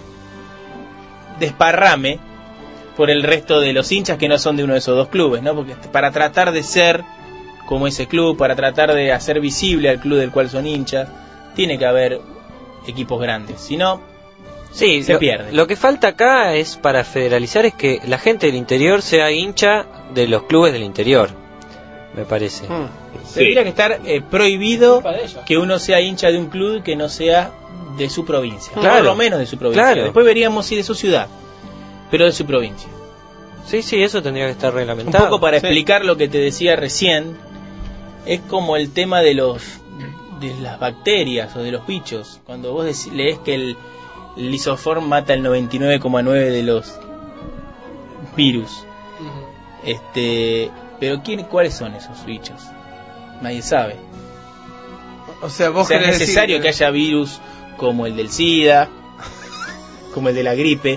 desparrame por el resto de los hinchas que no son de uno de esos dos clubes, ¿no? Porque para tratar de ser como ese club, para tratar de hacer visible al club del cual son hinchas, tiene que haber equipos grandes, si no Sí, se lo, pierde. lo que falta acá es para federalizar es que la gente del interior sea hincha de los clubes del interior, me parece. Tendría que estar eh, prohibido que uno sea hincha de un club que no sea de su provincia, Claro. por lo menos de su provincia. Claro. Después veríamos si de su ciudad, pero de su provincia. Sí, sí, eso tendría que estar Un reglamentado. poco para Sí. explicar lo que te decía recién, es como el tema de los de las bacterias o de los bichos. Cuando vos dec- lees que el lisoform mata el noventa y nueve coma nueve de los virus, este, pero ¿quién, cuáles son esos bichos? Nadie sabe. O sea, vos O sea, es querés necesario decir- que haya virus como el del SIDA, como el de la gripe,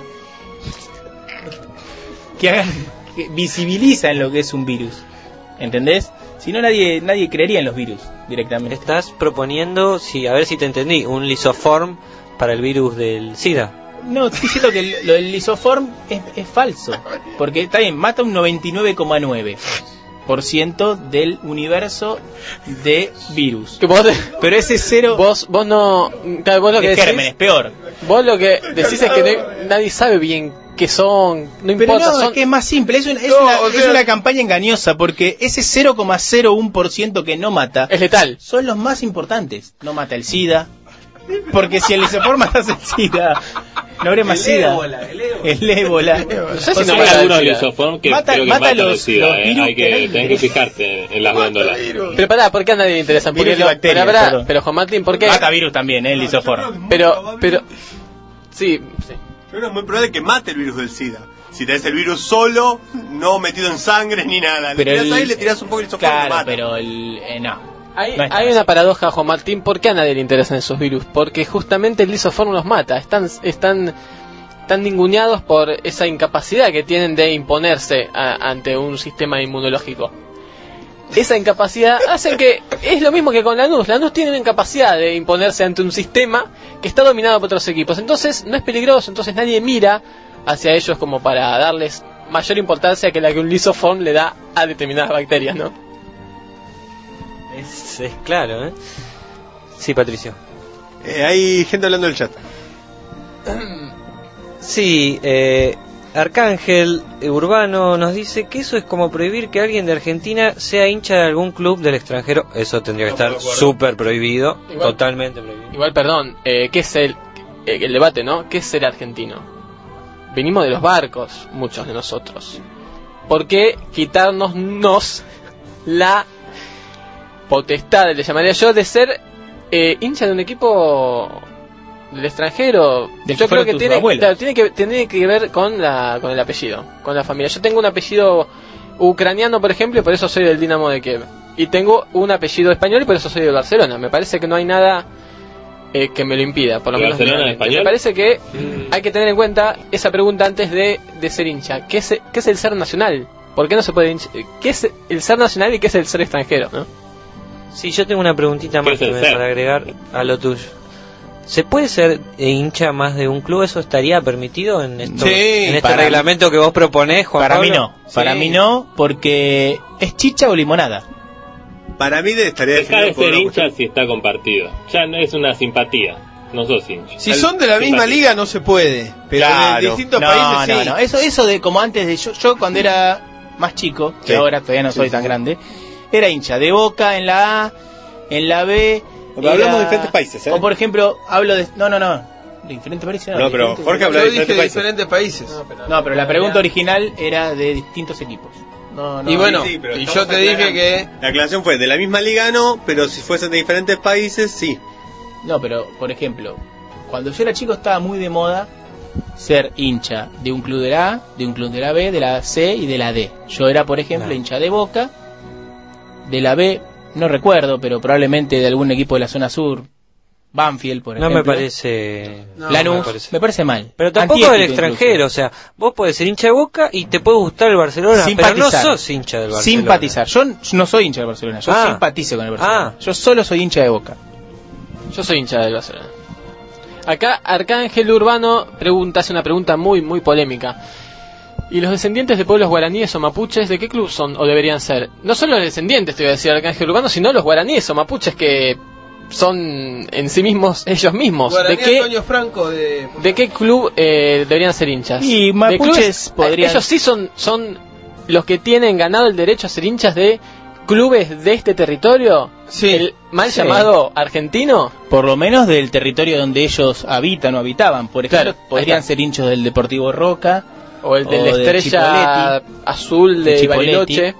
que hagan, que visibilizan lo que es un virus, ¿entendés? Si no, nadie nadie creería en los virus directamente. Estás proponiendo, sí, a ver si te entendí, un lisoform para el virus del SIDA. No, estoy diciendo que el- lo del lisoform es, es falso, porque está bien, mata un noventa y nueve coma nueve por ciento del universo de virus. Pero ese cero Vos, vos no... Claro, vos lo que de decís, gérmenes, peor. Vos lo que decís es que no- nadie sabe bien qué son, no Pero importa, no, son... es que es más simple, es una, es No, una, o es sea- una campaña engañosa, porque ese cero coma cero uno por ciento que no mata es letal. Son los más importantes. No mata el SIDA, porque si el lisoform matase el SIDA, no habría más El SIDA. ébola, El ébola. No sé O si sea, no hay algunos lisoform que mata- creo que mata matan el los- SIDA, los eh. virus Hay que que, hay. tenés que fijarte en, en las glándulas. Pero pará, ¿por qué a nadie le interesan? Virus Porque y lo- bacterias, pero, pará, perdón. pero Juan Martín, ¿por qué? Mata virus también, eh, el lisoform. Pero, pero... Sí, sí. Yo creo que es muy probable que mate el virus del SIDA. Si tenés el virus solo, no metido en sangre ni nada. Le Pero tirás el- ahí, le tirás un poco y lisoform y Claro, mata. pero el, eh, no. Hay, No es hay una paradoja, Juan Martín, ¿por qué a nadie le interesan esos virus? Porque justamente el lisoform los mata, están, están, están ninguneados por esa incapacidad que tienen de imponerse a- ante un sistema inmunológico. Esa incapacidad hace que, es lo mismo que con Lanús, Lanús tiene una incapacidad de imponerse ante un sistema que está dominado por otros equipos, entonces no es peligroso, entonces nadie mira hacia ellos como para darles mayor importancia que la que un lisoform le da a determinadas bacterias, ¿no? Es, es claro, ¿eh? Sí, Patricio. Eh, hay gente hablando del chat. Sí, eh, Arcángel Urbano nos dice que eso es como prohibir que alguien de Argentina sea hincha de algún club del extranjero. Eso tendría que estar súper prohibido, Igual- totalmente prohibido. Igual, perdón, eh, ¿qué es el, eh, el debate, ¿no? ¿Qué es ser argentino? Venimos de los barcos, muchos de nosotros. ¿Por qué quitarnos nos la potestad, le llamaría yo, de ser eh, hincha de un equipo del extranjero? Del Yo que creo fueron que tus tiene, abuelos. claro, tiene que tiene que ver con la con el apellido, con la familia. Yo tengo un apellido ucraniano, por ejemplo, y por eso soy del Dinamo de Kiev. Y tengo un apellido español y por eso soy del Barcelona. Me parece que no hay nada eh, que me lo impida, por lo ¿El menos Barcelona legalmente. español? Me parece que hay que tener en cuenta esa pregunta antes de, de ser hincha. ¿Qué es, ¿Qué es el ser nacional? ¿Por qué no se puede hincha? ¿Qué es el ser nacional y qué es el ser extranjero, no? Sí, yo tengo una preguntita más ¿Qué es el también ser? para agregar a lo tuyo. ¿Se puede ser eh, hincha más de un club? ¿Eso estaría permitido en, esto, Sí, en este para- reglamento que vos proponés, Juan Para Pablo? mí no, para Sí. mí no, porque es chicha o limonada. Para mí de- estaría Deja de definido por ser una hincha si está compartido. Ya no es una simpatía. No sos hincha. Si son de la misma Simpatía. liga no se puede, pero Claro. en distintos no, países no, sí. no, eso, eso de como antes de yo, yo cuando era más chico, que Sí. ahora todavía no Sí, soy sí, tan sí. grande, era hincha de Boca en la A, en la B. Pero hablamos era- de diferentes países, ¿eh? O por ejemplo, hablo de. No, no, no. De diferentes países. No, pero diferentes- Jorge habla Yo de dije diferentes de países. diferentes países. No, pero la pregunta original era de distintos equipos. No, no. Y bueno, Sí, sí, pero y estamos yo te dije aclarando. que La aclaración fue, de la misma liga no, pero si fuesen de diferentes países, sí. No, pero por ejemplo, cuando yo era chico estaba muy de moda ser hincha de un club de la A, de un club de la B, de la C y de la D. Yo era, por ejemplo, No. hincha de Boca, de la B, no recuerdo, pero probablemente de algún equipo de la zona sur, Banfield, por No ejemplo. me parece... No, Lanús, me parece. me parece mal. Pero tampoco Antiético del extranjero, o sea, vos podés ser hincha de Boca y te puede gustar el Barcelona, pero no Simpatizar. sos hincha del Barcelona. Simpatizar. Yo no soy hincha del Barcelona, yo Ah. simpatizo con el Barcelona. Ah. Yo solo soy hincha de Boca. Yo soy hincha del Barcelona. Acá Arcángel Urbano pregunta, hace una pregunta muy, muy polémica. ¿Y los descendientes de pueblos guaraníes o mapuches de qué club son o deberían ser? No solo los descendientes, te voy a decir Arcángel Urbano, sino los guaraníes o mapuches que son en sí mismos ellos mismos. Guaraní ¿De qué, Antonio Franco de ¿De qué club eh, deberían ser hinchas? Y ¿De mapuches clubes? podrían- Ellos sí son, son los que tienen ganado el derecho a ser hinchas de clubes de este territorio, Sí. el mal Sí. llamado argentino. Por lo menos del territorio donde ellos habitan o habitaban. Por ejemplo, Claro, ahí podrían está. ser hinchos del Deportivo Roca. O el de O la de estrella Chipolletti. azul De de Chipolletti. Bariloche.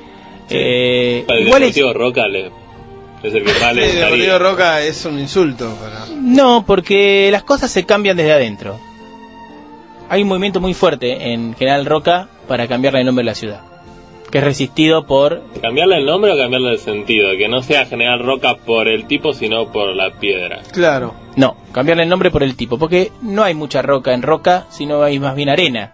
Eh, El igual es- Deportivo Roca le, es el que más Sí, le de gustaría. Rodrigo Roca es un insulto para... No, porque las cosas se cambian desde adentro. Hay un movimiento muy fuerte en General Roca para cambiarle el nombre de la ciudad, que es resistido por... ¿Cambiarle el nombre o cambiarle el sentido? Que no sea General Roca por el tipo, sino por la piedra. Claro. No, cambiarle el nombre por el tipo, porque no hay mucha roca en Roca, sino hay más bien arena.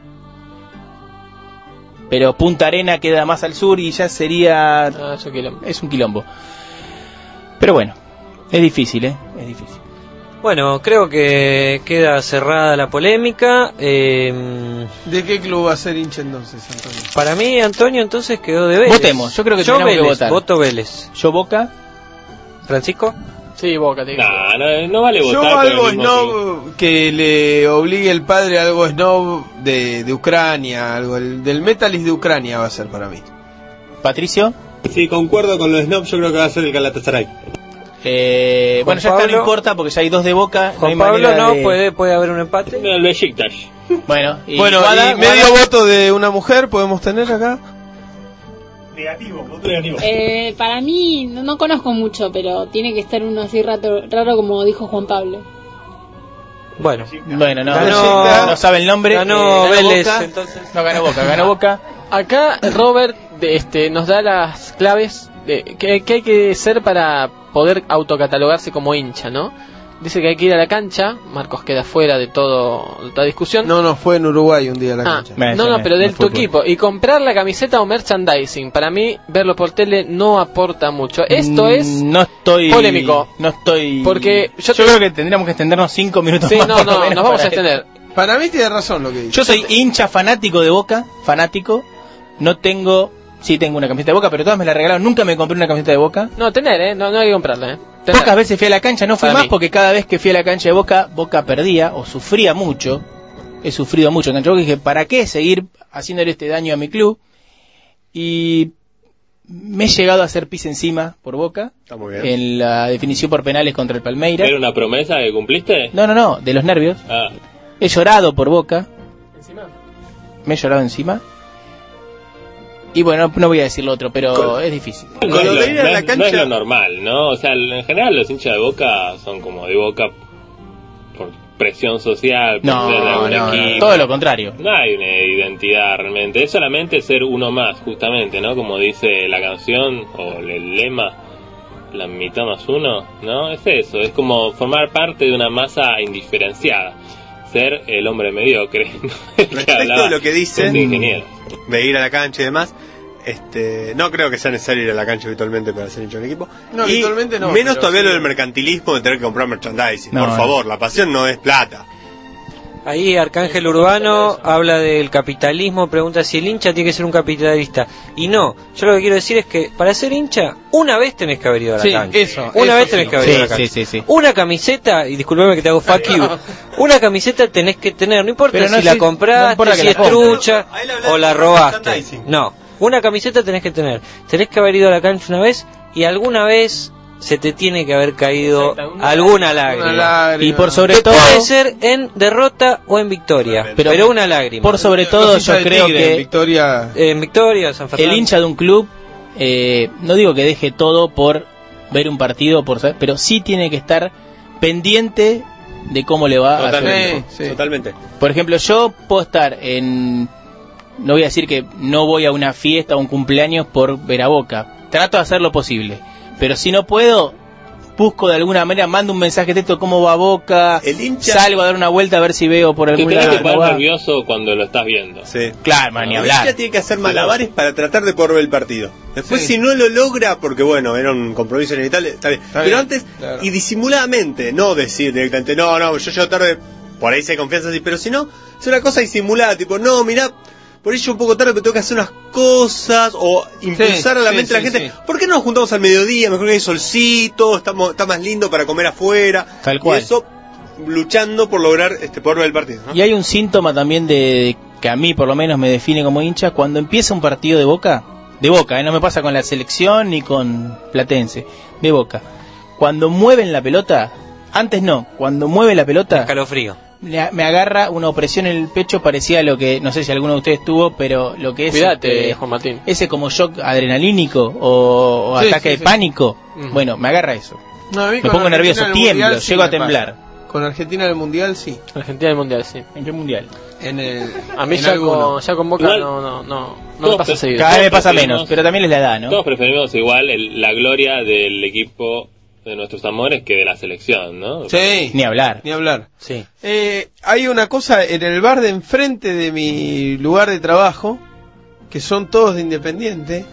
Pero Punta Arena queda más al sur y ya sería... Ah, eso quilombo. Es un quilombo. Pero bueno, es difícil, ¿eh? Es difícil. Bueno, creo que queda cerrada la polémica. Eh, ¿De qué club va a ser hincha entonces, Antonio? para mí, Antonio, entonces quedó de Vélez. Votemos, yo creo que tenemos que Vélez, votar. voto Vélez. Yo Boca, ¿Francisco? Sí, Boca, te digo. Nah, no, no vale Yo votar por algo el mismo club. snob que le obligue el padre a algo snob de, de Ucrania, algo el, del Metalist de Ucrania va a ser para mí. Patricio. Sí, concuerdo con los snobs, yo creo que va a ser el Galatasaray. Eh, Juan bueno, ya está, Pablo. no importa porque ya hay dos de Boca. no Juan hay Pablo, manera no, de- puede, puede haber un empate. El Besiktas. Bueno, y Bueno, Guada- y medio Guada- voto de una mujer podemos tener acá. Negativo, voto negativo. Eh, para mí, no, no conozco mucho, pero tiene que estar uno así rato, raro como dijo Juan Pablo. Bueno, Bueno, no, Ganó- no sabe el nombre. ganó eh, Vélez, Boca. entonces. No ganó Boca, ganó Boca. Acá Robert de este, nos da las claves de que, que hay que ser para poder autocatalogarse como hincha, ¿no? Dice que hay que ir a la cancha. Marcos queda fuera de todo de toda discusión. No, no, fue en Uruguay un día a la Ah, cancha. Me- no, me- no, pero me del tu fútbol. equipo. Y comprar la camiseta o merchandising. Para mí, verlo por tele no aporta mucho. Esto Mm, es... no estoy polémico. No estoy. Porque yo yo, te- creo que tendríamos que extendernos cinco minutos Sí, más. no, por lo no, menos nos vamos a para extender. Para mí tiene razón lo que dice. Yo soy hincha fanático de Boca, fanático. No tengo, sí tengo una camiseta de Boca, pero todas me la regalaron. Nunca me compré una camiseta de Boca. No, tener, ¿eh? No, no hay que comprarla, ¿eh? Tener. Pocas veces fui a la cancha, no fui Para más mí. porque cada vez que fui a la cancha de Boca, Boca perdía o sufría mucho. He sufrido mucho en cancha de Boca y dije, ¿para qué seguir haciéndole este daño a mi club? Y me he llegado a hacer pis encima por Boca. Está muy bien. En la definición por penales contra el Palmeiras. ¿Era una promesa que cumpliste? No, no, no, de los nervios. Ah. He llorado por Boca. ¿Encima? Me he llorado encima. Y bueno, no voy a decir lo otro, pero Con- es difícil. No, Con lo es de ir a no la es- cancha- no es lo normal, ¿no? O sea, en general los hinchas de Boca son como de Boca por presión social, por No, ser de algún no, no, equipo. todo lo contrario. No hay una identidad realmente, es solamente ser uno más, justamente, ¿no? Como dice la canción o el lema, la mitad más uno, ¿no? Es eso, es como formar parte de una masa indiferenciada, ser el hombre mediocre. Respecto de lo que dice de ingeniero. de ir a la cancha y demás, este, no creo que sea necesario ir a la cancha habitualmente para ser hincha de un equipo. No, y habitualmente no, menos pero todavía sí. lo del mercantilismo de tener que comprar merchandising. No, Por no. favor, la pasión no es plata. Ahí Arcángel Urbano habla del capitalismo, pregunta si el hincha tiene que ser un capitalista. Y no, yo lo que quiero decir es que para ser hincha, una vez tenés que haber ido a la Sí, cancha. eso, Una eso vez tenés sí. que haber ido a la Sí, cancha. sí, sí, sí. Una camiseta, y disculpame que te hago fuck you, una camiseta tenés que tener, no importa Pero no si la si- compraste, no importa que si la es compres. trucha Ahí le hablaba o la de robaste. merchandising. No, una camiseta tenés que tener. Tenés que haber ido a la cancha una vez y alguna vez se te tiene que haber caído Exacto, una alguna lágrima. Una lágrima. Y por sobre Que todo, puede ser en derrota o en victoria, Pero- pero, una lágrima. por sobre todo, Los yo hinchas de creo Tigre, que Victoria. En Victoria, San Fernando. el hincha de un club, eh, no digo que deje todo por ver un partido, por saber, pero sí tiene que estar pendiente de cómo le va a su Totalmente. equipo. Sí, sí. Totalmente. Por ejemplo, yo puedo estar en... No voy a decir que no voy a una fiesta o un cumpleaños por ver a Boca. Trato de hacer lo posible. Pero si no puedo, busco de alguna manera, mando un mensaje de texto cómo va Boca, El hincha- salgo a dar una vuelta a ver si veo por Que algún tenés lado que cómo poner va. nervioso cuando lo estás viendo. Sí. Claro, man, ni El hablar. hincha tiene que hacer malabares para tratar de poder ver el partido. Después, Sí. si no lo logra, porque bueno, era un compromiso inevitable, está bien. Está Pero bien, antes, claro. y disimuladamente, no decir directamente, no, no, yo llego tarde, por ahí se hay confianza así, pero si no, es una cosa disimulada, tipo, no, mirá, por ello un poco tarde, pero tengo que hacer unas cosas, o impulsar Sí, a la sí, mente a sí, la gente. sí. ¿Por qué no nos juntamos al mediodía? Mejor que hay solcito, estamos, está más lindo para comer afuera. Tal cual. Y eso, luchando por lograr este poder ver el partido, ¿no? Y hay un síntoma también de, de que a mí por lo menos me define como hincha, cuando empieza un partido de Boca, de Boca, ¿eh? No me pasa con la selección ni con Platense, de Boca. Cuando mueven la pelota, antes no, cuando mueve la pelota, Escalofrío. me me agarra una opresión en el pecho parecida a lo que, no sé si alguno de ustedes tuvo, pero lo que es Cuídate, este, Juan Martín. ese como shock adrenalínico o, o Sí, ataque sí, de sí. pánico, Ujú. bueno, me agarra eso. No, a mí Me con pongo Argentina nervioso, en el tiemblo, Mundial sí llego a me pasa. temblar. Con Argentina en el Mundial sí. Argentina del Mundial, sí. ¿En qué mundial? En el, A mí en ya alguno. con, ya con Boca Igual- no, no, no, no me Todos pasa pre- seguido. Cada vez me pasa preferimos- menos, pero también es la edad, ¿no? Todos preferimos igual el- la gloria del equipo de nuestros amores que de la selección, ¿no? Sí, Ni hablar. ni hablar. Sí. Eh, hay una cosa en el bar de enfrente de mi lugar de trabajo, que son todos de Independiente.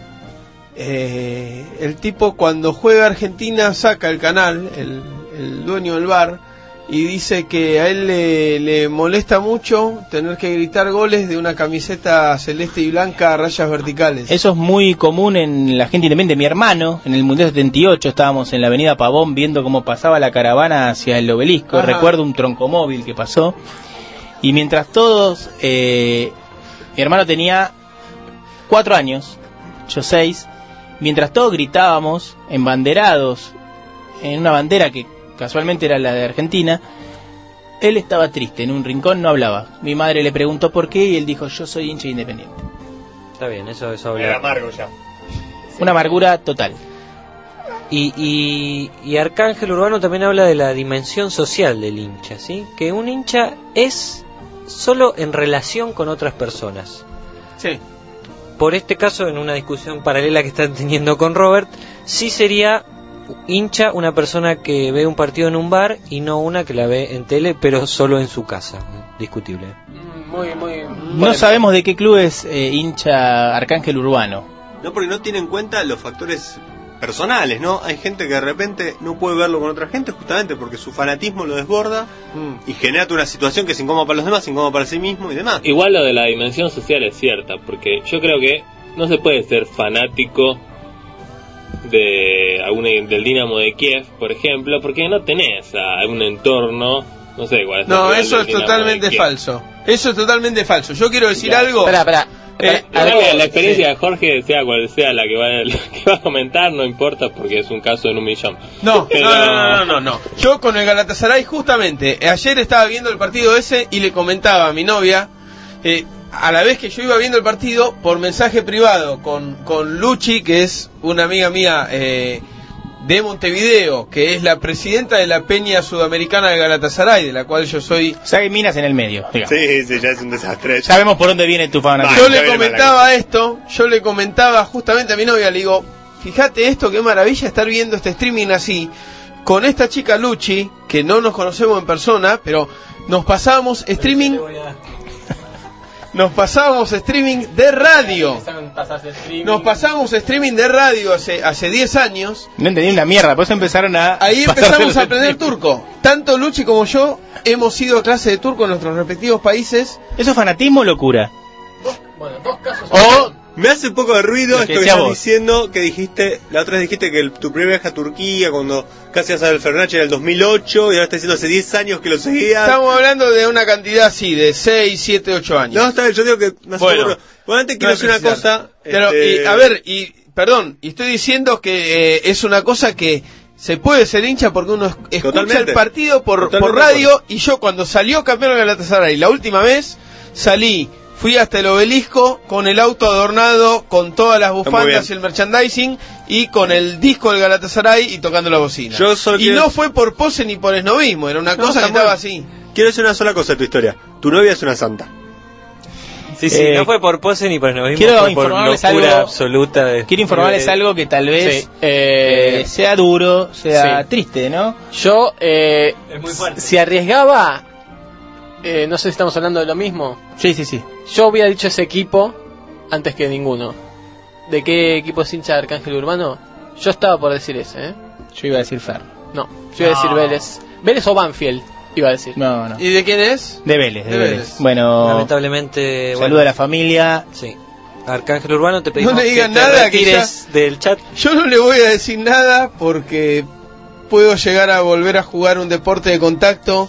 Eh, el tipo cuando juega Argentina saca el canal, el, el dueño del bar, y dice que a él le, le molesta mucho tener que gritar goles de una camiseta celeste y blanca a rayas verticales. Eso es muy común en la gente independiente. Mi hermano, en el Mundial setenta y ocho, estábamos en la avenida Pavón viendo cómo pasaba la caravana hacia el obelisco. Ajá. Recuerdo un troncomóvil que pasó. Y mientras todos... eh, mi hermano tenía cuatro años, yo seis. Mientras todos gritábamos, embanderados, en una bandera que casualmente era la de Argentina, él estaba triste, en un rincón no hablaba. Mi madre le preguntó por qué y él dijo, yo soy hincha de Independiente. Está bien, eso, eso Era habla. amargo ya. Una amargura total. Y, y, y Arcángel Urbano también habla de la dimensión social del hincha, ¿sí? Que un hincha es solo en relación con otras personas. Sí. Por este caso, en una discusión paralela que están teniendo con Robert, sí sería hincha una persona que ve un partido en un bar y no una que la ve en tele, pero solo en su casa. Discutible. Muy, muy. No sabemos de qué club es eh, hincha Arcángel Urbano. No, porque no tiene en cuenta los factores personales, ¿no? Hay gente que de repente no puede verlo con otra gente justamente porque su fanatismo lo desborda mm. y genera una situación que es incómoda para los demás, incómoda para sí mismo y demás. Igual lo de la dimensión social es cierta, porque yo creo que no se puede ser fanático de alguna, del Dinamo de Kiev, por ejemplo, porque no tenés a un entorno, no sé cuál es. No, eso es totalmente falso. Eso es totalmente falso. Yo quiero decir ya. algo. Espera, espera. Eh, la, la experiencia sí. de Jorge, sea cual sea la que, va, la que va a comentar, no importa porque es un caso en un millón. No, Pero... no, no, no, no, no. Yo con el Galatasaray justamente, ayer estaba viendo el partido ese y le comentaba a mi novia, eh, a la vez que yo iba viendo el partido, por mensaje privado con, con Luchi, que es una amiga mía eh, de Montevideo, que es la presidenta de la Peña Sudamericana de Galatasaray, de la cual yo soy... O sea, hay minas en el medio, digamos. Sí, sí, ya es un desastre. Sabemos por dónde viene tu fanatismo. Yo le comentaba esto, yo le comentaba justamente a mi novia, le digo, fíjate esto, qué maravilla estar viendo este streaming así, con esta chica Luchi, que no nos conocemos en persona, pero nos pasábamos streaming... Nos pasábamos streaming de radio. Nos pasábamos streaming de radio hace hace diez años. No entendí una mierda, por eso empezaron a... Ahí empezamos a aprender turco. Tanto Luchi como yo hemos ido a clase de turco en nuestros respectivos países. ¿Eso es fanatismo o locura? Bueno, dos casos. O me hace un poco de ruido Lo esto que que decía estás vos. diciendo, que dijiste, la otra vez dijiste que el- tu primer viaje a Turquía, cuando casi ibas al Fernández era el dos mil ocho, y ahora estás diciendo hace diez años que lo seguías. Estamos hablando de una cantidad así, de seis, siete, ocho años. No, está bien, yo digo que me hace Bueno. un poco- Bueno, antes quiero No decir una precisar. cosa. Pero, este, y, a ver, y perdón, y estoy diciendo que eh, es una cosa que se puede ser hincha porque uno es- escucha Totalmente. el partido por, por Totalmente radio, y yo cuando salió campeón de Galatasaray la última vez, salí, fui hasta el obelisco con el auto adornado, con todas las muy bufandas y bien. el merchandising, y con el disco del Galatasaray y tocando la bocina. Yo solo y quiero- no fue por pose ni por esnovismo, era una No, cosa que está estaba mal. así. Quiero decir una sola cosa de tu historia. Tu novia es una santa. Sí, sí, Eh, no fue por pose ni por esnovismo, quiero fue por informarles locura algo- absoluta. De, Quiero informarles de- algo que tal vez Sí, eh, eh, sea duro, sea sí. triste, ¿no? Yo, eh, Es muy fuerte. si arriesgaba, eh, no sé si estamos hablando de lo mismo. Sí, sí, sí. Yo hubiera dicho ese equipo antes que ninguno. ¿De qué equipo es hincha de Arcángel Urbano? Yo estaba por decir ese, ¿eh? Yo iba a decir Ferro. No, yo iba a decir No. Vélez. Vélez o Banfield, iba a decir. No, no. ¿Y de quién es? De Vélez, de, De Vélez. Vélez. Bueno, Lamentablemente, saludo bueno, a la familia. sí. Arcángel Urbano, te pedimos No le digan que te nada, que retires del chat. Yo no le voy a decir nada porque puedo llegar a volver a jugar un deporte de contacto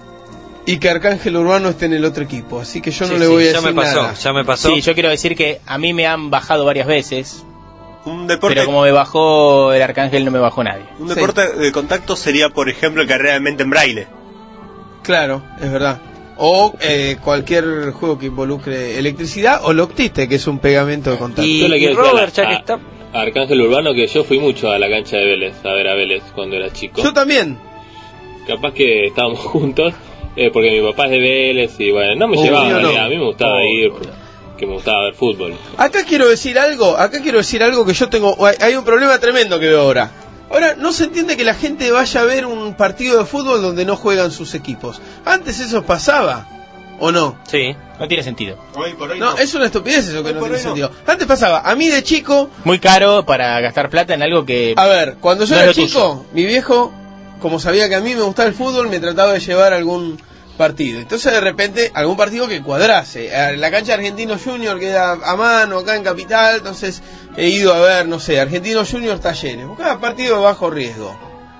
y que Arcángel Urbano esté en el otro equipo. Así que yo no Sí, le sí, voy a ya decir me pasó, nada. ya me pasó. Sí, yo quiero decir que a mí me han bajado varias veces, Un deporte, pero como me bajó el Arcángel no me bajó nadie. un deporte de contacto sería, por ejemplo, el carrera de mente en braille. Claro, es verdad. O eh, cualquier juego que involucre electricidad o loctite, que es un pegamento de contacto. Y, Yo le y quiero decir a la- Robert, ya que a- está... a Arcángel Urbano que yo fui mucho a la cancha de Vélez, a ver a Vélez cuando era chico. Yo también. Capaz que estábamos juntos, eh, porque mi papá es de Vélez y bueno, no me Oh, llevaba, mío no. a mí me gustaba Oh, ir, que me gustaba ver fútbol. Acá quiero decir algo, acá quiero decir algo que yo tengo, hay- hay un problema tremendo que veo ahora. Ahora, no se entiende que la gente vaya a ver un partido de fútbol donde no juegan sus equipos. Antes eso pasaba, ¿o no? Sí. No tiene sentido. Hoy por hoy No, es una estupidez eso que Hoy no por tiene hoy no. sentido. Antes pasaba, a mí de chico, Muy caro para gastar plata en algo que... a ver, cuando yo No era es lo chico, mi viejo, como sabía que a mí me gustaba el fútbol, me trataba de llevar algún partido. Entonces de repente, algún partido que cuadrase. A la cancha de Argentino Junior queda a mano, acá en Capital, entonces he ido a ver, no sé, Argentino Junior Talleres. Buscaba partido de bajo riesgo.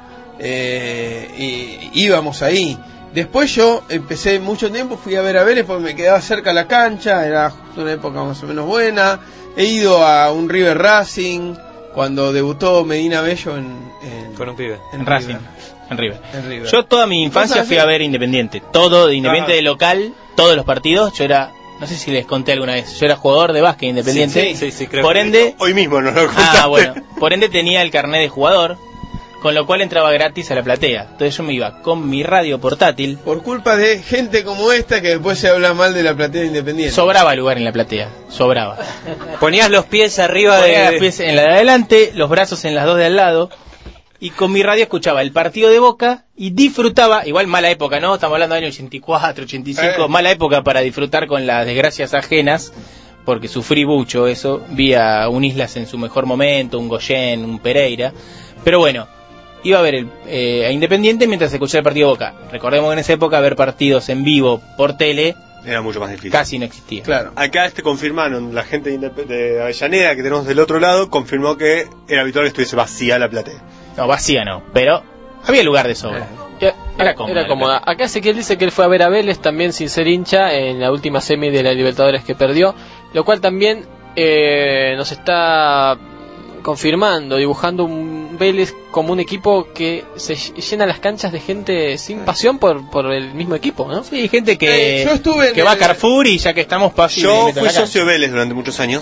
Eh, y íbamos ahí. Después yo empecé mucho tiempo, fui a ver a Vélez porque me quedaba cerca la cancha, era justo una época más o menos buena. He ido a un River Racing cuando debutó Medina Bello en, en, Con un pibe. En Racing, en River. en River. Yo toda mi infancia ¿Vos fui a sabés? ver Independiente. Todo de Independiente Ah. de local, todos los partidos. Yo era, no sé si les conté alguna vez, yo era jugador de básquet Independiente. Sí, sí, sí, creo Por que- ende, Hoy mismo nos lo contaste. ah, bueno, por ende tenía el carnet de jugador, con lo cual entraba gratis a la platea. Entonces yo me iba con mi radio portátil. Por culpa de gente como esta que después se habla mal de la platea independiente. Sobraba lugar en la platea, sobraba. Ponías los pies arriba Ponía de... los pies en la de adelante, los brazos en las dos de al lado, y con mi radio escuchaba el partido de Boca y disfrutaba, igual mala época, ¿no? Estamos hablando del año ochenta y cuatro, ochenta y cinco, Eh. mala época para disfrutar con las desgracias ajenas, porque sufrí mucho eso, vi a un Islas en su mejor momento, un Goyen, un Pereira, pero bueno, iba a ver el, eh, a Independiente mientras escuchaba el partido de Boca. Recordemos que en esa época ver partidos en vivo por tele era mucho más difícil. Casi no existía. Claro. Acá este confirmaron, la gente de, Indep- de Avellaneda que tenemos del otro lado, confirmó que era habitual que estuviese vacía la platea. No, vacía no, pero había lugar de sobra. Era, Era cómoda. era cómoda. Acá Ezequiel dice que él fue a ver a Vélez también sin ser hincha en la última semi de la Libertadores que perdió, lo cual también eh, nos está confirmando, dibujando un Vélez como un equipo que se llena las canchas de gente sin pasión por, por el mismo equipo, ¿no? Sí, gente que, Eh, yo estuve en que va a el- Carrefour y ya que estamos pasos. Yo fui socio de Vélez durante muchos años.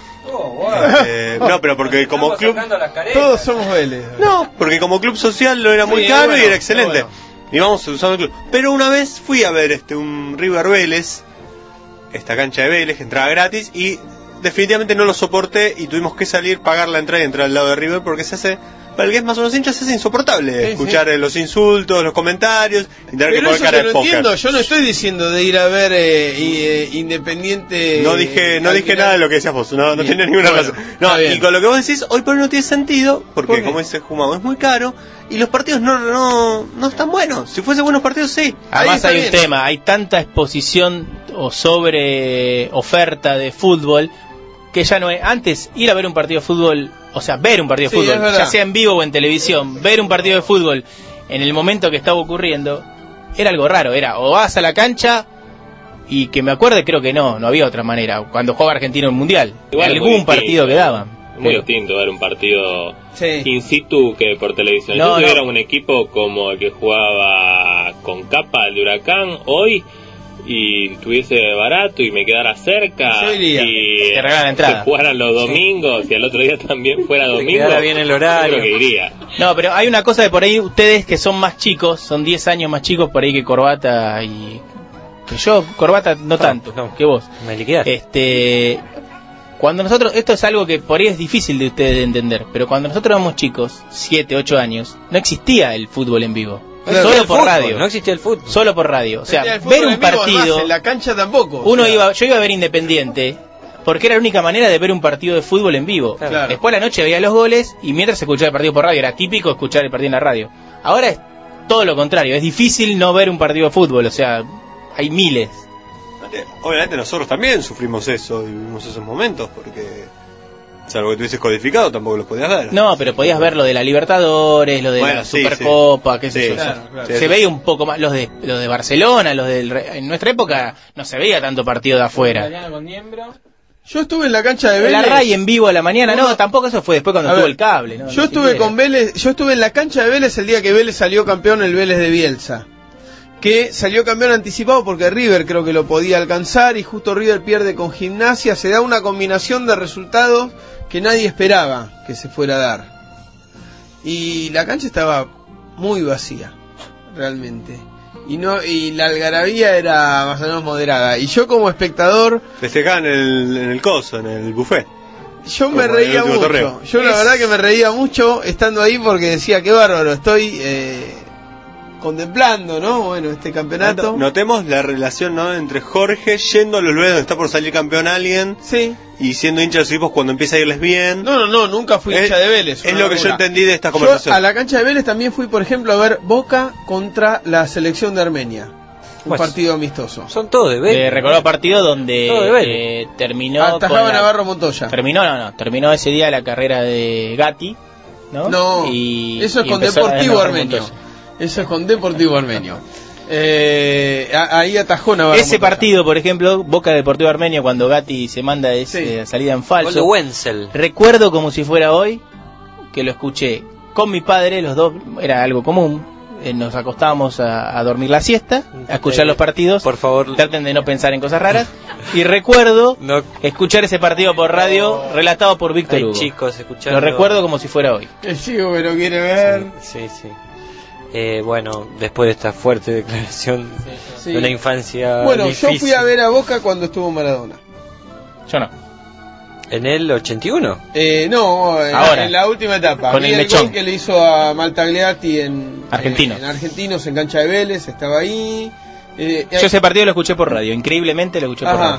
Eh, no, pero porque como club... Todos somos Vélez. No, porque como club social lo era muy Sí, caro bueno, y era excelente. bueno. Y vamos usando el club. Pero una vez fui a ver este un River Vélez, esta cancha de Vélez, que entraba gratis, y definitivamente no lo soporté y tuvimos que salir, pagar la entrada y entrar al lado de River porque se hace, para el que es más o menos hincha, se hace insoportable Sí, escuchar sí. eh, los insultos, los comentarios, y tener que Pero poner eso cara te de lo póker. entiendo, yo no estoy diciendo de ir a ver eh, y, eh, Independiente. No dije, no al dije final. nada de lo que decías vos, no, no Bien. tiene ninguna Bueno, razón. No, está bien. y con lo que vos decís, hoy por hoy no tiene sentido, porque ¿Por qué? como dice Jumado, es muy caro, y los partidos no, no, no están buenos. Si fuesen buenos partidos, sí. Además hay un tema, hay tanta exposición o sobre oferta de fútbol que ya no es. Antes ir a ver un partido de fútbol, o sea, ver un partido de Sí, es fútbol, verdad. ya sea en vivo o en televisión, ver un partido de fútbol en el momento que estaba ocurriendo, era algo raro, era o vas a la cancha y que me acuerde creo que no, no había otra manera, cuando jugaba Argentina en el Mundial, Igual es muy algún distinto. partido que daban. Es muy distinto ver un partido Sí. in situ que por televisión. No, Yo tuviera no. un equipo como el que jugaba con Capa, el de Huracán, hoy, y tuviese barato y me quedara cerca, Yo iría. y Te regalan la entrada. se jugaran los domingos y al otro día también fuera domingo, quedara bien el horario. yo creo que iría. No, pero hay una cosa de por ahí, ustedes que son más chicos, son diez años más chicos por ahí que Corbata y... que yo, Corbata no tanto, no. que vos. Me liquidaste. Este, cuando nosotros, esto es algo que por ahí es difícil de ustedes de entender, pero cuando nosotros éramos chicos, siete, ocho años, no existía el fútbol en vivo. Claro, Solo el por fútbol, radio. no existía el fútbol. Solo por radio. O sea, El fútbol ver un en vivo, partido, además, en la cancha tampoco. uno o sea, iba, yo iba a ver Independiente, porque era la única manera de ver un partido de fútbol en vivo. Claro. Después a la noche veía los goles y mientras escuchaba el partido por radio, era típico escuchar el partido en la radio. Ahora es todo lo contrario, es difícil no ver un partido de fútbol, o sea, hay miles. Obviamente nosotros también sufrimos eso y vivimos esos momentos, porque salvo que tuvieses codificado tampoco los podías ver. No, pero podías ver lo de la Libertadores, lo de Bueno, la sí, Supercopa, qué sé Sí, yo. claro, o sea, claro. se Sí, veía sí. un poco más los de los de Barcelona, los del Re- en nuestra época no se veía tanto partido de afuera. Yo estuve en la cancha de La Vélez. RAI en vivo a la mañana, no, tampoco eso fue después cuando A tuvo ver, el cable, ¿no? Yo Ni estuve siquiera. con Vélez, yo estuve en la cancha de Vélez el día que Vélez salió campeón, el Vélez de Bielsa. Que salió campeón anticipado porque River creo que lo podía alcanzar y justo River pierde con Gimnasia. Se da una combinación de resultados que nadie esperaba que se fuera a dar. Y la cancha estaba muy vacía, realmente. Y no y la algarabía era más o menos moderada. Y yo como espectador, Festejaban en el, en el coso, en el buffet. yo me Como en el reía último mucho. torneo. Yo la Es- verdad que me reía mucho estando ahí porque decía, qué bárbaro, estoy eh, contemplando, ¿no? Bueno, este campeonato. Notemos la relación, ¿no?, entre Jorge yendo a los lugares donde está por salir campeón alguien Sí. y siendo hincha de los equipos cuando empieza a irles bien. No, no, no, nunca fui Es- hincha de Vélez. es una lo que yo locura. entendí de esta Yo conversación. a la cancha de Vélez también fui, por ejemplo, a ver Boca contra la selección de Armenia. Un Pues, partido amistoso. Son todos de Eh, Vélez. recordó partido donde Todo de Vélez. eh, terminó Atajaba con la- Navarro Montoya. terminó no, no, terminó ese día la carrera de Gatti, ¿no? No, Y- eso es y con empezó a Deportivo Navarro Armenio. Montoya. Eso es con Deportivo Armenio. Eh, a- ahí atajó Navarro Ese Montoya. partido, por ejemplo, Boca Deportivo Armenio, cuando Gatti se manda esa salida en Gol de falso, Wenzel. recuerdo como si fuera hoy que lo escuché con mi padre, los dos, era algo común. Eh, nos acostábamos a, a dormir la siesta, a escuchar los partidos. Por favor, traten de no pensar en cosas raras. Y recuerdo no. escuchar ese partido por radio relatado por Víctor Hay Hugo. chicos escuchando. Lo recuerdo como si fuera hoy. El chico que lo quiere ver. Sí, sí. Eh, bueno, después de esta fuerte declaración Sí. de una infancia Bueno, difícil. yo fui a ver a Boca cuando estuvo Maradona. Yo no. ¿En el ochenta y uno? Eh, no, en, Ahora. en la última etapa. Con Vi el el mechón. gol que le hizo a Maltagliati en Argentinos. En, en Argentinos, en cancha de Vélez, estaba ahí. Eh, Yo ese partido lo escuché por radio, increíblemente lo escuché por Ajá. radio.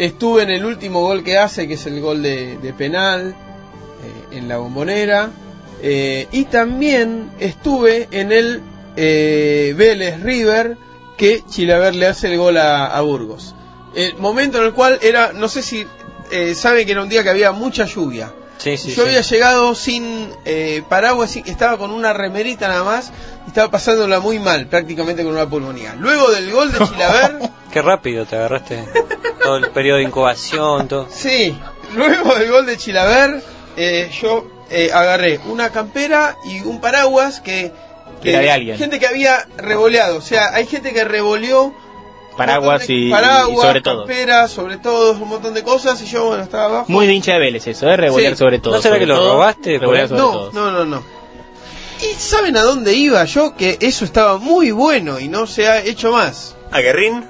Estuve en el último gol que hace, que es el gol de, de penal, eh, en la Bombonera. Eh, y también estuve en el eh, Vélez River, que Chilaver le hace el gol a, a Burgos. El momento en el cual era, no sé si eh, saben que era un día que había mucha lluvia. Sí, sí, Yo sí. había llegado sin eh, paraguas, estaba con una remerita nada más, y estaba pasándola muy mal, prácticamente con una pulmonía. Luego del gol de Chilaver... Qué rápido te agarraste todo el periodo de incubación, todo. Sí, luego del gol de Chilaver, eh, yo eh, agarré una campera y un paraguas que... que Era de alguien. Gente que había revoleado, o sea, hay gente que revoleó... Paraguas y, paraguas, y sobre todo. camperas, sobre todo, un montón de cosas, y yo, bueno, estaba abajo. Muy de hincha de Vélez eso, ¿eh? Revolear Sí. sobre todo. ¿No será sobre que lo todo, robaste? revolear sobre No, todo. no, no, no. ¿Y saben a dónde iba yo? Que eso estaba muy bueno y no se ha hecho más. ¿A Guerrín?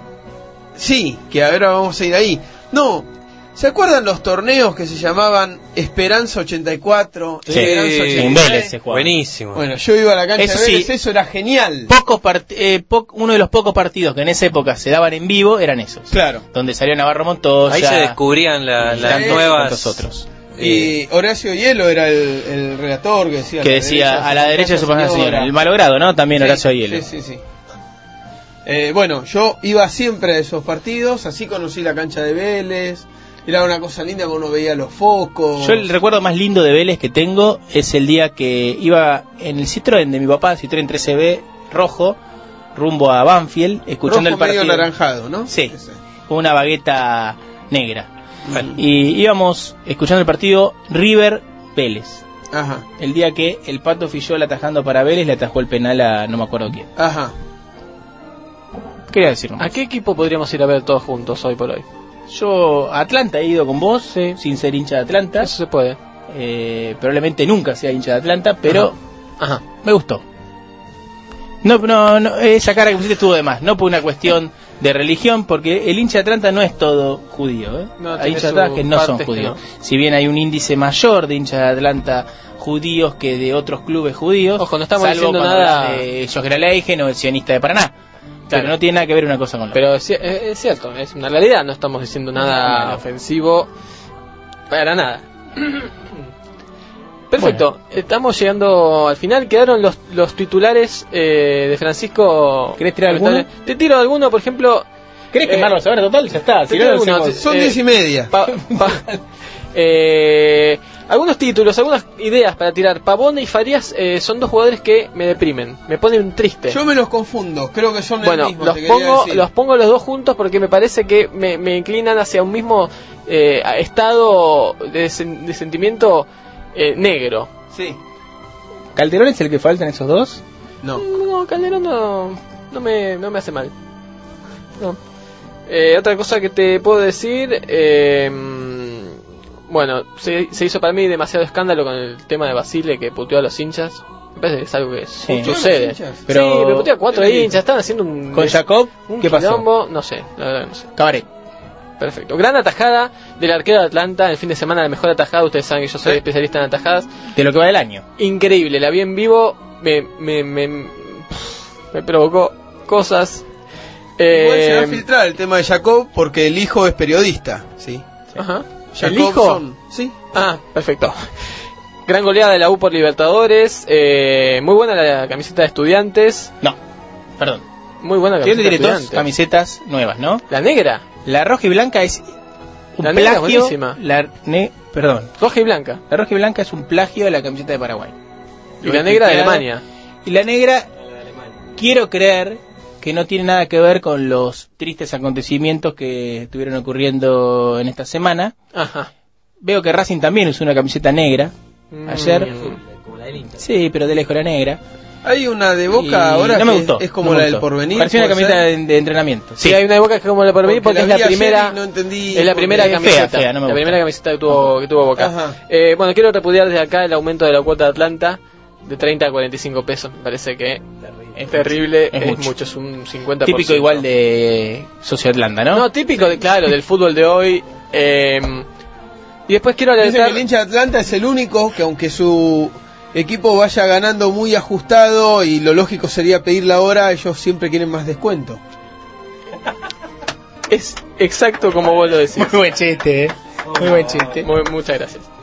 Sí, que ahora vamos a ir ahí. No, ¿se acuerdan los torneos que se llamaban Esperanza ochenta y cuatro? Sí, Esperanza en ochenta y Vélez tres? se jugaba. Buenísimo. Bueno, yo iba a la cancha Eso de Vélez, sí. eso era genial. Pocos part- eh, po- uno de los pocos partidos que en esa época se daban en vivo eran esos. Claro. Donde salió Navarro Montoya. Ahí se descubrían la- y las tantos- nuevas... tantos otros. Y Horacio Hielo era el, el relator que decía... Que decía, a la derecha se pasa señora. El malogrado, ¿no? También Sí, Horacio Hielo. Sí, sí, sí. Eh, bueno, yo iba siempre a esos partidos, así conocí la cancha de Vélez, era una cosa linda cuando uno veía los focos. Yo el recuerdo más lindo de Vélez que tengo es el día que iba en el Citroën de mi papá, Citroën trece B rojo, rumbo a Banfield, escuchando Rojo el partido. medio anaranjado, ¿no? Sí, con una bagueta negra. Y íbamos escuchando el partido River Vélez. Ajá. El día que el Pato Fillol atajando para Vélez le atajó el penal a no me acuerdo quién. Ajá. Quería decir ¿A qué equipo podríamos ir a ver todos juntos hoy por hoy? Yo a Atlanta he ido con vos, sin ser hincha de Atlanta. Eso se puede. Eh, probablemente nunca sea hincha de Atlanta, pero Ajá. me gustó. No, no, no, esa cara que pusiste estuvo de más. No por una cuestión de religión, porque el hincha de Atlanta no es todo judío. ¿eh? No, hay tiene hinchas de su Atlanta que no son partes que judíos. Si bien hay un índice mayor de hinchas de Atlanta judíos que de otros clubes judíos. Ojo, no estamos salvo diciendo cuando nada- hablas de Josgre Leijen o el sionista de Paraná. Pero Claro. no tiene nada que ver una cosa con la Pero es, es- es cierto, es una realidad, no estamos diciendo nada No, no. ofensivo para nada. Perfecto, estamos llegando al final. Quedaron los, los titulares eh, de Francisco. ¿Querés tirar alguno? Te tiro alguno, por ejemplo. ¿Querés eh, quemarlo a ver total? Ya está. te Si tiro no, alguno, hacemos- te- Son eh, diez y media. Pa- pa- eh, algunos títulos, algunas ideas para tirar. Pavone y Farías eh, son dos jugadores que me deprimen, me ponen triste. Yo me los confundo, creo que son Bueno, el mismo. los te quería pongo, decir. los pongo los dos juntos porque me parece que me, me inclinan hacia un mismo eh, estado de, sen- de sentimiento eh, negro. Sí. ¿Calderón es el que faltan esos dos? No. No, Calderón no, no, me, no me hace mal. No. Eh, otra cosa que te puedo decir, eh, bueno, se, se hizo para mí demasiado escándalo con el tema de Basile que puteó a los hinchas. Me parece que es algo que Sí. sucede. ¿Puteó a los hinchas? Pero- Sí, pero puteó a cuatro ¿Qué le hinchas, estaban haciendo un... ¿Con Jacob? un ¿Qué pasó? quilombo, no sé, la verdad que no sé. Cabaret. Perfecto. Gran atajada del arquero de Atlanta el fin de semana, la mejor atajada. Ustedes saben que yo soy Sí. especialista en atajadas. De lo que va del año. Increíble, la vi en vivo, me, me, me, me provocó cosas. Igual se va a Eh, filtrar el tema de Jacob porque el hijo es periodista, ¿sí? ajá. Jacob ¿El hijo? son- sí. Ah, perfecto. Gran goleada de la U por Libertadores. Eh, muy buena la camiseta de Estudiantes. No, perdón. Muy buena la Tiene camiseta de tiene dos Estudiantes. camisetas nuevas, ¿no? La negra. La roja y blanca es un La negra es plagio. buenísima. La ne- perdón. Roja y blanca. La roja y blanca es un plagio de la camiseta de Paraguay. Y la negra de Alemania. Y la negra, quiero creer que no tiene nada que ver con los tristes acontecimientos que estuvieron ocurriendo en esta semana. Ajá. Veo que Racing también usó una camiseta negra ayer. Mm. Sí, pero de lejos la negra. Hay una de Boca Y ahora no me que gustó, es como no me la del gustó. Porvenir. Parecía una ¿puede camiseta ser? de, de entrenamiento. Sí, hay una época que es como la Porvenir porque, Porque es la la vi ayer primera. y no entendí es la por primera qué. camiseta. Fea, fea, no me la gusta. primera camiseta que tuvo, que tuvo Boca. Ajá. Eh, bueno, quiero repudiar desde acá el aumento de la cuota de Atlanta de treinta a cuarenta y cinco pesos. Me parece que es terrible. Es Es, mucho. mucho. Es un cincuenta por ciento. Típico igual de Socio Atlanta, ¿no? No, típico, de, claro, del fútbol de hoy. Eh, y después quiero Dicen que alertar. el hincha de Atlanta es el único que aunque su equipo vaya ganando muy ajustado y lo lógico sería pedir la hora, ellos siempre quieren más descuento. Es exacto como vos lo decís. Muy buen chiste, ¿eh? Muy buen chiste. Muy- muchas gracias.